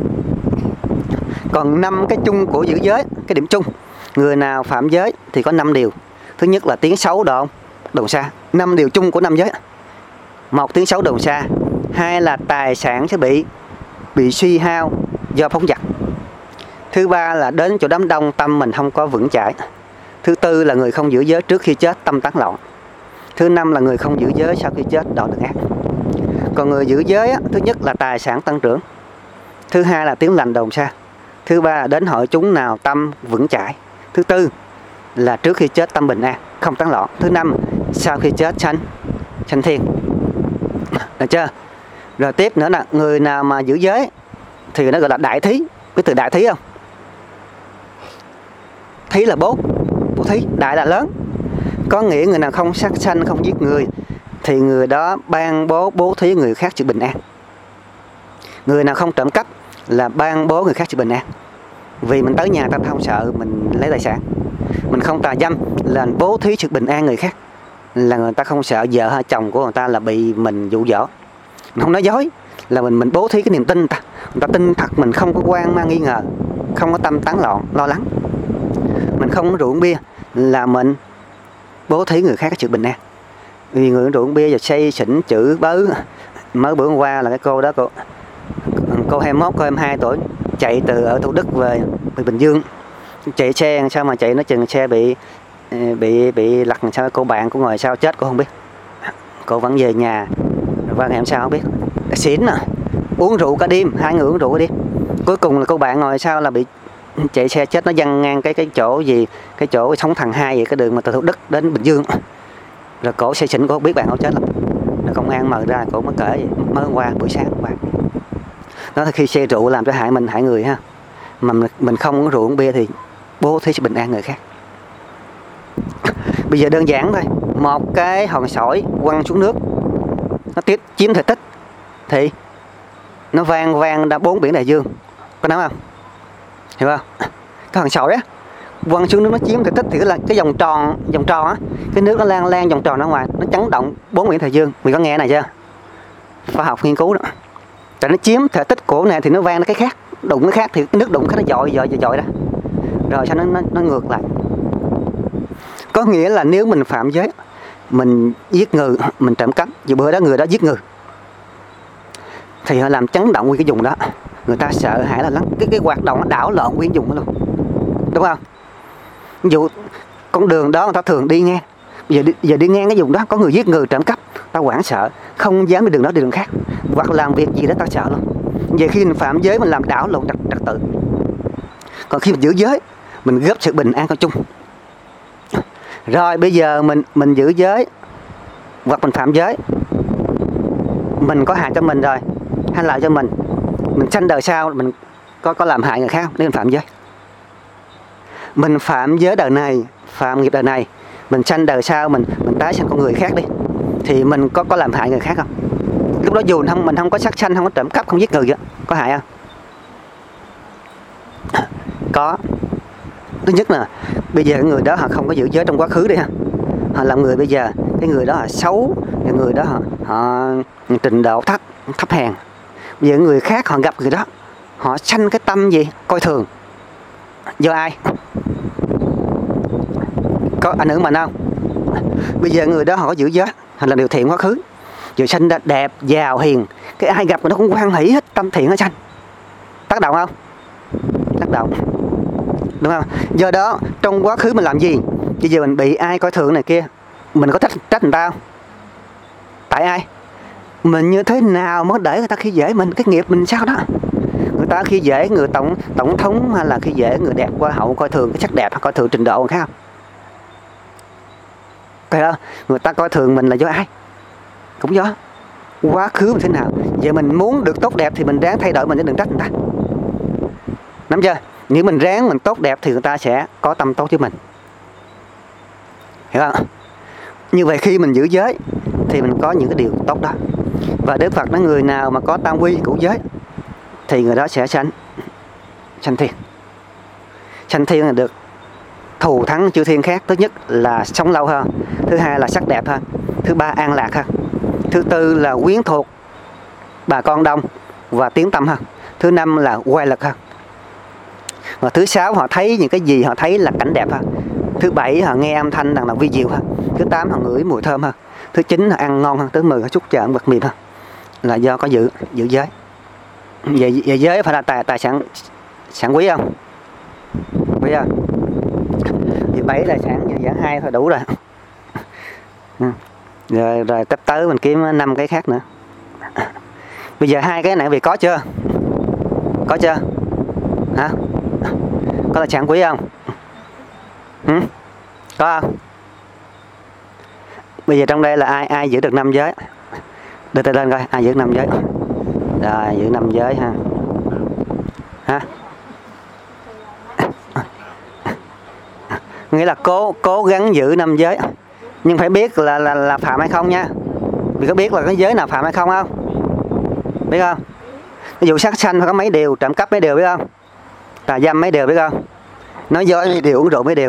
S1: Còn 5 cái chung của giữ giới, cái điểm chung, người nào phạm giới thì có 5 điều. Thứ nhất là tiếng xấu đồn xa. 5 điều chung của 5 giới. 1. Tiếng xấu đồn xa. 2 là tài sản sẽ bị suy hao do phóng dật. Thứ 3 là đến chỗ đám đông tâm mình không có vững chãi. Thứ 4 là người không giữ giới trước khi chết tâm tán loạn. Thứ 5 là người không giữ giới sau khi chết đạo đức ác. Còn người giữ giới á, thứ nhất là tài sản tăng trưởng. Thứ 2 là tiếng lành đồn xa. Thứ 3 là đến hội chúng nào tâm vững chãi. Thứ 4 là trước khi chết tâm bình an, không tán loạn. Thứ 5 sau khi chết sanh thiên. Được chưa? Rồi tiếp nữa là người nào mà giữ giới thì nó gọi là đại thí. Cái từ đại thí không? Thí là bố thí, đại là lớn. Có nghĩa người nào không sát sanh, không giết người thì người đó ban bố thí người khác sự bình an. Người nào không trộm cắp là ban bố người khác sự bình an. Vì mình tới nhà ta không sợ mình lấy tài sản. Mình không tà dâm là bố thí sự bình an người khác, là người ta không sợ vợ hay chồng của người ta là bị mình dụ dỗ. Mình không nói dối, là mình bố thí cái niềm tin ta. Người ta tin thật, mình không có quan mang nghi ngờ, không có tâm tán loạn, lo lắng. Mình không uống rượu uống bia là mình bố thí người khác cái sự bình an. Vì người uống rượu uống bia giờ say xỉn chữ bớ. Mới bữa hôm qua là cái cô đó, cô 21, cô 22 tuổi, chạy từ ở Thủ Đức về Bình Dương. Chạy xe sao mà chạy nó chừng xe bị lật sao, cô bạn của ngồi sau chết cô không biết. Cô vẫn về nhà rồi qua ngày hôm sau không biết. Xỉn à, uống rượu cả đêm, 2 người uống rượu cả đêm. Cuối cùng là cô bạn ngồi sau là bị chạy xe chết, nó văng ngang cái chỗ gì, cái chỗ sống thằng 2 vậy, cái đường mà từ Thủ Đức đến Bình Dương. Rồi cổ xe xỉn, cô không biết bạn không chết lắm. Rồi công an mời ra, cổ mới kể vậy, mới hôm qua buổi sáng hôm qua. Đó là khi xe rượu làm cho hại mình, hại người ha. Mà mình không uống rượu uống bia thì bố thí sự bình an người khác. Bây giờ đơn giản thôi, một cái hòn sỏi quăng xuống nước, nó chiếm thể tích thì nó vang ra 4 biển đại dương, có nắm không? Hiểu không? Cái hòn sỏi á quăng xuống nước nó chiếm thể tích thì là cái vòng tròn á, cái nước nó lan vòng tròn ra ngoài, nó chấn động 4 biển đại dương. Mình có nghe này chưa? Khoa học nghiên cứu đó. Tại nó chiếm thể tích của này thì nó vang nó cái khác, đụng cái khác thì cái nước đụng cái nó dội ra. Rồi sao nó ngược lại. Có nghĩa là nếu mình phạm giới, mình giết người, mình trộm cắp, dù bữa đó người đó giết người thì họ làm chấn động nguyên cái vùng đó, người ta sợ hãi là lắm. Cái hoạt động nó đảo lộn nguyên vùng đó luôn, đúng không? Ví dụ con đường đó người ta thường đi ngang, giờ đi ngang cái vùng đó có người giết người trộm cắp, ta hoảng sợ, không dám đi đường đó đi đường khác, hoặc làm việc gì đó ta sợ luôn. Vậy khi mình phạm giới mình làm đảo lộn trật tự. Còn khi mình giữ giới, mình góp sự bình an cho chung. Rồi bây giờ mình giữ giới hoặc mình phạm giới, mình có hại cho mình rồi hay lợi cho mình sanh đời sau mình có làm hại người khác không? Nếu mình phạm giới, mình phạm giới đời này, phạm nghiệp đời này, mình sanh đời sau mình tái sanh con người khác đi thì mình có làm hại người khác không? Lúc đó dù mình không có sát sanh, không có trộm cắp, không giết người, có hại không? Có. Thứ nhất là bây giờ người đó họ không có giữ giới trong quá khứ đi ha, họ làm người bây giờ cái người đó họ xấu, người đó họ trình độ thấp hèn. Bây giờ người khác họ gặp người đó, họ sanh cái tâm gì coi thường. Do ai? Có ảnh hưởng mình không? Bây giờ người đó họ có giữ giới, họ làm điều thiện quá khứ, giờ sanh ra đẹp, giàu, hiền, cái ai gặp người đó cũng hoan hỷ hết, tâm thiện nó sanh. Tác động không? Tác động, đúng không? Do đó trong quá khứ mình làm gì, bây giờ mình bị ai coi thường này kia, mình có trách người ta không? Tại ai? Mình như thế nào mới để người ta khi dễ mình, cái nghiệp mình sao đó. Người ta khi dễ người tổng thống hay là khi dễ người đẹp hoa hậu coi thường cái sắc đẹp, coi thường trình độ người khác không? Thấy không? Người ta coi thường mình là do ai? Cũng do quá khứ mình thế nào. Vậy mình muốn được tốt đẹp thì mình ráng thay đổi mình, chứ đừng trách người ta. Nắm chưa? Nếu mình ráng mình tốt đẹp thì người ta sẽ có tâm tốt với mình. Hiểu không? Như vậy khi mình giữ giới thì mình có những cái điều tốt đó. Và Đức Phật nói người nào mà có tam quy của giới thì người đó sẽ sanh thiên. Sanh thiên là được thù thắng chư thiên khác. Thứ nhất là sống lâu hơn, thứ hai là sắc đẹp hơn, thứ ba an lạc hơn, thứ tư là quyến thuộc bà con đông và tiếng tâm hơn. Thứ năm là quay lực hơn. Và thứ sáu họ thấy những cái gì họ thấy là cảnh đẹp hơn. Thứ bảy họ nghe âm thanh là vi diệu hơn. Thứ 8 họ ngửi mùi thơm hơn. Thứ 9 là ăn ngon hơn. Thứ 10 họ xúc chạm bật mềm hơn. Là do có giữ giới. Về giới phải là tài sản quý không? Quý không? Thì 7 tài sản giảng 2 thôi đủ rồi. Rồi tiếp tới mình kiếm 5 cái khác nữa. Bây giờ 2 cái này vì có chưa? Có chưa? Hả? Có tài sản quý không? Có không? Bây giờ trong đây là ai giữ được 5 giới? Đưa tay lên coi, ai giữ 5 giới? Rồi, giữ 5 giới ha. Hả? Nghĩa là cố gắng giữ 5 giới. Nhưng phải biết là phạm hay không nha. Vì có biết là cái giới nào phạm hay không không? Biết không? Ví dụ sát sanh phải có mấy điều, trộm cắp mấy điều biết không? Tà dâm mấy điều biết không? Nói dối mấy điều, uống rượu mấy điều.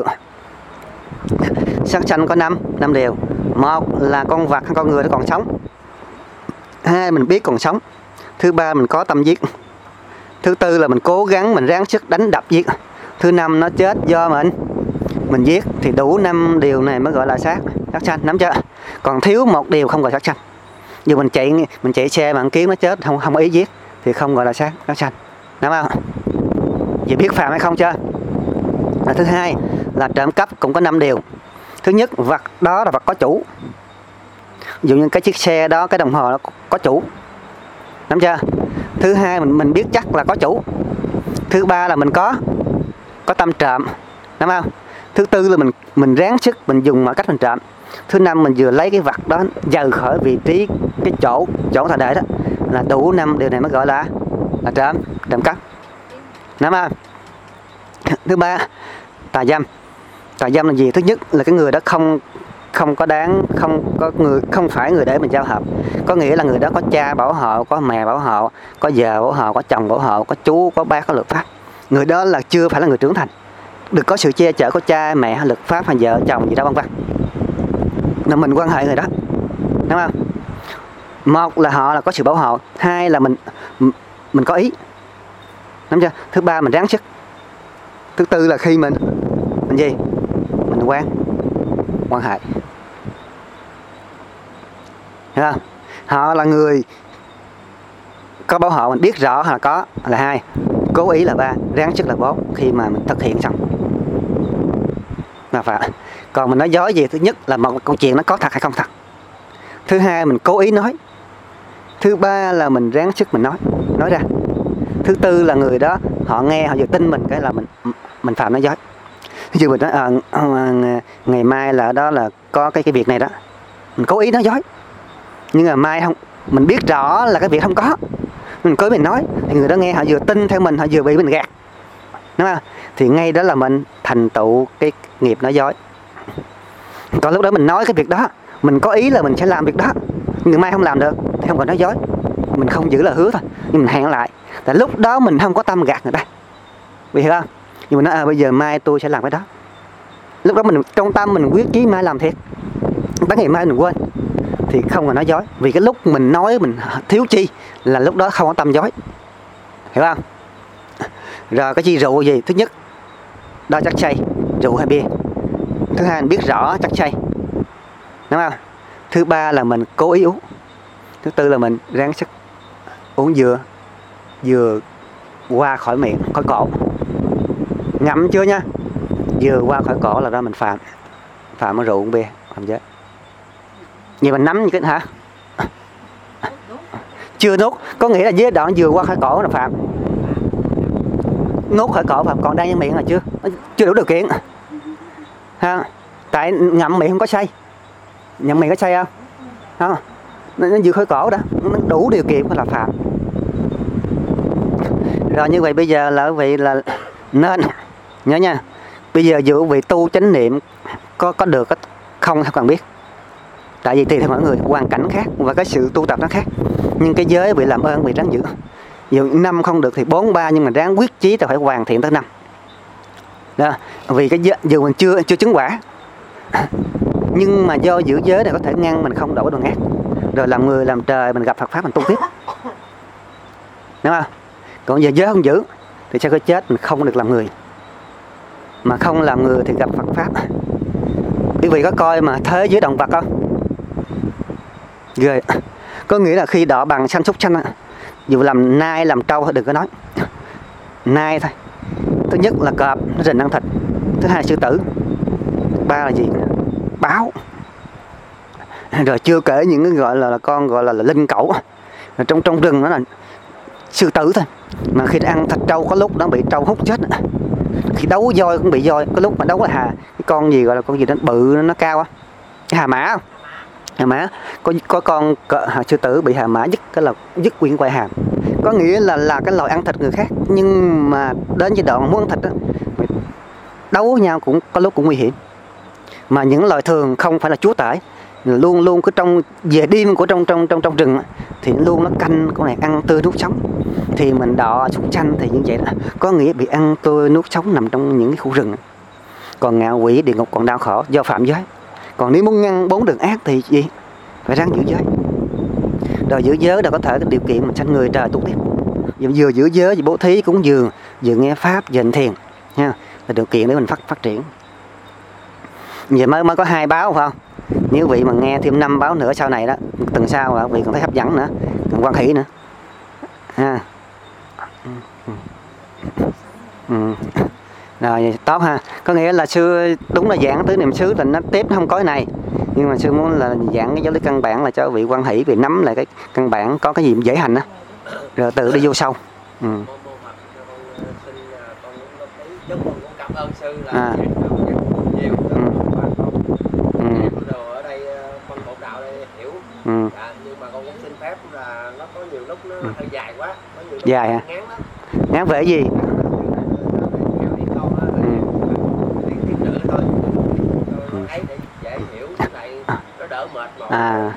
S1: Sát sanh có 5 điều. Một là con vật hay con người nó còn sống. 2 mình biết còn sống. Thứ 3 mình có tâm giết. Thứ 4 là mình cố gắng mình ráng sức đánh đập giết. Thứ 5 nó chết do mình giết. Thì đủ 5 điều này mới gọi là sát sanh, nắm chưa? Còn thiếu một điều không gọi sát sanh. Dù mình chạy xe mà kiến nó chết không ý giết thì không gọi là sát sanh, nắm không? Vậy biết phạm hay không chưa? Là thứ hai là trộm cắp cũng có 5 điều. Thứ nhất, vật đó là vật có chủ. Ví dụ như cái chiếc xe đó, cái đồng hồ đó có chủ, nắm chưa? Thứ hai mình biết chắc là có chủ. Thứ ba là mình có tâm trộm, nắm không? Thứ tư là mình ráng sức mình dùng mọi cách mình trộm. Thứ năm mình vừa lấy cái vật đó rời khỏi vị trí cái chỗ thờ để đó, là đủ 5 điều này mới gọi là trộm cắp, nắm không? Thứ ba, tà dâm. Tà dâm là gì? Thứ nhất là cái người đó không phải người để mình giao hợp. Có nghĩa là người đó có cha bảo hộ, có mẹ bảo hộ, có vợ bảo hộ, có chồng bảo hộ, có chú, có bác, có luật pháp. Người đó là chưa phải là người trưởng thành, được có sự che chở của cha mẹ hay luật pháp hay vợ chồng gì đó vân vân. Là mình quan hệ người đó, đúng không? Một là họ là có sự bảo hộ, hai là mình có ý, đúng chưa? Thứ ba mình ráng sức. Thứ tư là khi mình gì? Mình quan hệ. Hiểu không? Họ là người có bảo hộ, mình biết rõ là có là 2, cố ý là 3, ráng sức là 4 khi mà mình thực hiện xong. Là phải. Còn mình nói dối gì? Thứ nhất là một câu chuyện nó có thật hay không thật. Thứ hai mình cố ý nói. Thứ ba là mình ráng sức mình nói ra. Thứ tư là người đó họ nghe họ vừa tin mình cái là mình phạm nói dối. Ví dụ mình nói ngày mai là đó là có cái việc này đó, mình cố ý nói dối. Nhưng mà mai không, mình biết rõ là cái việc không có, mình cố ý mình nói thì người đó nghe họ vừa tin theo mình, họ vừa bị mình gạt, đúng không? Thì ngay đó là mình thành tựu cái nghiệp nói dối. Còn lúc đó mình nói cái việc đó, mình có ý là mình sẽ làm việc đó, nhưng mai không làm được thì không còn nói dối, mình không giữ lời hứa thôi, nhưng mình hẹn lại. Tại lúc đó mình không có tâm gạt người ta, vì hiểu không? Nhưng mình nói bây giờ mai tôi sẽ làm cái đó. Lúc đó mình trong tâm mình quyết chí mai làm thiệt, tới ngày mai mình quên thì không còn nói dối. Vì cái lúc mình nói mình thiếu chi là lúc đó không có tâm dối, hiểu không? Rồi cái chi rượu gì? Thứ nhất đó chắc say, rượu hay bia. Thứ hai mình biết rõ chắc say, đúng không? Thứ ba là mình cố ý uống. Thứ tư là mình ráng sức uống vừa qua khỏi miệng, khỏi cổ, ngậm chưa nha, vừa qua khỏi cổ là đó mình phạm ở rượu uống bia, phạm giới. Vậy mình nắm như cái hả? Chưa nuốt, có nghĩa là dưới đoạn vừa qua khỏi cổ là phạm. Nuốt khỏi cổ phạm, còn đang trong miệng là chưa đủ điều kiện ha. Tại ngậm miệng không có say, ngậm miệng có say không? Không, nó vừa khỏi cổ đó, nó đủ điều kiện là phạm. Rồi như vậy bây giờ là vị là nên nhớ nha, bây giờ dù vị tu chánh niệm có được không cần biết, tại vì tùy theo mọi người, hoàn cảnh khác và cái sự tu tập nó khác. Nhưng cái giới bị làm ơn, bị ráng giữ. Dù 5 không được thì 4, 3, nhưng mà ráng quyết chí ta phải hoàn thiện tới 5 đó. Vì cái giới, dù mình chưa chứng quả, nhưng mà do giữ giới này có thể ngăn mình không đổ đồ ác, rồi làm người làm trời mình gặp Phật pháp mình tu tiếp. đúng không? Còn giờ giới không giữ thì sau khi chết mình không được làm người, mà không làm người thì gặp Phật pháp. Quý vị có coi mà thế giới động vật không? Ghê. Có nghĩa là khi đọ bằng sanh súc sanh, dù làm nai làm trâu thôi đừng có nói, nai thôi. Thứ nhất là cọp nó rình ăn thịt, thứ hai là sư tử, ba là gì? Báo. Rồi chưa kể những cái gọi là con gọi là linh cẩu. Rồi trong rừng nó là sư tử thôi, mà khi ăn thịt trâu có lúc nó bị trâu hút chết. Khi đấu voi cũng bị voi, có lúc mà đấu là cái con gì gọi là con gì đó bự nó cao á, cái hà mã không? Hà mã có con sư tử bị hà mã dứt cái là dứt quyển quai hàm. Có nghĩa là cái loài ăn thịt người khác, nhưng mà đến giai đoạn muốn ăn thịt đó, đấu với nhau cũng có lúc cũng nguy hiểm. Mà những loài thường không phải là chúa tể, luôn luôn cứ trong về đêm của trong rừng thì luôn nó canh con này ăn tươi nuốt sống. Thì mình đọ súc sanh thì như vậy đó, có nghĩa bị ăn tươi nuốt sống nằm trong những cái khu rừng. Còn ngạ quỷ địa ngục còn đau khổ do phạm giới. Còn nếu muốn ngăn 4 đường ác thì gì? Phải ráng giữ giới. Rồi giữ giới là có thể cái điều kiện mà sanh người trời tu tiếp. Vừa giữ giới vừa bố thí cúng dường, vừa nghe pháp, vừa hành thiền nha, là điều kiện để mình phát triển. Giờ mới có 2 báo phải không? Nếu vị mà nghe thêm 5 báo nữa sau này đó, tuần sau là vị còn thấy hấp dẫn nữa, còn quan hỷ nữa ha. Rồi tốt ha. Có nghĩa là xưa đúng là giảng tứ niệm xứ là nó tiếp nó không có cái này, nhưng mà sư muốn là giảng cái giáo lý căn bản là cho vị quan hỷ, vị nắm lại cái căn bản có cái gì dễ hành á, rồi tự đi vô sâu.
S2: Cảm ơn sư là nhiều ở đây con bộ đạo đây hiểu. Nhưng mà con cũng xin phép là nó có nhiều lúc nó hơi dài quá, có nhiều lúc
S1: dài hả?
S2: ngắn lắm.
S1: Ngắn về cái gì?
S2: Ấy để dễ hiểu, cái này nó đỡ mệt mỏi.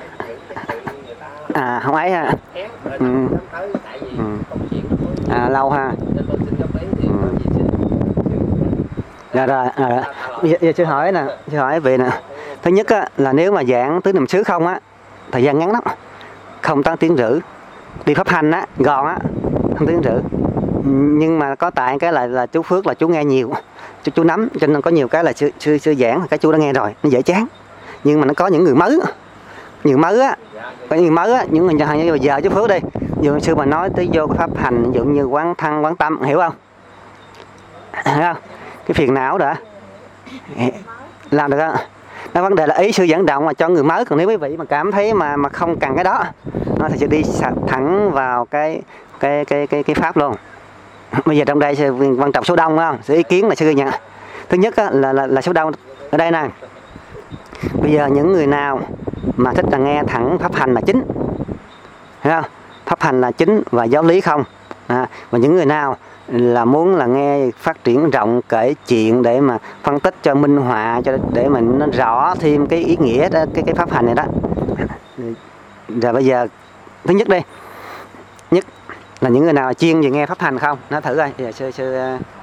S1: Không ấy ha.
S2: Tại vì công chuyện nó có
S1: lâu ha.
S2: nên con xin góp ý thì có gì xin.
S1: Rồi. Giờ sư hỏi nè, sư hỏi về nè. Thứ nhất á, là nếu mà giảng tứ niệm xứ không á, thời gian ngắn lắm, không tới tiếng rưỡi. Đi pháp hành á, gọn á, không tiếng rưỡi. Nhưng mà có tại cái là chú Phước là chú nghe nhiều, chú nắm, cho nên có nhiều cái là sư giảng cái chú đã nghe rồi, nó dễ chán. Nhưng mà nó có những người mới, có những người mới á, những người như giờ chú Phước đi, dù sư mà nói tới vô cái pháp hành, ví dụ như quán thân, quán tâm, hiểu không? Hiểu không? Cái phiền não đó làm được không? Nó vấn đề là ý sư dẫn động là cho người mới, còn nếu quý vị mà cảm thấy mà không cần cái đó, nó thì sẽ đi thẳng vào cái pháp luôn. Bây giờ trong đây sẽ quan trọng số đông không? Sự ý kiến là sư ghi nhận. Thứ nhất á, là số đông ở đây nè. Bây giờ những người nào mà thích là nghe thẳng pháp hành là chính, hiểu không? Pháp hành là chính và giáo lý không. Và những người nào là muốn là nghe phát triển rộng, kể chuyện để mà phân tích cho minh họa, cho để mình nó rõ thêm cái ý nghĩa đó, cái pháp hành này đó. Rồi bây giờ thứ nhất đi, nhất là những người nào chuyên về nghe pháp hành không, nói thử coi. Giờ sư